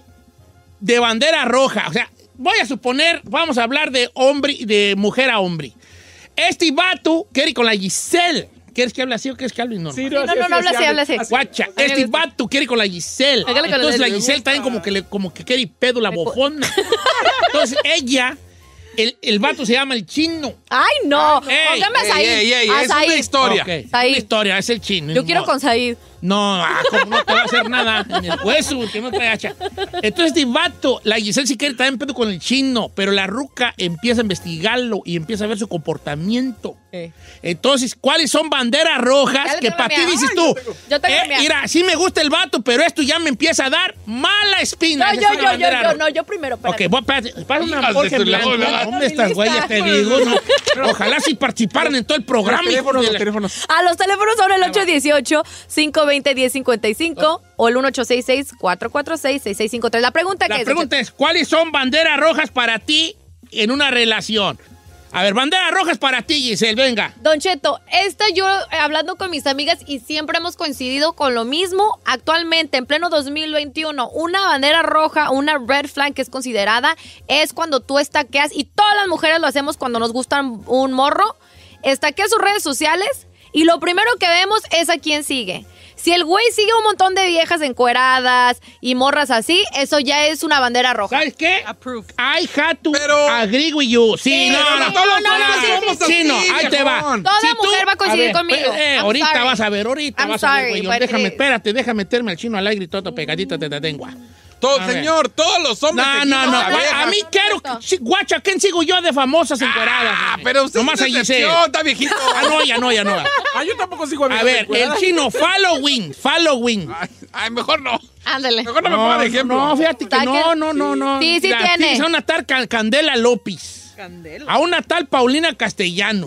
de bandera roja? O sea, voy a suponer, vamos a hablar de hombre, de mujer a hombre. Este vato quiere ir con la Giselle. ¿Quieres que hable así o quieres que hable normal? Sí, no, no, no, habla así, habla así. Guacha, este vato quiere ir con la Giselle. Hágale con Entonces la- la Giselle también como que, le, como que quiere ir pedo la bofona. Entonces ella, el, el vato se llama el chino. Ay, no. Ey, Póngame a ey, Said. ey, ey, A es una Said. historia. Ok, es una Said. historia, es el chino. Yo quiero con Said. No, ah, como no te va a hacer nada en el hueso, que no trae hacha. Entonces, este vato, la Giselle sí quiere también pedo con el chino, pero la ruca empieza a investigarlo y empieza a ver su comportamiento. Entonces, ¿cuáles son banderas Ya rojas le que tengo para la ti mía. dices Ay, tú? yo tengo- yo tengo la eh, mía. mira, sí me gusta el vato, pero esto ya me empieza a dar mala espina. No, Esa yo, es la yo, yo, bandera yo, roja. no, yo primero. Ok, voy, espérate, pasa una Hijas Jorge de su Blanco. lado, ¿Dónde estas güeyes? Te digo, no. Ojalá si participaran en todo el programa. Los hijo teléfonos, de los la- teléfonos. A los teléfonos son el ocho uno ocho, cinco dos cero, uno cero cinco cinco o el uno ocho seis seis, cuatro cuatro seis, seis seis cinco tres. La pregunta La que pregunta es, ¿cuáles son banderas rojas para ti en una relación? A ver, banderas rojas para ti, Giselle, venga. Don Cheto, esta yo eh, hablando con mis amigas y siempre hemos coincidido con lo mismo. Actualmente, en pleno dos mil veintiuno, una bandera roja, una red flag que es considerada, es cuando tú estaqueas, y todas las mujeres lo hacemos cuando nos gustan un morro, estaqueas sus redes sociales y lo primero que vemos es a quién sigue. Si el güey sigue un montón de viejas encueradas y morras así, eso ya es una bandera roja. ¿Sabes qué? I had to agree with you. Sí, Sí, no, sí, no, sí. no, No, no, no, sí, somos sí, así, sí, no, ahí te va. viejón. Toda Si tú- mujer va a coincidir ver, conmigo. eh, I'm ahorita sorry. vas a ver, ahorita I'm vas a ver, sorry, güey. but Déjame, it- espérate, déjame meterme al chino al aire y todo pegadito te tengo. Todo, A ver. señor, todos los hombres. No, no, seguimos no. a viejas. A mí quiero. sí, Guacha, ¿quién sigo yo de famosas encueradas? Ah, pero usted Nomás es a Giselle. decepción, está viejito. Ah, no, ya no, ya no. Ah, yo tampoco sigo a A viejas ver, el encueradas. chino, following, following. Ay, ay, mejor no. Ándale. Mejor no me ponga de ejemplo. No, fíjate que no, no, no, no. Sí, sí La tiene. tienes a una tal Can- Candela López. A una tal Paulina Castellanos.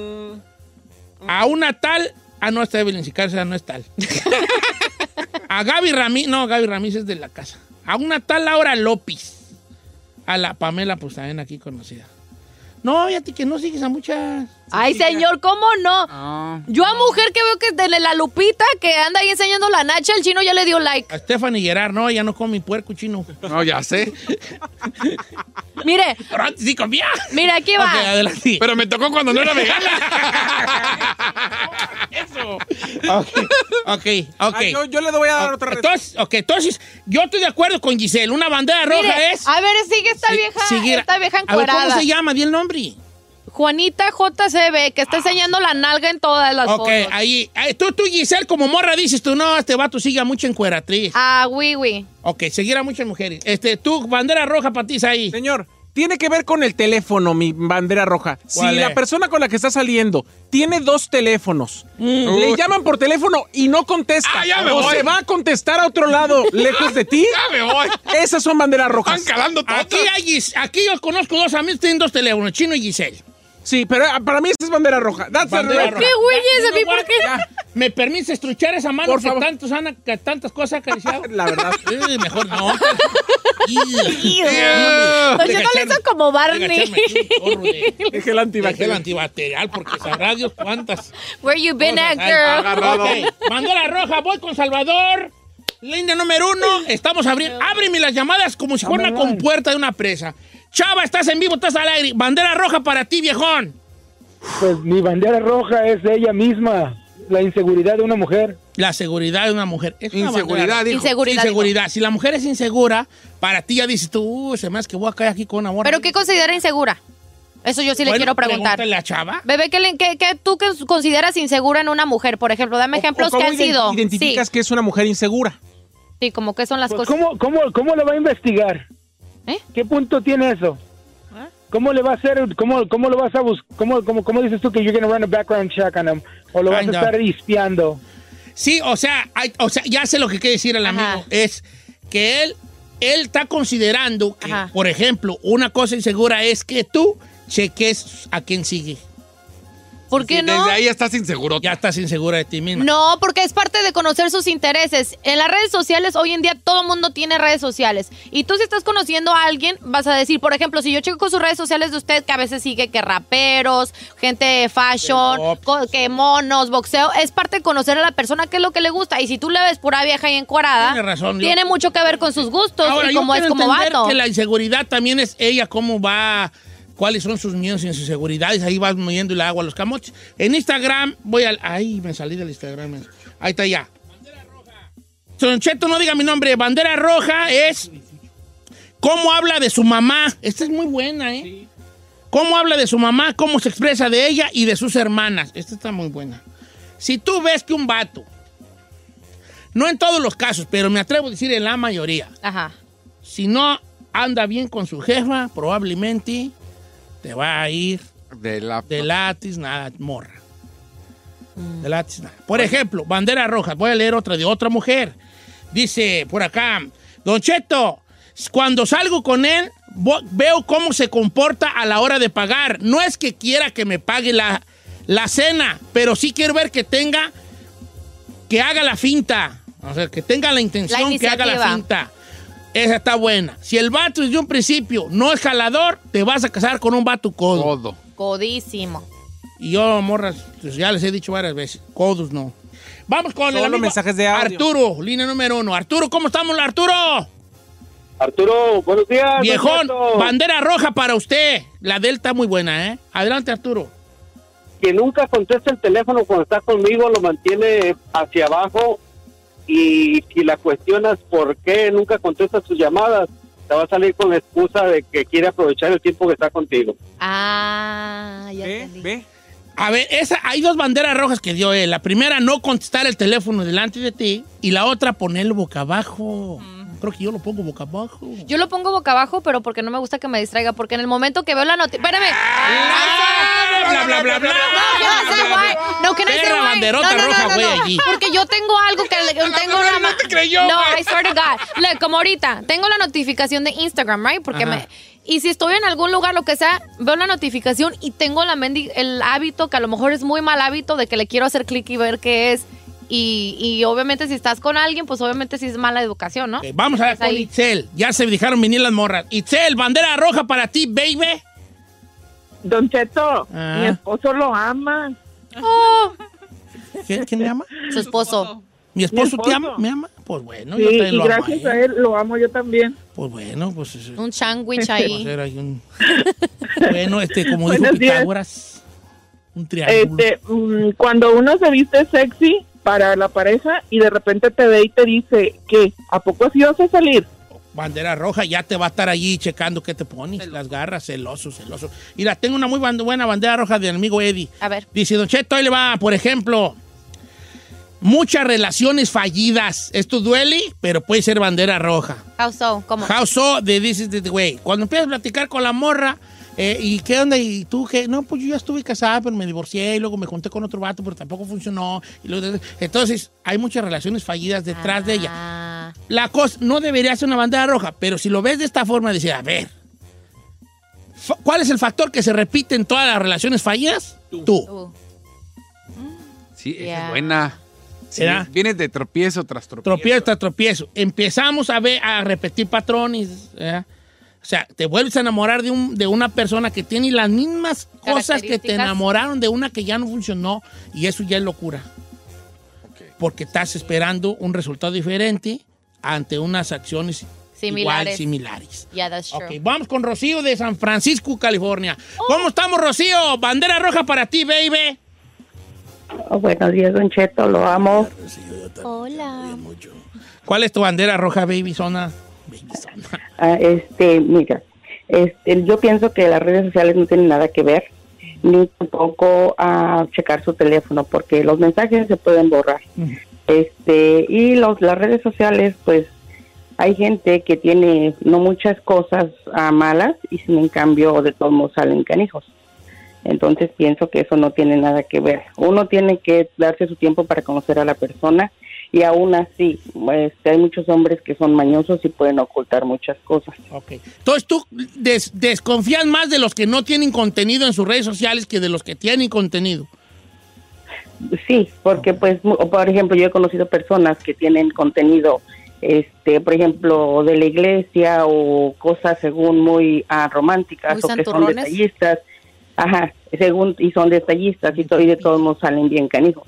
A una tal. Ah, no, esta Evelyn Sicarza no es tal. A Gaby Ramírez. No, Gaby Ramírez es de la casa. A una tal Laura López. A la Pamela, pues también aquí conocida. No, fíjate que no sigues a muchas. Ay, señor, ¿cómo no? Yo a mujer que veo que de la Lupita que anda ahí enseñando la nacha, el chino ya le dio like. A Stephanie Gerard, no, ya no come puerco chino. No, ya sé. Mire. Pero antes sí comía. Mira, aquí va. Ok, adelante. Pero me tocó cuando no era vegana. Eso. Ok, ok, ok. Ah, yo, yo le voy a dar otra respuesta. Entonces, ok, entonces, yo estoy de acuerdo con Giselle. Una bandera roja Mire, es. a ver, sigue esta Sí, vieja, sigue- esta vieja A ver, encuerada. ¿cómo se llama? Di el nombre. Juanita J C B, que está enseñando la nalga en todas las Ok, fotos. ahí, ahí, tú, tú, Giselle, como morra dices tú, no, este vato sigue a mucha encueratriz. Ah, oui, oui. Ok, seguir a muchas mujeres. Este, tú, bandera roja para ti, ahí. Señor, tiene que ver con el teléfono, mi bandera roja. Si ¿Cuál la es? persona con la que está saliendo tiene dos teléfonos, le Uy. llaman por teléfono y no contesta, Ah, ya me o voy. se va a contestar a otro lado, lejos de ti, Ya me voy. esas son banderas rojas. Están calando todas. Aquí, hay, Gis- aquí yo conozco dos amigos que tienen dos teléfonos, Chino y Giselle. Sí, pero ah, para mí esta es bandera roja. That's a Bandera red roja. flag. ¿Qué güeyes? ¿A mí No, por qué? ya. ¿Me permites estruchar esa mano Por que, favor. tantos han- que tantas cosas ha acariciado? La verdad. Eh, mejor no. Don Cheto le hizo como Barney. Es el antibacterial. el antibacterial, porque sabrá Dios cuántas. Where you been at, cosas girl? hay. Ok, bandera roja, voy con Salvador. Línea número uno, estamos abriendo. Ábreme las llamadas como si fuera una compuerta de una presa. Chava, estás en vivo, estás al aire. Bandera roja para ti, viejón. Pues mi bandera roja es ella misma, la inseguridad de una mujer. La seguridad de una mujer. Es una Inseguridad, bandera- dijo. Inseguridad. Inseguridad. Si la mujer es insegura, para ti ya dices tú, "Uh, se me hace que voy a caer aquí con una morra". ¿Pero qué considera insegura? Eso yo sí le Bueno, quiero preguntar. pregúntale a Chava. Bebé, ¿qué, le- qué- qué tú que consideras insegura en una mujer? Por ejemplo, dame ejemplos ¿O cómo que han ident- sido. identificas Sí, que es una mujer insegura? sí, como que son las Pues, cosas. ¿cómo, cómo, ¿Cómo le va a investigar? ¿Eh? ¿Qué punto tiene eso? ¿Ah? ¿Cómo le va a hacer? ¿Cómo, cómo lo vas a buscar? ¿Cómo, cómo, ¿Cómo dices tú que you're gonna run a background check on him? ¿O lo vas Kinda. a estar espiando? Sí, o sea, hay- o sea, ya sé lo que quiere decir el Ajá. amigo. Es que él, él está considerando que, Ajá. por ejemplo, una cosa insegura es que tú cheques a quién sigue. ¿Por qué Sí, no? Desde ahí ya estás inseguro. Ya estás insegura de ti misma. No, porque es parte de conocer sus intereses. En las redes sociales, hoy en día todo el mundo tiene redes sociales. Y tú si estás conociendo a alguien, vas a decir, por ejemplo, si yo checo con sus redes sociales de usted, que a veces sigue que raperos, gente de fashion, co- que monos, boxeo, es parte de conocer a la persona qué es lo que le gusta. Y si tú le ves pura vieja y encuerada, Tiene razón, yo- tiene mucho que ver con sus gustos Ahora, y yo cómo es quiero como entender vato. que la inseguridad también es ella, cómo va, cuáles son sus miedos y sus inseguridades. Ahí vas moviendo y le hago a los camotes. En Instagram, voy al... Ay, me salí del Instagram. Ahí está ya. Bandera roja. Don Cheto, no diga mi nombre. Bandera roja es... ¿Cómo habla de su mamá? Esta es muy buena, ¿eh? ¿Cómo habla de su mamá? ¿Cómo se expresa de ella y de sus hermanas? Esta está muy buena. Si tú ves que un vato, no en todos los casos, pero me atrevo a decir en la mayoría, Ajá. si no anda bien con su jefa, probablemente te va a ir De la... de latis, nada, morra. De latis, nada. Por ejemplo, bandera roja. Voy a leer otra de otra mujer. Dice por acá, Don Cheto, cuando salgo con él, vo- veo cómo se comporta a la hora de pagar. No es que quiera que me pague la, la cena, pero sí quiero ver que tenga, que haga la finta. O sea, que tenga la intención, La que haga la iniciativa. finta. Esa está buena. Si el vato desde un principio no es jalador, te vas a casar con un vato codo. Todo. Codísimo. Y yo, morras, pues ya les he dicho varias veces, codos no. Vamos con el Solo amigo mensajes de audio. Arturo, línea número uno. Arturo, ¿cómo estamos, Arturo? Arturo, buenos días. Viejón, Don Cheto. bandera roja para usted. La Delta muy buena, ¿eh? Adelante, Arturo. Que nunca contesta el teléfono cuando está conmigo, lo mantiene hacia abajo, y si la cuestionas por qué nunca contesta sus llamadas, te va a salir con la excusa de que quiere aprovechar el tiempo que está contigo. Ah, ya ¿Ve? entendí. ¿Ve? A ver, esa, hay dos banderas rojas que dio él. La primera, no contestar el teléfono delante de ti. Y la otra, ponerlo boca abajo. Creo que yo lo pongo boca abajo. Yo lo pongo boca abajo, pero porque no me gusta que me distraiga. Porque en el momento que veo la noticia... ¡Espérame! Bla, bla, bla, bla. No, can I say why? No, can I say Perra why? banderota No, no, no, roja, no, güey, no. allí. Porque yo tengo algo que le- tengo una no te creyó, No, güey. I swear to God. Look, como ahorita, tengo la notificación de Instagram, right? Porque Ajá. me... Y si estoy en algún lugar, lo que sea, veo la notificación y tengo la mendi- el hábito, que a lo mejor es muy mal hábito, de que le quiero hacer clic y ver qué es. Y, y obviamente si estás con alguien, pues obviamente sí es mala educación, ¿no? Ok, vamos a ver Pues con ahí. Itzel. Ya se dejaron venir las morras. Itzel, bandera roja para ti, baby. Don Cheto, Ah. mi esposo lo ama. Oh, ¿Quién, quién me ama? su esposo. ¿Mi esposo, Mi te esposo. ama? ¿Me ama? Pues bueno, Sí, yo también y lo amo gracias a a él. él lo amo yo también. Pues bueno, pues... es- Un sándwich Va a ahí. ser ahí un- Bueno, este, como dijo Buenos días. Pitágoras, un triángulo. Este, mm, cuando uno se viste sexy para la pareja y de repente te ve y te dice que ¿a poco así vas a salir? Bandera roja, ya te va a estar allí checando qué te pones, las garras, celoso, celoso. Mira, tengo una muy band- buena bandera roja del amigo Eddie. A ver. Dice, Don Cheto, ahí le va, por ejemplo, muchas relaciones fallidas. Esto duele, pero puede ser bandera roja. How so? ¿Cómo? How so de This is the way. Cuando empiezas a platicar con la morra, eh, ¿y qué onda? ¿Y tú qué? No, pues yo ya estuve casada, pero me divorcié y luego me junté con otro vato, pero tampoco funcionó. Y luego- entonces, hay muchas relaciones fallidas detrás de ella. Ah, La cosa no debería ser una bandera roja, pero si lo ves de esta forma, decir, a ver, fa- ¿cuál es el factor que se repite en todas las relaciones fallidas? Tú. tú. Sí, esa Yeah. es buena. Sí, ¿Será? vienes de tropiezo tras tropiezo. Tropiezo tras tropiezo. Empezamos a ver, a repetir patrones. ¿eh? O sea, te vuelves a enamorar de, un, de una persona que tiene las mismas cosas que te Características. enamoraron de una que ya no funcionó, y eso ya es locura. Porque estás esperando un resultado diferente ante unas acciones Similares. igual similares. Yeah, that's true. Ok, vamos con Rocío de San Francisco, California. ¿Cómo estamos, Rocío? Bandera roja para ti, baby. Oh, buenos días, Don Cheto, lo amo. Hola. ¿Cuál es tu bandera roja, baby zona? Baby zona. Ah, este, mira, Este, yo pienso que las redes sociales no tienen nada que ver, ni tampoco a checar su teléfono, porque los mensajes se pueden borrar. Uh-huh. Este, y los, las redes sociales, pues, hay gente que tiene no muchas cosas uh, malas y sin en cambio de todos modos salen canijos. Entonces pienso que eso no tiene nada que ver. Uno tiene que darse su tiempo para conocer a la persona y aún así pues, hay muchos hombres que son mañosos y pueden ocultar muchas cosas. Okay. Entonces tú des- desconfías más de los que no tienen contenido en sus redes sociales que de los que tienen contenido. Sí, porque pues, por ejemplo, yo he conocido personas que tienen contenido, este, por ejemplo, de la iglesia o cosas según muy uh, románticas muy o que son detallistas. Ajá, según, y son detallistas y, to- y de todos modos salen bien canijos.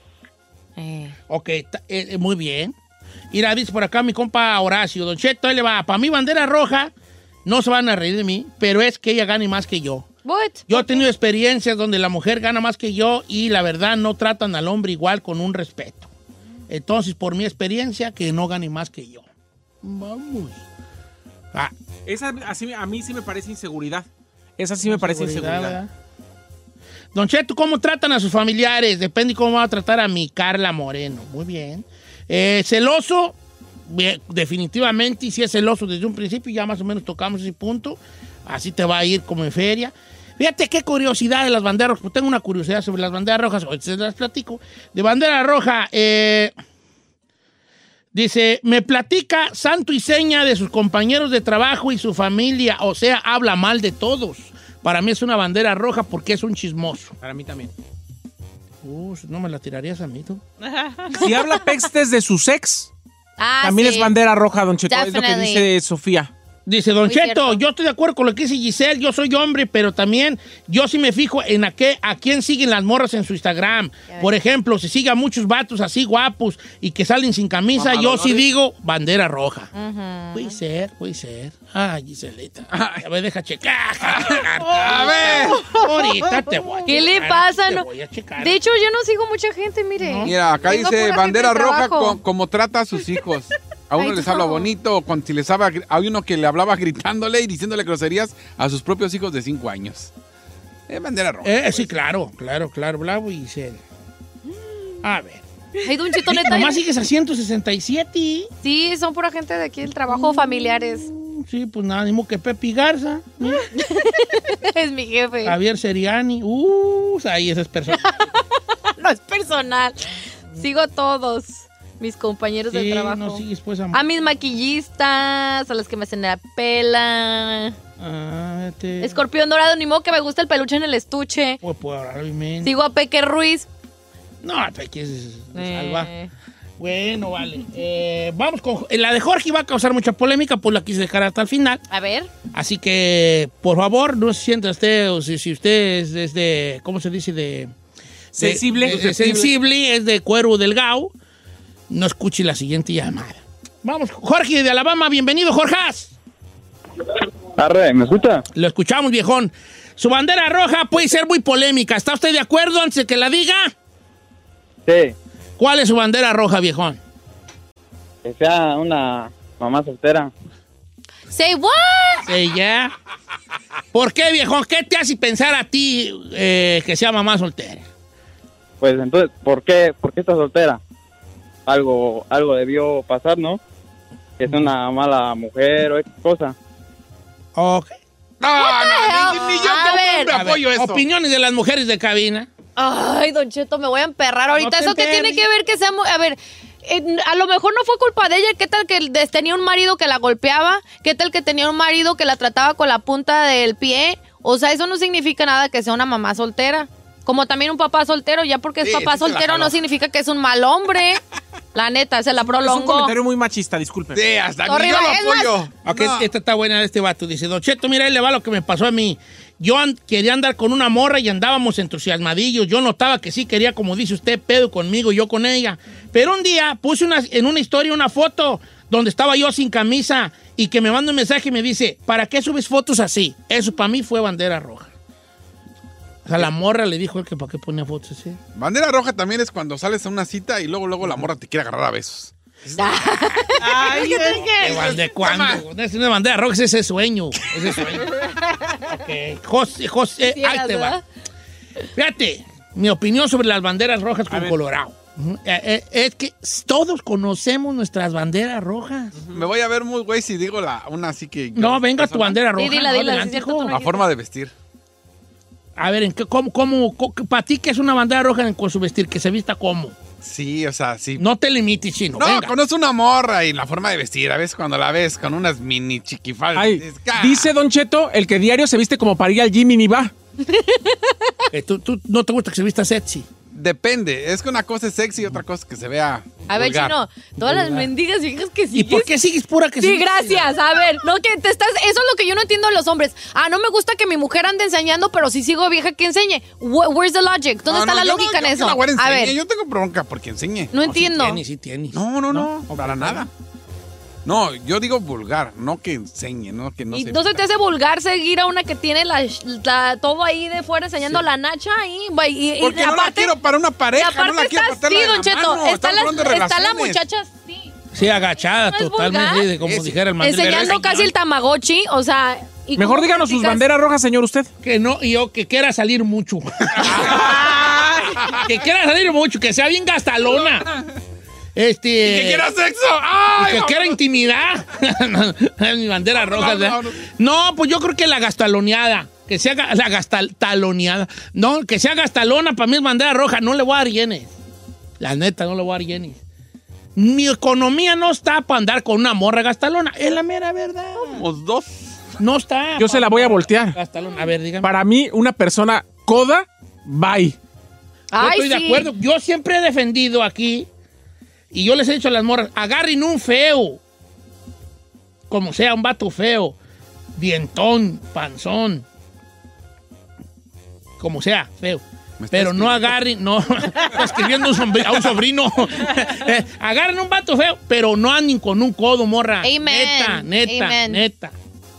Eh. Ok, ta- eh, muy bien. Mira, dice por acá mi compa Horacio, Don Cheto, ahí le va. Para mí, bandera roja, no se van a reír de mí, pero es que ella gane más que yo. What? Yo he tenido experiencias donde la mujer gana más que yo y la verdad no tratan al hombre igual con un respeto. Entonces, por mi experiencia, que no gane más que yo. Vamos. Ah. Esa así, a mí sí me parece inseguridad. Esa sí me parece inseguridad. Don Cheto, ¿cómo tratan a sus familiares? Depende cómo va a tratar a mi Carla Moreno. Muy bien. Eh, celoso, bien, definitivamente, y si es celoso desde un principio, ya más o menos tocamos ese punto. Así te va a ir como en feria. Fíjate qué curiosidad de las banderas rojas. Pues tengo una curiosidad sobre las banderas rojas. Hoy se las platico. De bandera roja, eh, dice, me platica santo y seña de sus compañeros de trabajo y su familia. O sea, habla mal de todos. Para mí es una bandera roja porque es un chismoso. Para mí también. Uh, no me la tirarías a mí, tú. Si habla pestes de su ex, ah, también sí. es bandera roja, Don Cheto. Definitely. Es lo que dice Sofía. Dice, Don Muy Cheto, cierto. yo estoy de acuerdo con lo que dice Giselle, yo soy hombre, pero también yo sí me fijo en a, qué, a quién siguen las morras en su Instagram. Por ejemplo, si sigue a muchos vatos así guapos y que salen sin camisa, yo sí digo bandera roja. Uh-huh. Puede ser, puede ser. Ay, Giselita. A ver, deja checar. A ver. Ahorita te voy a ¿Qué le checar, pasa? te No. voy a checar. De hecho, yo no sigo mucha gente, mire. Mira, acá Tengo dice pura bandera gente de roja trabajo. co- como trata a sus hijos. A uno Ay, les no. habla bonito, o cuando si les habla, hay uno que le hablaba gritándole y diciéndole groserías a sus propios hijos de cinco años. Es bandera roja. Eh, pues. sí, claro, claro, claro. Bravo, Giselle. A ver. Ay, Don Cheto, neta. Nomás sigues a ciento sesenta y siete. Sí, son pura gente de aquí del trabajo, familiares. Sí, pues nada, ni modo que Pepe Garza. Mira. Es mi jefe. Javier Seriani. Uh, ahí esas personas. No es personal. Sigo a todos mis compañeros Sí, de trabajo. no sigues pues a... A mis maquillistas, a los que me hacen la pela. Ah, te... Escorpión dorado, ni modo que me gusta el peluche en el estuche. Pues puedo hablar bien. Sigo a Peque Ruiz. No, Peque es, es Eh. salva. Bueno, vale. Eh, vamos con... La de Jorge va a causar mucha polémica, pues la quise dejar hasta el final. A ver. Así que, por favor, no se sienta usted, o si, si usted es, es de... ¿Cómo se dice? De... Sensible. De, de- de sensible, es de cuero delgado. No escuche la siguiente llamada. Vamos, Jorge de Alabama, bienvenido, Jorjas. Arre, ¿me escucha? Lo escuchamos, viejón. Su bandera roja puede ser muy polémica. ¿Está usted de acuerdo antes de que la diga? Sí, ¿Cuál es su bandera roja, viejón? que sea una mamá soltera. Say what? Sí, ya. ¿Por qué, viejón? ¿Qué te hace pensar a ti eh, que sea mamá soltera? Pues entonces, ¿por qué, por qué está soltera? Algo, algo debió pasar, ¿no? Que es una mala mujer o X cosa. Ok. No, no, ni, ni yo A como ver. hombre A ver, apoyo eso. opiniones de las mujeres de cabina. Ay, Don Cheto, me voy a emperrar ahorita. No te ¿Eso qué tiene emperres. que ver que sea... mu- A ver, eh, a lo mejor no fue culpa de ella. ¿Qué tal que des- tenía un marido que la golpeaba? ¿Qué tal que tenía un marido que la trataba con la punta del pie? O sea, eso no significa nada que sea una mamá soltera. Como también un papá soltero. Ya porque es Sí, papá sí se la soltero jaló. no significa que es un mal hombre. La neta, se la Es un prolongó. comentario muy machista, disculpe. Sí, hasta Sorry, ni yo lo es más- apoyo. Ok, No. esta está buena de este vato. Dice, Don Cheto, mira, ahí le va lo que me pasó a mí. Yo an- quería andar con una morra y andábamos entusiasmadillos. Yo notaba que sí quería, como dice usted, pedo conmigo y yo con ella. Pero un día puse una, en una historia una foto donde estaba yo sin camisa y que me manda un mensaje y me dice, ¿para qué subes fotos así? Eso para mí fue bandera roja. O sea, la morra le dijo él que para qué ponía fotos así. Bandera roja también es cuando sales a una cita y luego, luego la morra te quiere agarrar a besos. Ay, ¿de bande- cuándo? Es una bandera roja, es ese sueño. Ese sueño. Ok. José, José, Sí, ahí te ¿verdad? va. Fíjate, mi opinión sobre las banderas rojas con Colorado. Ujú. Eh, eh, es que todos conocemos nuestras banderas rojas. Me voy a ver muy güey si digo la, una así que... No, venga tu bandera roja. Sí, dila, no, dila, adelante, es cierto, hijo. tú La forma de vestir. A ver, ¿en qué, cómo, cómo, para ti qué es una bandera roja en- con su vestir? Que se vista como. Sí, o sea, sí. No te limites, chino. No, venga. conoce una morra y la forma de vestir. A veces cuando la ves con unas mini chiquifaldas. Ay, dices, "Ah". dice Don Cheto, el que diario se viste como para ir al gym y ni va. Eh, ¿tú, tú no te gusta que se vista sexy? Depende. Es que una cosa es sexy y otra cosa es que se vea. A ver, vulgar. Chino, todas las mendigas viejas que sigues. ¿Y por qué sigues pura que Sí, sí? gracias. A ver, no que te estás. Eso es lo que yo no entiendo de los hombres. Ah, no me gusta que mi mujer ande enseñando, pero si sigo vieja que enseñe. Wh- Where's the logic? ¿Dónde No, está no, la yo lógica no- en yo que eso? la güera A enseñe. ver, Yo tengo bronca porque enseñe. no entiendo. Sí tienes, sí tienes. No, no, no, para nada. No, yo digo vulgar, no que enseñe, no que no ¿Y se no se te hace vulgar seguir a una que tiene la, la- todo ahí de fuera enseñando la nacha ahí? Y, y- Porque y no la quiero para una y pareja, aparte no la quiero está para así, estarla de Don la Cheto. mano, Está estamos la, hablando de está la relaciones. muchacha así, Sí, agachada, ¿No es totalmente, vulgar? de- como Es- dijera el mandil. enseñando casi el tamagotchi, o sea... ¿y Mejor cómo díganos sus criticas? banderas rojas, señor, usted. Que no, y yo que quiera salir mucho. Que quiera salir mucho, que sea bien gastalona. Este. Y que quiera sexo. y ¡Ay! que quiera intimidad. Es mi bandera roja. no, ¿verdad? no. No, pues yo creo que la gastaloneada. Que sea ga- la gastaloneada. No, que sea gastalona para mí es bandera roja. No le voy a dar yenes. La neta, no le voy a dar yenes. Mi economía no está para andar con una morra gastalona. Es la mera verdad. Somos dos. No está. Yo se la voy a voltear. Gastalona. A ver, dígame. Para mí, una persona coda, bye. Yo Ay, estoy de sí. acuerdo. Yo siempre he defendido aquí, y yo les he dicho a las morras, agarren un feo, como sea, un vato feo, dientón, panzón, como sea, feo. Me está Pero no agarren, no, está escribiendo un sombri- a un sobrino. Eh, agarren un vato feo, pero no anden con un codo, morra. Amen. Neta, neta, Amen. neta.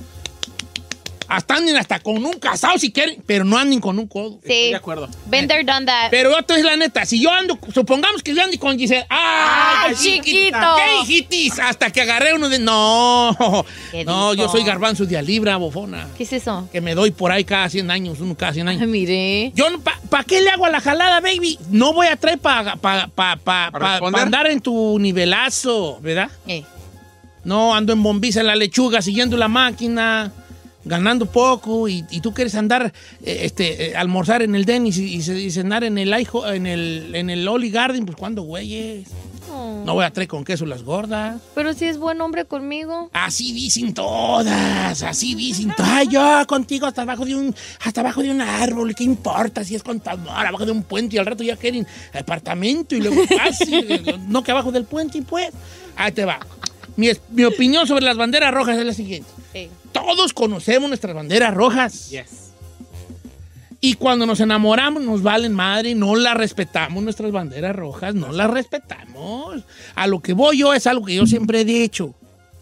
Hasta anden hasta con un casado si quieren, pero no anden con un codo. Sí. De acuerdo. Been there, done that. Pero yo te digo la neta, si yo ando, supongamos que yo ando con Giselle. ¡Ah, ¡Ay, chiquito! ¿Qué hijitis? Hasta que agarré uno de. No, ¿Qué no, dijo? yo soy garbanzo de a libra, bofona. ¿Qué es eso? Que me doy por ahí cada cien años, uno cada cien Ay, años. mire. Yo, ¿para pa qué le hago a la jalada, baby? No voy a traer para pa, pa, pa, pa, responder? pa andar en tu nivelazo, ¿verdad? Eh. No, ando en bombiza en la lechuga, siguiendo la máquina, ganando poco, y, y tú quieres andar, eh, este, eh, almorzar en el Dennis y, y, ce- y cenar en el, Iho- en el en el Olive Garden, pues ¿cuándo, güeyes? Oh. No voy a traer con queso las gordas. Pero si es buen hombre conmigo. Así dicen todas, así dicen todas. Ay, yo contigo hasta abajo de un hasta abajo de un árbol, ¿qué importa si es con tu amor? Abajo de un puente y al rato ya quieren apartamento y luego casi, no que abajo del puente y pues. Ahí te va. Mi, es- mi opinión sobre las banderas rojas es la siguiente. Sí. Todos conocemos nuestras banderas rojas. Yes. Y cuando nos enamoramos nos valen madre, no las respetamos, nuestras banderas rojas, no las respetamos. A lo que voy yo es algo que yo siempre he dicho.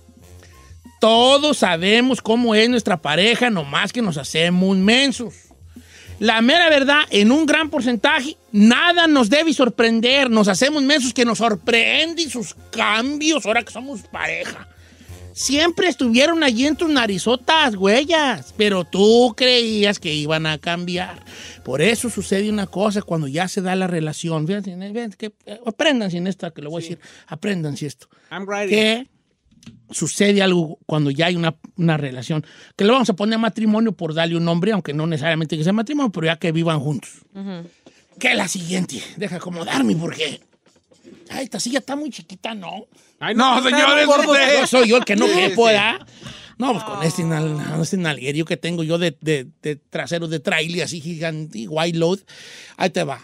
Todos sabemos cómo es nuestra pareja, nomás que nos hacemos mensos. La mera verdad, en un gran porcentaje, nada nos debe sorprender. Nos hacemos mensos que nos sorprenden sus cambios ahora que somos pareja. Siempre estuvieron allí en tus narizotas, huellas, pero tú creías que iban a cambiar. Por eso sucede una cosa cuando ya se da la relación. Fíjense, fíjense que, eh, aprendan sin esto, que lo voy a decir, aprendan si esto. I'm ready. Que sucede algo cuando ya hay una, una relación, que le vamos a poner matrimonio por darle un nombre, aunque no necesariamente que sea matrimonio, pero ya que vivan juntos. Ujú. Que la siguiente, deja acomodarme porque... Ay, esta silla está muy chiquita, ¿no? Ay, No, señores, usted. Yo soy yo el que no Sí, quepo, sí. ¿verdad? No, pues con este, nal- este nalguerío que tengo yo de, de, de trasero de trailer así gigante, white load. Ahí te va.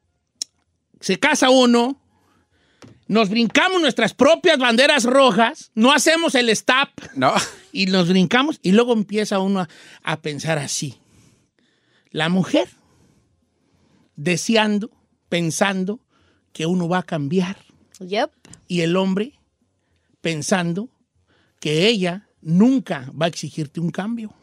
Se casa uno, nos brincamos nuestras propias banderas rojas, no hacemos el stop No. y nos brincamos y luego empieza uno a, a pensar así. La mujer deseando, pensando que uno va a cambiar Yep. y el hombre pensando que ella nunca va a exigirte un cambio.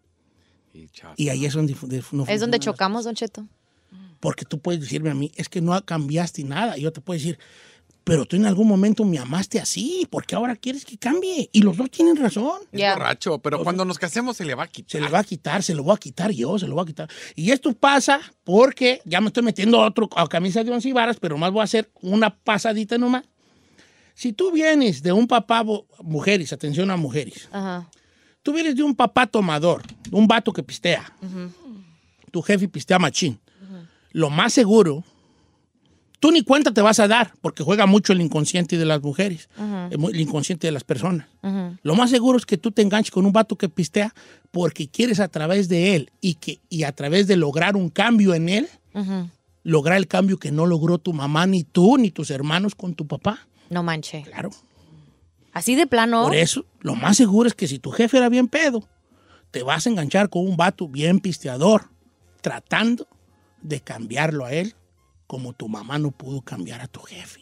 Y ahí es donde, fu- de- no Es funcionan donde las- chocamos, Don Cheto. Porque tú puedes decirme a mí, es que no cambiaste nada. Y yo te puedo decir, pero tú en algún momento me amaste así, porque ahora quieres que cambie. Y los dos tienen razón. Es borracho, pero cuando nos casemos se le va a quitar. Se le va a quitar, se lo voy a quitar yo, se lo voy a quitar. Y esto pasa porque ya me estoy metiendo a otro a camisa de once varas, pero más voy a hacer una pasadita nomás. Si tú vienes de un papá, mujeres, atención a mujeres. Ajá. Tú vienes de un papá tomador, de un vato que pistea. Uh-huh. Tu jefe pistea machín. Uh-huh. Lo más seguro, tú ni cuenta te vas a dar, porque juega mucho el inconsciente de las mujeres, uh-huh. el inconsciente de las personas. Uh-huh. Lo más seguro es que tú te enganches con un vato que pistea porque quieres a través de él y, que, y a través de lograr un cambio en él, uh-huh. lograr el cambio que no logró tu mamá, ni tú, ni tus hermanos con tu papá. No manche. Claro. Así de plano. Por eso, lo más seguro es que si tu jefe era bien pedo, te vas a enganchar con un vato bien pisteador, tratando de cambiarlo a él como tu mamá no pudo cambiar a tu jefe.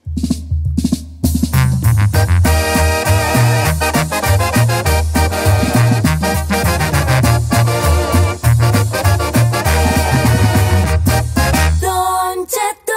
Don Cheto.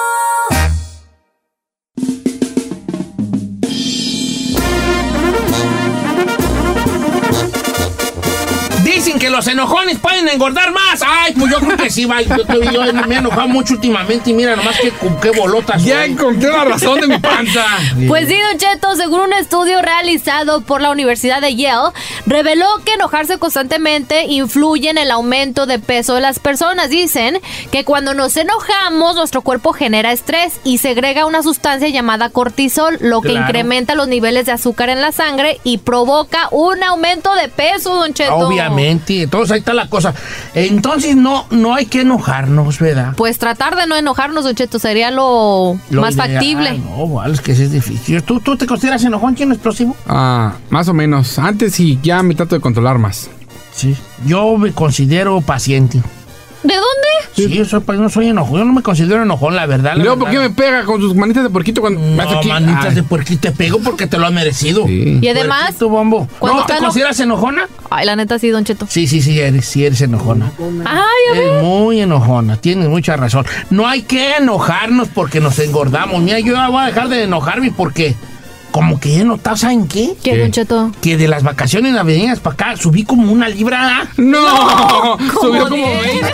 Dicen que los enojones pueden engordar más. Ay, pues yo creo que sí, va. Yo, yo, yo me he enojado mucho últimamente y mira nomás que con qué bolotas. Ya soy. Encontré la razón de mi panza. Pues sí, Don Cheto, según un estudio realizado por la Universidad de Yale, reveló que enojarse constantemente influye en el aumento de peso de las personas. Dicen que cuando nos enojamos, nuestro cuerpo genera estrés y segrega una sustancia llamada cortisol, lo que Claro. incrementa los niveles de azúcar en la sangre y provoca un aumento de peso, Don Cheto. Obviamente. Entonces ahí está la cosa. Entonces no, no hay que enojarnos, ¿verdad? Pues tratar de no enojarnos, Don Cheto, sería lo, Lo más ideal. factible. No, vale, es que sí es difícil. ¿Tú, tú te consideras enojón? ¿Quién es explosivo? Ah, más o menos. Antes sí, ya me trato de controlar más. Sí. Yo me considero paciente. ¿De dónde? Sí, yo soy, no soy enojón. Yo no me considero enojón, la verdad. ¿Y luego por qué me pega con sus manitas de puerquito cuando me hace No, aquí? manitas Ay. de puerquito. Te pego porque te lo has merecido. Sí. Y además, Puerquito, bombo. cuando ¿No te está eno- consideras enojona? Ay, la neta sí, Don Cheto. Sí, sí, sí, eres, sí eres enojona. Ay, a ver. Eres muy enojona, tienes mucha razón. No hay que enojarnos porque nos engordamos. Mira, yo voy a dejar de enojarme porque como que he notado, ¿saben qué? ¿Qué, Don Cheto? Que de las vacaciones navideñas para acá subí como una libra. ¡No! ¿Cómo Subió como de? veinte.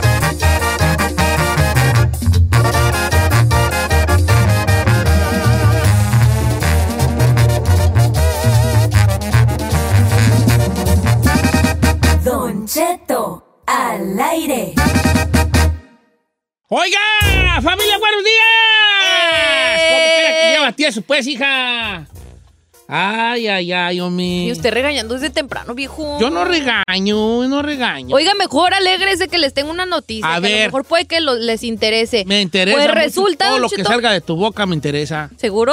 Don Cheto al aire. ¡Oiga! ¡Familia, buenos días! ¿Cómo quiera que lleva tieso, pues, hija? Ay, ay, ay, hombre. Y usted regañando desde temprano, viejo. Yo no regaño, no regaño. Oiga, mejor alégrese que les tengo una noticia. A que ver. A lo mejor puede que lo- les interese. Me interesa Pues mucho. resulta, Todo Don lo que Cheto- salga de tu boca me interesa. ¿Seguro?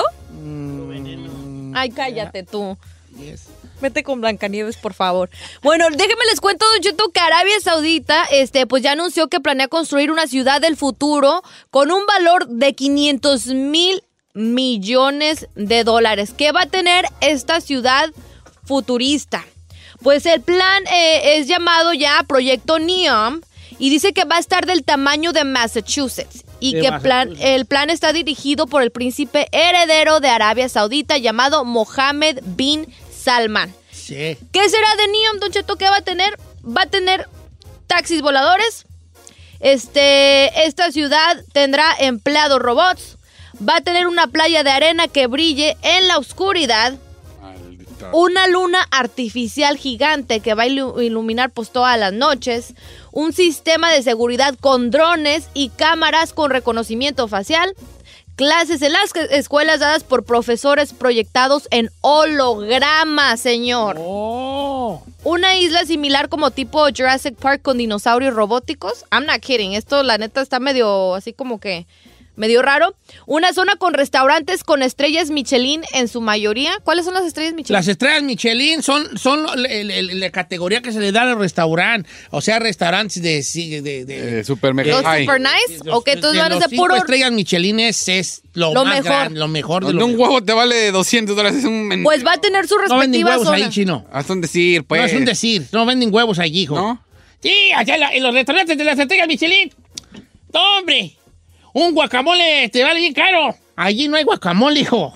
Mm, Ay, cállate tú. yes. Vete con Blancanieves, por favor. Bueno, déjenme les cuento, Don Cheto, que Arabia Saudita, este, pues ya anunció que planea construir una ciudad del futuro con un valor de quinientos mil millones de dólares. ¿Qué va a tener esta ciudad futurista? Pues el plan eh, es llamado ya Proyecto NEOM y dice que va a estar del tamaño de Massachusetts. Y De que plan, Massachusetts. el plan está dirigido por el príncipe heredero de Arabia Saudita llamado Mohammed bin Salman. Sí. ¿Qué será de NEOM, Don Cheto? ¿Qué va a tener? Va a tener taxis voladores. Este, esta ciudad tendrá empleados robots. Va a tener una playa de arena que brille en la oscuridad. Una luna artificial gigante que va a ilu- iluminar pues todas las noches. Un sistema de seguridad con drones y cámaras con reconocimiento facial. Clases en las que- escuelas dadas por profesores proyectados en holograma, señor. Oh. Una isla similar como tipo Jurassic Park con dinosaurios robóticos. I'm not kidding. Esto la neta está medio así como que medio raro. Una zona con restaurantes con estrellas Michelin en su mayoría. ¿Cuáles son las estrellas Michelin? Las estrellas Michelin son, son la, la- la categoría que se le da al restaurante. O sea, restaurantes de... de, de, de- Eh, super mega ¿Los high. super nice? los- ¿O que entonces de van a los ser cinco puro? estrellas Michelin es, es lo, Lo más mejor. grande, lo mejor de Donde lo un mejor. huevo te vale doscientos dólares. Es un... Pues va a tener su No venden respectiva huevos zona. ahí, chino. Hasta un decir, pues. No es un decir. No venden huevos allí, hijo. ¿No? Sí, allá en, la- en los restaurantes de las estrellas Michelin. No, hombre. Un guacamole te vale bien caro. Allí no hay guacamole, hijo.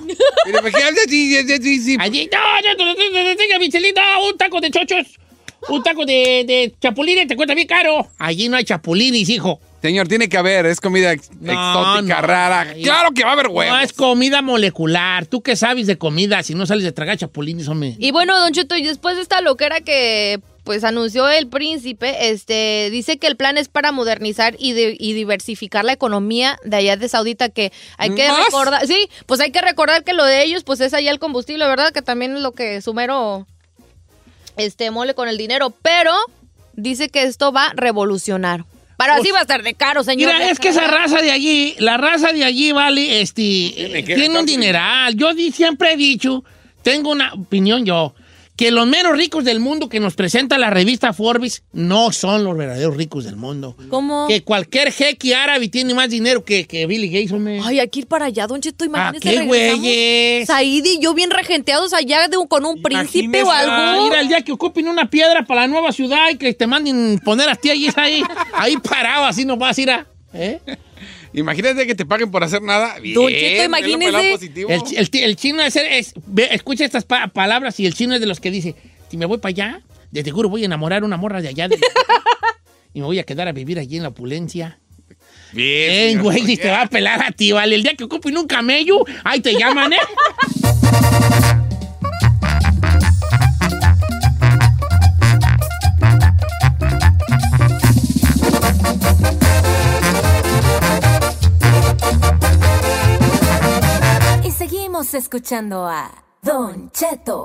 Allí, no, no, no, no, no, Michelito, un taco de chochos, un taco de, de chapulines, te cuesta bien caro. Allí no hay chapulines, hijo. Señor, tiene que haber, es comida ex No, exótica, no, rara. no, Claro que va a haber huevos. No, es comida molecular. ¿Tú qué sabes de comida si no sales de tragar chapulines, hombre? Y bueno, Don Cheto, y después de esta loquera que pues anunció el príncipe, este dice que el plan es para modernizar y, de, y diversificar la economía de allá de Saudita, que hay que ¿Más? recordar, sí, pues hay que recordar que lo de ellos pues es allá el combustible, ¿verdad? Que también es lo que su mero este mole con el dinero, pero dice que esto va a revolucionar. Para Pues, así va a estar de caro, señor. Mira, es que esa raza de allí, la raza de allí, vale, este, Tiene que tiene un gastarse. dineral. Yo di- siempre he dicho, tengo una opinión yo, que los meros ricos del mundo que nos presenta la revista Forbes no son los verdaderos ricos del mundo. ¿Cómo? Que cualquier jeque árabe tiene más dinero que, que Billy Gates, hombre. Ay, hay que ir para allá, Don Cheto, ¿A imagínese. qué regresamos. güeyes? Said y yo bien regenteados allá de un- con un príncipe o Ah, algo. mira, el día que ocupen una piedra para la nueva ciudad y que te manden poner a ti allí, ahí, ahí parado, así nos vas a ir a... ¿eh? Imagínate que te paguen por hacer nada. Bien, Don Cheto, velo imagínese. por el lado positivo. El, chi- el ti- el chino es, es- ve, escucha estas pa- palabras y el chino es de los que dice, si me voy para allá, de seguro voy a enamorar a una morra de allá de- y me voy a quedar a vivir allí en la opulencia. Bien, Eh, señor, güey, muy y te va a pelar a ti, vale. El día que ocupen un camello, ahí te llaman, ¿eh? Y seguimos escuchando a Don Cheto.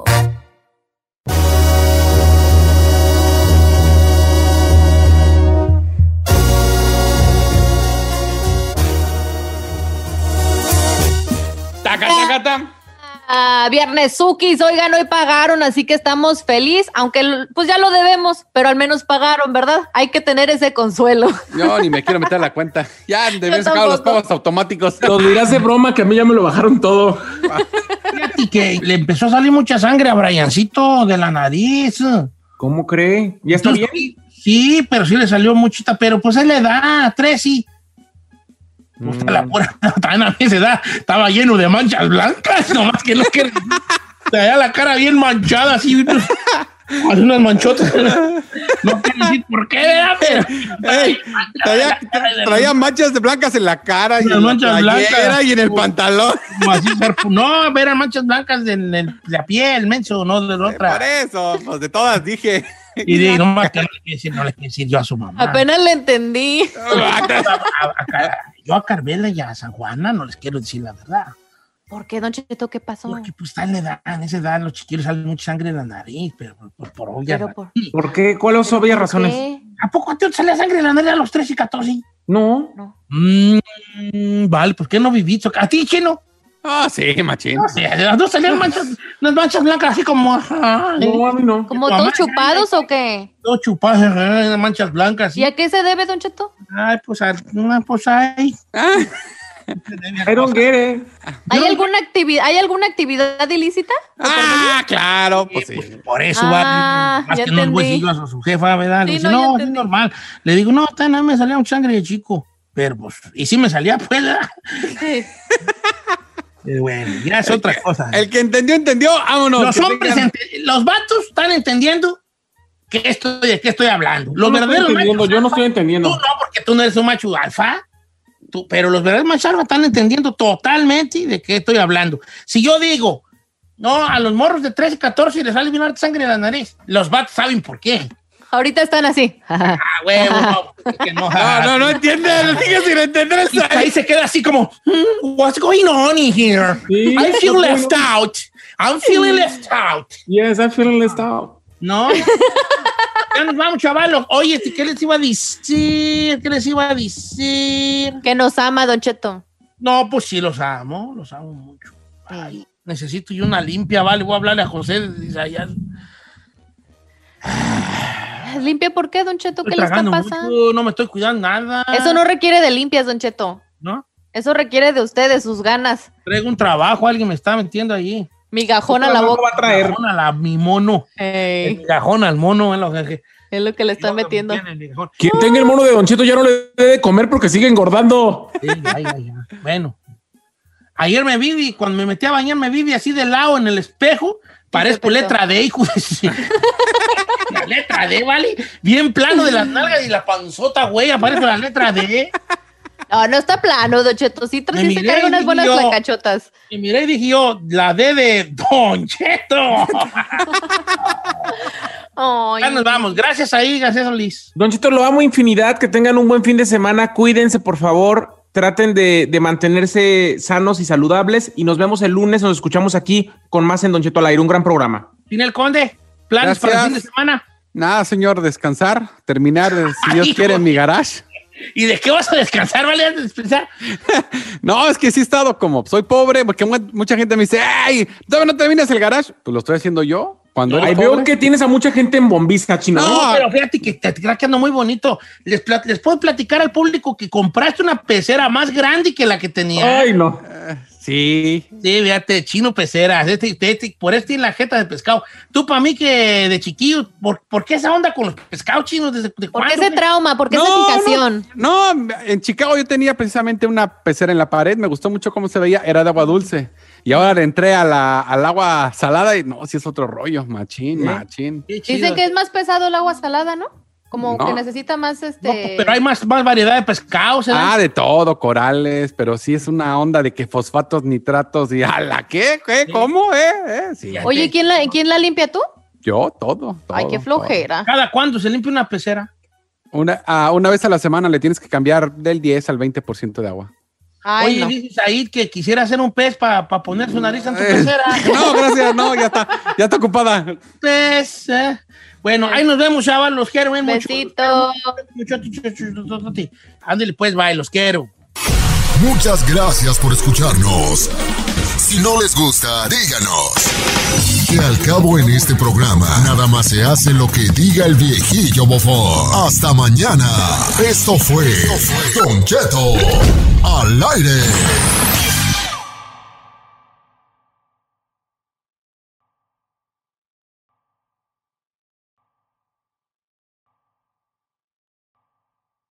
Taca, taca, taca. Ah, viernes Sukis, oigan, hoy pagaron, así que estamos feliz, aunque pues ya lo debemos, pero al menos pagaron, ¿verdad? Hay que tener ese consuelo. Yo ni me quiero meter a la cuenta. Ya debían sacar los pagos automáticos. Lo dirás de broma que a mí ya me lo bajaron todo. Fíjate que le empezó a salir mucha sangre a Briancito de la nariz. ¿Cómo cree? ¿Ya está bien? Sí, pero sí le salió muchita, pero pues él le da tres y... Pues la pura, también a mí se da, estaba lleno de manchas blancas, nomás que no que traía la cara bien manchada, así, así unas manchotas. No quiero decir por qué, ¿verdad? Pero, Ey, traía, traía manchas de blancas en la cara y Unas en la manchas playera blancas. y en el pantalón. como así, no, eran manchas blancas de, de la piel, menso, no de la otra. Por eso, pues de todas dije. Y de, nomás que no le quiero decir, no le quiero decir yo a su mamá. Apenas le entendí. A- a- a- yo a Carmela y a San Juana no les quiero decir la verdad. ¿Por qué, Don Cheto? ¿Qué pasó? Porque pues está en la edad, en esa edad los chiquillos salen mucha sangre de la nariz, pero por, por, por obvias Pero por- razones. ¿Por qué? ¿Cuáles son obvias razones? ¿Qué? ¿A poco a ti te sale sangre de la nariz a los tres y catorce? No. Mm, vale, ¿por qué no viviste? ¿A ti, chino? Ah, sí, machín. No sé, de las dos salieron manchas, unas manchas blancas así como... ay, No, a mí no. ¿Como Tu todos mamá, chupados o qué? Dos chupadas, eh, manchas blancas. ¿Y a qué se debe, Don Cheto? Ay, pues, a, una, pues, ay. I don't get it. ¿Hay alguna actividad, ¿hay alguna actividad ilícita? Ah, claro, pues sí. Por eso, Ah, va, más ya que no el güey entendí. sigue a su jefa, ¿verdad? Le Sí, dice, no, ya no, es entendí. normal. Le digo, no, está nada, me salía mucha sangre de chico. Pero, pues, y sí me salía, pues, ¿verdad? Sí. Pero bueno, ya es otra cosa. El que entendió, entendió. Vámonos. Los que hombres, tengan- ente- los vatos están entendiendo que estoy, de qué estoy hablando. Los Yo no estoy verdaderos entendiendo, machos yo no alfa, estoy entendiendo. Tú no, porque tú no eres un macho alfa. Tú, pero los verdaderos machos alfa están entendiendo totalmente de qué estoy hablando. Si yo digo, no, a los morros de trece, catorce les sale bien harta sangre de la nariz, los vatos saben por qué. Ahorita están así. Ah, huevo, no, es que no. No, no, no entiende. Sigue sin entender Y eso. ahí se queda así como, "Hmm, what's going on in here? Sí, I feel what's left going on? out. I'm feeling left out. Yes, I'm feeling left out. No. Ya nos vamos, chavalos. Oye, ¿qué les iba a decir? ¿Qué les iba a decir? Que nos ama, Don Cheto. No, pues sí, los amo, los amo mucho. Ay, necesito yo una limpia, vale. Voy a hablarle a José. Dice, allá. ¿Limpia por qué, Don Cheto? Estoy ¿Qué le está tragando pasando? mucho, no me estoy cuidando nada. Eso no requiere de limpias, Don Cheto. ¿No? Eso requiere de usted, de sus ganas. Traigo un trabajo, alguien me está metiendo allí. Migajón a la ¿Cómo boca. va a traer? Migajón a la, mi mono. El Ey, migajón al mono. Es lo que, es lo que le están lo que metiendo. me tiene el migajón. Quien tenga el mono de Don Cheto ya no le debe comer porque sigue engordando. Sí, ya, ya, ya. Bueno. Ayer me vi, cuando me metí a bañar, me vi así de lado en el espejo. Parezco letra D, hijo de... La letra D, ¿vale? Bien plano de las nalgas y la panzota, güey. Aparece la letra D. No, no está plano, Don Cheto. Sí, sí se carga unas buenas flacachotas. Y miré y dije yo, la D de Don Cheto. Ya nos vamos. Gracias ahí, gracias, Liz. Don Cheto, lo amo infinidad. Que tengan un buen fin de semana. Cuídense, por favor. Traten de, de mantenerse sanos y saludables. Y nos vemos el lunes. Nos escuchamos aquí con más en Don Cheto al aire. Un gran programa. Tinel Conde, ¿planes Gracias. para el fin de semana? Nada, señor, descansar, terminar, eh, si Dios Ay, quiere, en mi garage. ¿Y de qué vas a descansar, vale? Antes de descansar. No, es que sí he estado como, soy pobre, porque mu- mucha gente me dice, ¡ay! ¿Todavía no terminas el garage? Pues lo estoy haciendo yo. Cuando Ahí eres veo pobre. que tienes a mucha gente en bombista, Chino. No, pero fíjate que te está quedando muy bonito. Les, plat- les puedo platicar al público que compraste una pecera más grande que la que tenía. Ay, no. Sí. Sí, fíjate, Chino Peceras. Este, este, por este tiene la jeta de pescado. Tú, para mí, que de chiquillo, ¿por, ¿por qué esa onda con los pescados chinos? ¿Desde de ¿Por qué cuándo? ese trauma? ¿Por qué esa No, fijación? No, no, en Chicago yo tenía precisamente una pecera en la pared, me gustó mucho cómo se veía, era de agua dulce. Y ahora le entré a la, al agua salada y no, sí es otro rollo, machín, machín. Dicen que es más pesado el agua salada, ¿no? Como No. que necesita más este. No, pero hay más, más variedad de pescados. ¿eh? Ah, de todo, corales, pero sí es una onda de que fosfatos, nitratos y ¿ala qué? ¿Qué? ¿Cómo? ¿Eh? ¿Eh? Sí. Oye, ¿quién la, ¿quién la limpia tú? Yo, todo, todo. Ay, qué flojera. ¿Cada cuándo se limpia una pecera? Una, ah, una vez a la semana le tienes que cambiar del diez al veinte por ciento de agua. Ay, Oye, no. dices ahí que quisiera hacer un pez para poner su nariz en tu pecera. No, gracias, no, ya está, ya está ocupada. Pez, eh. Bueno, ahí nos vemos, chaval, los quiero. bien mucho. Besito. Ándale, pues, bye, los quiero. Muchas gracias por escucharnos. Si no les gusta, díganos. Que al cabo en este programa, nada más se hace lo que diga el viejillo bofón. Hasta mañana. Esto fue Don Cheto al aire.